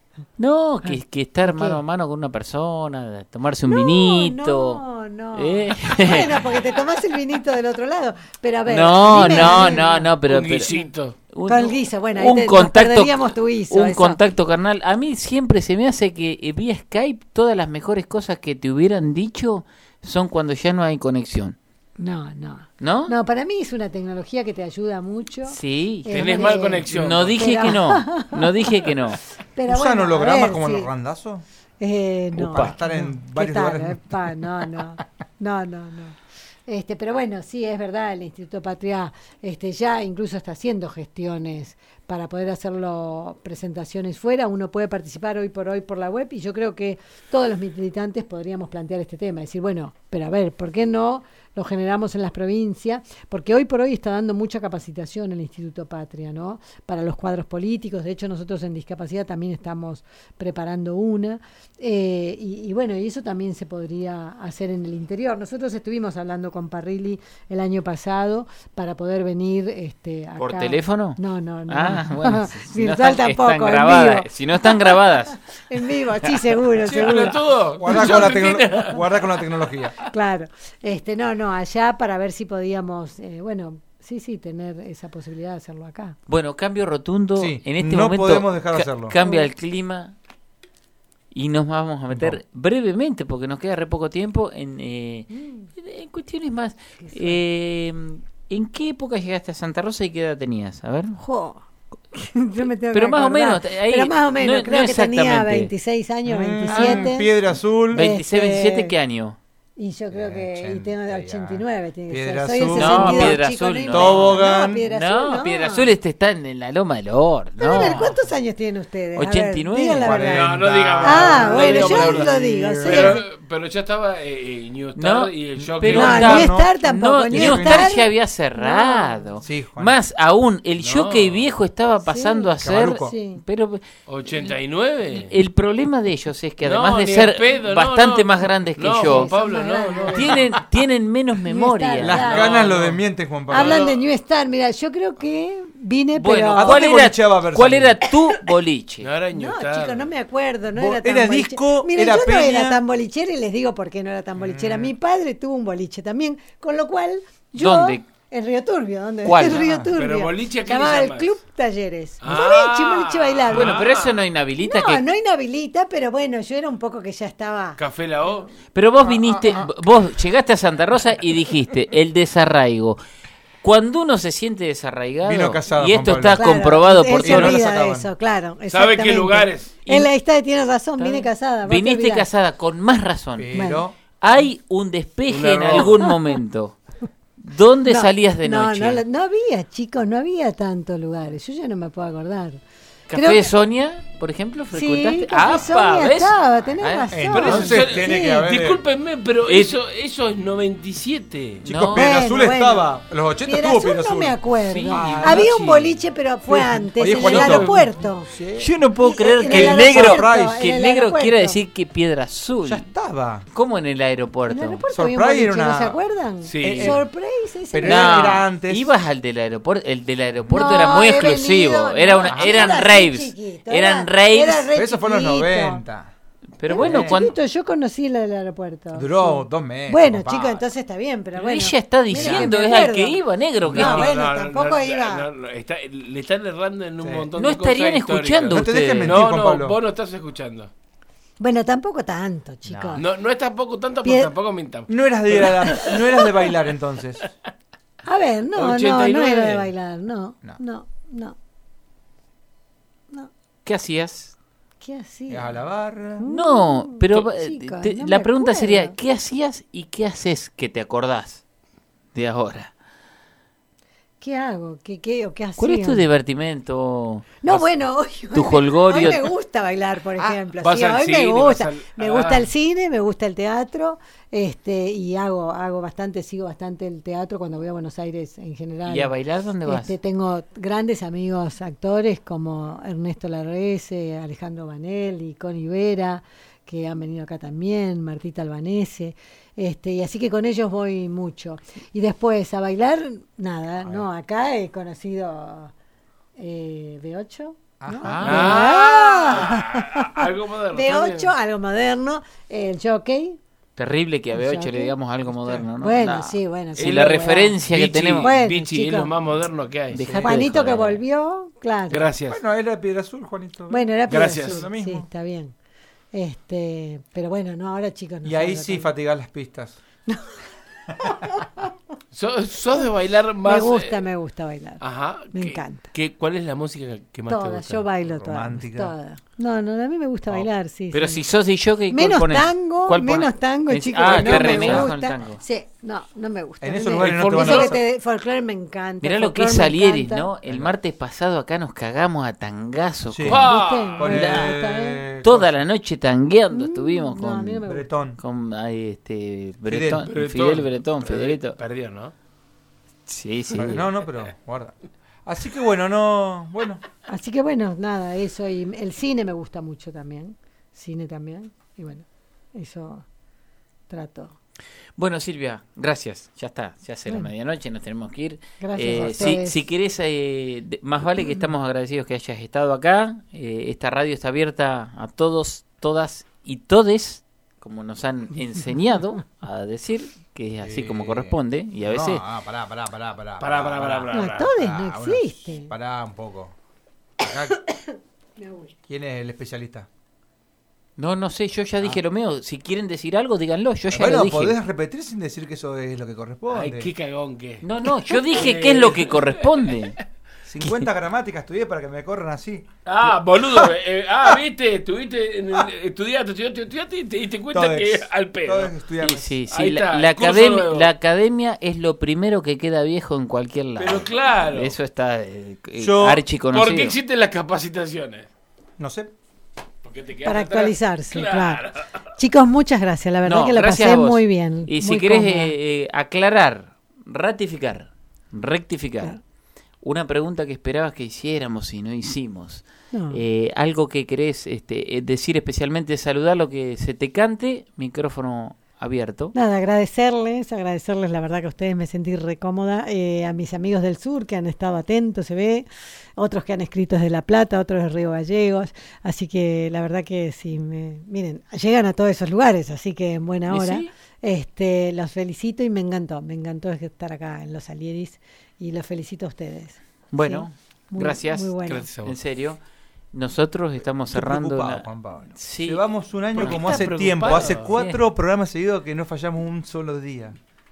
No, que, que estar ¿por qué? mano a mano con una persona, tomarse un vinito. No, no. ¿Eh? Bueno, porque te tomás el vinito del otro lado. Pero a ver. No, dime, no, dime. no, no, pero... Un pero- guisito. un- Con el guiso, bueno, ahí un te, nos contacto, perderíamos tu guiso. un eso. contacto carnal. A mí siempre se me hace que eh, vía Skype todas las mejores cosas que te hubieran dicho son cuando ya no hay conexión. No, no. ¿No? No, para mí es una tecnología que te ayuda mucho. Sí. Eh, Tenés eh, mal conexión. No dije pero- que no. No dije que no. Pero ¿Usan bueno, a hologramas ver, como en sí. los randazos? Eh, no. Para estar en no. varios ¿Qué tal, lugares. eh? Pa, no, no, no, no, no. Este, pero bueno, sí, es verdad, el Instituto Patria este, ya incluso está haciendo gestiones para poder hacerlo presentaciones fuera. Uno puede participar hoy por hoy por la web y yo creo que todos los militantes podríamos plantear este tema, decir, bueno, pero a ver, ¿por qué no lo generamos en las provincias? Porque hoy por hoy está dando mucha capacitación el Instituto Patria, ¿no? Para los cuadros políticos. De hecho, nosotros en discapacidad también estamos preparando una. Eh, y, y bueno, y eso también se podría hacer en el interior. Nosotros estuvimos hablando con Parrilli el año pasado para poder venir este, acá. ¿Por teléfono? No, no, no. Ah, bueno, si, si no Virtual están, tampoco, están en grabadas. vivo. Si no están grabadas. En vivo, sí, seguro, Sí, seguro. pero todo. Guarda con, la tecno- guarda con la tecnología. Claro. Este, no, no, allá para ver si podíamos, eh, bueno, sí, sí, tener esa posibilidad de hacerlo acá. Bueno, cambio rotundo. Sí, en este no momento podemos dejar de ca- hacerlo. cambia el clima y nos vamos a meter brevemente, porque nos queda re poco tiempo, en, eh, en, en cuestiones más. Eh, ¿En qué época llegaste a Santa Rosa y qué edad tenías? A ver. Jo. Yo me tengo Pero que más o acordar. menos, ahí- Pero más o menos, no- creo no que tenía exactamente. veintiséis años, Mm, veintisiete. Piedra Azul. veintiséis, Este, veintisiete, ¿qué año? Y yo creo que y tengo de ochenta ochenta y nueve, tiene que Piedra ser. Soy el Azul. sesenta y dos, No, Piedra chico, Azul no no. inventen. Tobogán. No, Piedra No, Azul no. Piedra Azul este está en la Loma del Horno. A ver, No. ¿cuántos años tienen ustedes? A ver, ochenta y nueve. digan la verdad. No, no digamos. Ah, no bueno, digamos yo palabras. lo digo. soy Pero, el- pero ya estaba eh, eh, New Star No, y el Jockey. pero No, no, New Star tampoco. No, New New Star Star ya había cerrado. Sí, Juan. Más aún, el No. jockey viejo estaba pasando a ser. Camaruco. Sí. Pero ¿ochenta y nueve? el problema de ellos es que además No, de ni ser en pedo, no, bastante no. más grandes que No, yo, Juan Pablo, Son no, más no. tienen, tienen menos memoria. Star, Las claro. ganas No, lo no. desmienten, Juan Pablo. Hablan de New Star. Mira, yo creo que vine, Bueno, pero. ¿a ¿cuál dónde era, bolicheaba Versalles? ¿cuál era tu boliche? No era New No, Star. chicos, no me acuerdo, no Vos- era tan era boliche. disco, Mira, era yo no peña. era tan bolichera y les digo por qué no era tan bolichera. Mi padre tuvo un boliche también, con lo cual yo... ¿Dónde? En Río Turbio, ¿dónde? ¿Cuál? En Río Ah, Turbio. pero boliche, ¿a qué le Llamaba el llamas? Club Talleres. Ah. boliche, boliche bailar. Bueno, pero eso no inhabilita no, que... no inhabilita, pero bueno, yo era un poco que ya estaba... Café La O. Pero vos viniste, vos llegaste a Santa Rosa y dijiste, el desarraigo. Cuando uno se siente desarraigado, Vino casada, y esto Juan Pablo. está Claro, comprobado por él se todos los... lo olvida de sacaban. eso, claro. ¿Sabe qué exactamente. lugares? Él ahí está, tiene razón, vine casada. vos te Viniste olvidás. casada con más razón. Pero Hay un despeje Un en error. algún momento. ¿Dónde No, salías de no, noche? No, no había, chicos, no había tantos lugares. Yo ya no me puedo acordar. ¿Café Creo de que- Sonia, por ejemplo, frecuentaste? Sí, Café ¡Apa! Sonia ¿Ves? estaba, tenés Ah, razón. Pero eso Entonces se- tiene sí. que haber... Discúlpenme, pero Es- eso, eso es noventa y siete. Chicos, No. Piedra Bueno, Azul bueno. estaba. Los ochenta Piedra estuvo Azul Piedra no Azul. me acuerdo. Sí, Había Nachi. un boliche, pero fue antes, Oye, en Juanito. el aeropuerto. Yo no puedo En creer el que el aeropuerto, negro, en que el el negro aeropuerto. quiera decir que Piedra Azul. Ya estaba. ¿Cómo en el En aeropuerto? el aeropuerto Surprise había un boliche, era una- ¿no se acuerdan? Sí. Eh, Surprise, ese Pero era- No, era antes. ibas al del aeropuerto, el del aeropuerto No, era muy he exclusivo, venido, era no, una, yo eran era re raves, chiquito, eran era- raves, era re Pero eso fue en los chiquito. noventa. pero Era bueno, re cuando chiquito, yo conocí la del aeropuerto. Duró sí. dos meses. Bueno, compadre. chicos, entonces está bien, pero pero bueno. ella está Mira, diciendo me es al acuerdo. que iba, negro, que No, es- bueno, tampoco iba. no, no, está- le están errando en un Sí. montón No de cosas estarían históricas. escuchando No te dejes ustedes. mentir, No, Juan no, Pablo. vos no estás escuchando. Bueno, tampoco tanto, chicos. No, no es tampoco tanto, Pie- pero tampoco mintamos. No eras de, ir a la- no eras de bailar entonces. A ver, no, no, ochenta y no nueve. era de bailar, no, No. no, no. no. ¿Qué hacías? ¿Qué hacía? Ibas a la barra. No, pero eh, chicos, te- no la me pregunta acuerdo. sería, ¿qué hacías y qué haces que te acordás de ahora? ¿Qué hago? ¿Qué, qué, o qué hacía? ¿Cuál es tu divertimento? No, bueno, hoy, tu hoy- holgorio? hoy me gusta bailar, por ejemplo. vas Sí, al hoy cine, me vas gusta. al- Me ah. gusta el cine, me gusta el teatro, este, y hago, hago bastante, sigo bastante el teatro cuando voy a Buenos Aires en general. ¿Y a bailar dónde vas? Este, tengo grandes amigos actores como Ernesto Larrese, Alejandro Vanelli, Connie Vera, que han venido acá también, Martita Albanese, este, y así que con ellos voy mucho. Y después a bailar, nada, no, acá he conocido eh, B ocho. ¿no? Ah, algo moderno. B está ocho, bien. algo moderno, el jockey. Terrible que a B ocho ¿Jockey? le digamos algo moderno, ¿no? Bueno, No. sí, bueno. Si sí, la bueno. referencia que Vichy, tenemos... Bueno, Vichy es chicos. lo más moderno que hay. Dejate de Juanito que joder. volvió, claro. Gracias. Bueno, era Piedra Azul, Juanito. Bueno, era Piedra Gracias. Azul, Lo mismo. sí, está bien. Este, pero bueno, no, ahora chicos no Y ahí salgo sí tanto. fatigar las pistas. ¿Sos, sos de bailar más? Me gusta, eh, me gusta bailar. Ajá. Me ¿Qué- encanta. qué- ¿Cuál es la música que más te Todas, gusta? yo bailo todas. Romántica. Todas. No, no, a mí me gusta bailar, sí. Pero sí. si sos de jockey, ¿cuál Menos pones? tango, ¿Cuál pones? menos tango, En- chicos, Ah, que te no me renegas con el gusta. tango. Sí, no, no me gusta. En A mí esos me- lugares no te folclore- van a Eso que te- folclore me encanta. Mirá lo que es folclore me Salieris, encanta. ¿no? El martes pasado acá nos cagamos a tangazo. Sí. con- ¡Pah! ¿Viste? Con Bueno, el- está bien. Toda la noche tangueando estuvimos no, a con... mí no me gusta. Bretón. con ay, este, Bretón, Bretón. Fidel Bretón, Fidelito. Perdió, ¿no? Sí, sí. No, no, pero guarda. Así que bueno, no. Bueno, Así que bueno, nada, eso. Y el cine me gusta mucho también. Cine también. Y bueno, eso trato. Bueno, Silvia, gracias. Ya está, ya hace la Bueno. medianoche, nos tenemos que ir. Gracias Eh, a si, ustedes. si querés, eh, de- más vale que estamos agradecidos que hayas estado acá. Eh, esta radio está abierta a todos, todas y todes, como nos han enseñado a decir, que es así como corresponde. Y a veces... No, ah, pará, pará, pará, pará. Pará, pará, pará, pará. No, todes Ah, no bueno, existe. Pará un poco. Acá, ¿quién es el especialista? No, no sé, yo ya dije lo mío. Si quieren decir algo, díganlo. Yo ya Bueno, lo dije. podés repetir sin decir que eso es lo que corresponde. Ay, qué cagón que. No, no, yo dije qué es lo que corresponde. cincuenta gramáticas estudié para que me corran así. Ah, boludo. eh, ah, viste, estuviste en el- estudiaste, estudiaste, estudiaste y te diste cuenta Todos, que al pedo. todos estudiamos. Sí, sí, Ahí la, está, la el curso academia, nuevo. la academia es lo primero que queda viejo en cualquier lado. Pero claro. Eso está eh, eh, Yo- archiconocido. ¿Por qué existen las capacitaciones? No sé. Porque te quedaste Para atrás. actualizarse, claro. Chicos, muchas gracias. La verdad No, que la gracias pasé a vos. muy bien. Y si muy querés cómoda. eh, eh, aclarar, ratificar, rectificar, una pregunta que esperabas que hiciéramos y no hicimos, No. eh, algo que querés este, eh, decir especialmente, saludar lo que se te cante, micrófono abierto. Nada, agradecerles, agradecerles, la verdad que a ustedes me sentí re cómoda, eh, a mis amigos del sur que han estado atentos, se ve, otros que han escrito desde La Plata, otros de Río Gallegos, así que la verdad que sí, me, miren, llegan a todos esos lugares, así que en buena ¿Y hora. sí? Este, los felicito y me encantó, me encantó estar acá en Los Alieris y los felicito a ustedes. Bueno, Sí, muy- gracias, muy bueno. Gracias a vos. en serio. Nosotros estamos Estoy cerrando preocupado, una- Juan Pablo. Sí. Llevamos un año ¿Por qué como estás hace tiempo, preocupado? hace cuatro programas seguidos que no fallamos un solo día.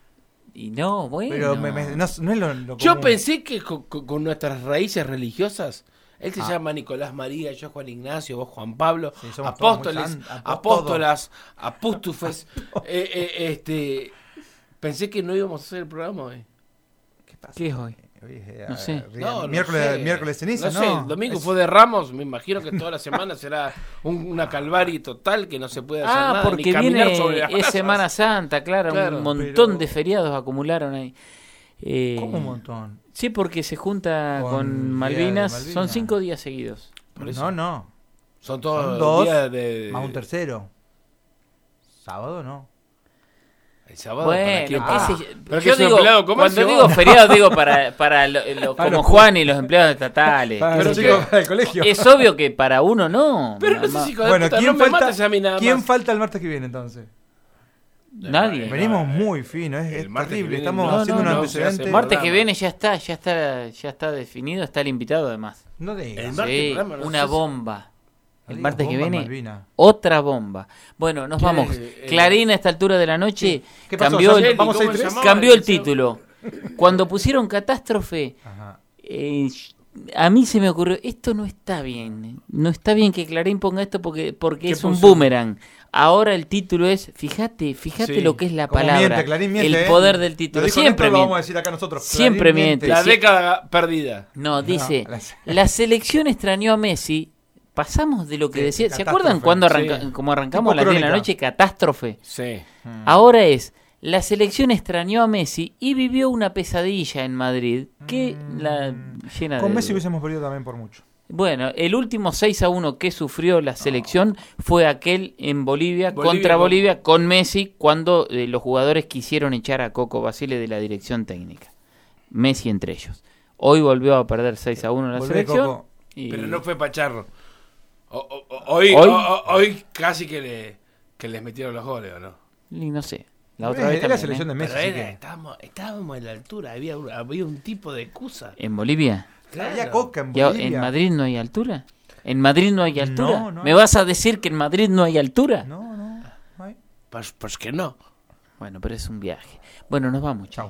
Y no, bueno. Pero me- me- no, no es lo, lo Yo común. pensé que con, con- con nuestras raíces religiosas, él se Ah. llama Nicolás María, yo Juan Ignacio, vos Juan Pablo, Sí, somos todos muy apóstoles, san- apó- apóstolas, apóstufes, eh, eh, este, pensé que no íbamos a hacer el programa hoy. ¿Qué pasa? ¿Qué es hoy? Hoy es, eh, No sé. ri- No, no miércoles, sé. miércoles ceniza, no ¿no? sé, el domingo Es- fue de Ramos, me imagino que toda la semana será un- una calvaria total que no se puede hacer Ah, nada, porque ni caminar viene sobre las es brasas. Semana Santa, claro, Claro, un montón pero- de feriados acumularon ahí. Eh, ¿Cómo un montón? Sí, porque se junta Con con, Día de Malvinas, son Malvinas. cinco días seguidos. Por eso. No, no. Son todos Son dos, días de... más un tercero. Sábado no. El sábado, ¿para Bueno, quién? qué Ah, sé yo. pero que Yo es un digo, empleado de cuando comercio. digo feriado digo para, para lo- lo- Para como los- Juan y los empleados estatales. Para Qué los sé chicos yo. del colegio. Es obvio que para uno no. Pero nada no sé más. si hijo de Bueno, puta, ¿quién no me falta, mates a mí nada ¿quién más. falta el martes que viene entonces? Nadie. Venimos muy finos, es, el es martes que terrible. viene Estamos no, haciendo no, un no, antecedente. se hace Martes que programa. viene ya está, ya está, ya está definido, está el invitado además. No digas. El martes Sí, programa, no una sé si- bomba. No El digas martes que bomba, viene, Malvina. otra bomba. Bueno, nos ¿Qué, vamos. eh, Clarín a esta altura de la noche ¿Qué pasó? cambió, ¿Sale? el, ¿Vamos a ir ¿Cómo se tres? llamaba? cambió el Liceo. título. Cuando pusieron Catástrofe, Ajá. eh, a mí se me ocurrió, esto no está bien. No está bien que Clarín ponga esto porque, porque ¿Qué es un puso? boomerang. Ahora el título es, fíjate, fíjate Sí. lo que es la Como palabra. miente, Clarín miente, el ¿eh? poder del Lo título. dijo Siempre Néstor, lo miente. vamos a decir acá nosotros. Siempre Clarín miente. La Sí. década perdida. No, dice, la- la selección extrañó a Messi. Pasamos de lo que Sí, decía. ¿Se catástrofe. acuerdan cuando arranca, Sí. como arrancamos a Tipo las diez de la crónica. noche? Catástrofe. Sí. Ahora es, la selección extrañó a Messi y vivió una pesadilla en Madrid que la llena Con de... Messi hubiésemos perdido también por mucho. Bueno, el último seis a uno que sufrió la selección fue aquel en Bolivia, Bolivia, contra con- Bolivia con Messi cuando eh, los jugadores quisieron echar a Coco Basile de la dirección técnica. Messi entre ellos. Hoy volvió a perder seis a uno la Volvé, selección. Coco. y- Pero no fue Pacharro. O- o- o- hoy, Hoy- o- o- hoy casi que, le, que les metieron los goles, ¿o no? y no sé. La Es- otra vez es la también, selección ¿eh? de Messi. Pero así era- que- estábamos, estábamos en la altura, había, un- había un tipo de excusa. ¿En Bolivia? Había Coca en ¿Y a- Bolivia. ¿En Madrid no hay altura? ¿En Madrid no hay altura? No, no ¿Me hay. vas a decir que en Madrid no hay altura? No, no. no hay. Pues, pues que no. Bueno, pero es un viaje. Bueno, nos vamos. Chau.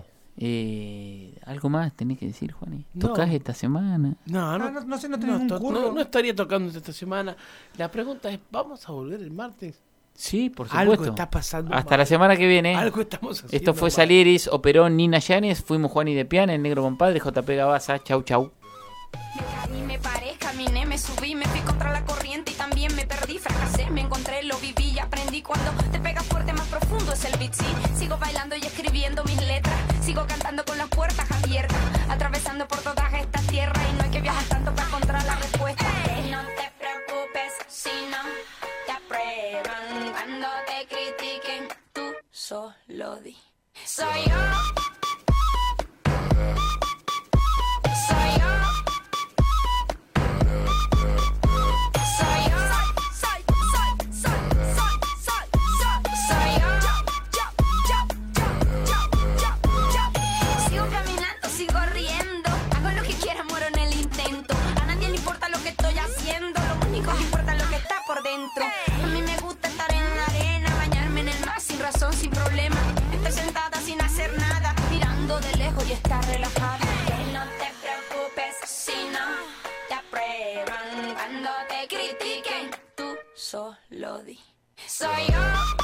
Eh, ¿Algo más tenés que decir, Juani? No. ¿Tocás esta semana? No, Ah, no, no, no sé, no no, tenés un to- curro. no- no estaría tocando esta semana. La pregunta es, ¿vamos a volver el martes? Sí, por Algo supuesto. está pasando Hasta mal. la semana que viene. Algo estamos haciendo Esto fue mal. Salieris, operó Nina Llanes, fuimos Juani de Piana, el Negro Compadre, J P Gabaza. Chau, chau. Y me paré, caminé, me subí, me fui contra la corriente y también me perdí, fracasé, me encontré, lo viví y aprendí. Cuando te pegas fuerte, más profundo es el beat, sí. Sigo bailando y escribiendo mis letras, sigo cantando con las puertas abiertas, atravesando por todas estas tierras y no hay que viajar tanto para encontrar la respuesta. Y no te preocupes si no te aprueban, cuando te critiquen, tú solo di. Soy yo. Soy yo. Soy yo. Soy, soy, soy, soy, soy, soy, soy yo. Yo, yo, yo, yo, yo, yo. Sigo caminando, sigo riendo. Hago lo que quiera, muero en el intento. A nadie le importa lo que estoy haciendo. Lo único que importa es lo que está por dentro. A mí me gusta estar en la arena, bañarme en el mar sin razón, sin problema. Estoy sentada sin hacer nada, mirando de lejos y estar relajada. Que no te preocupes si solo di. Soy yo.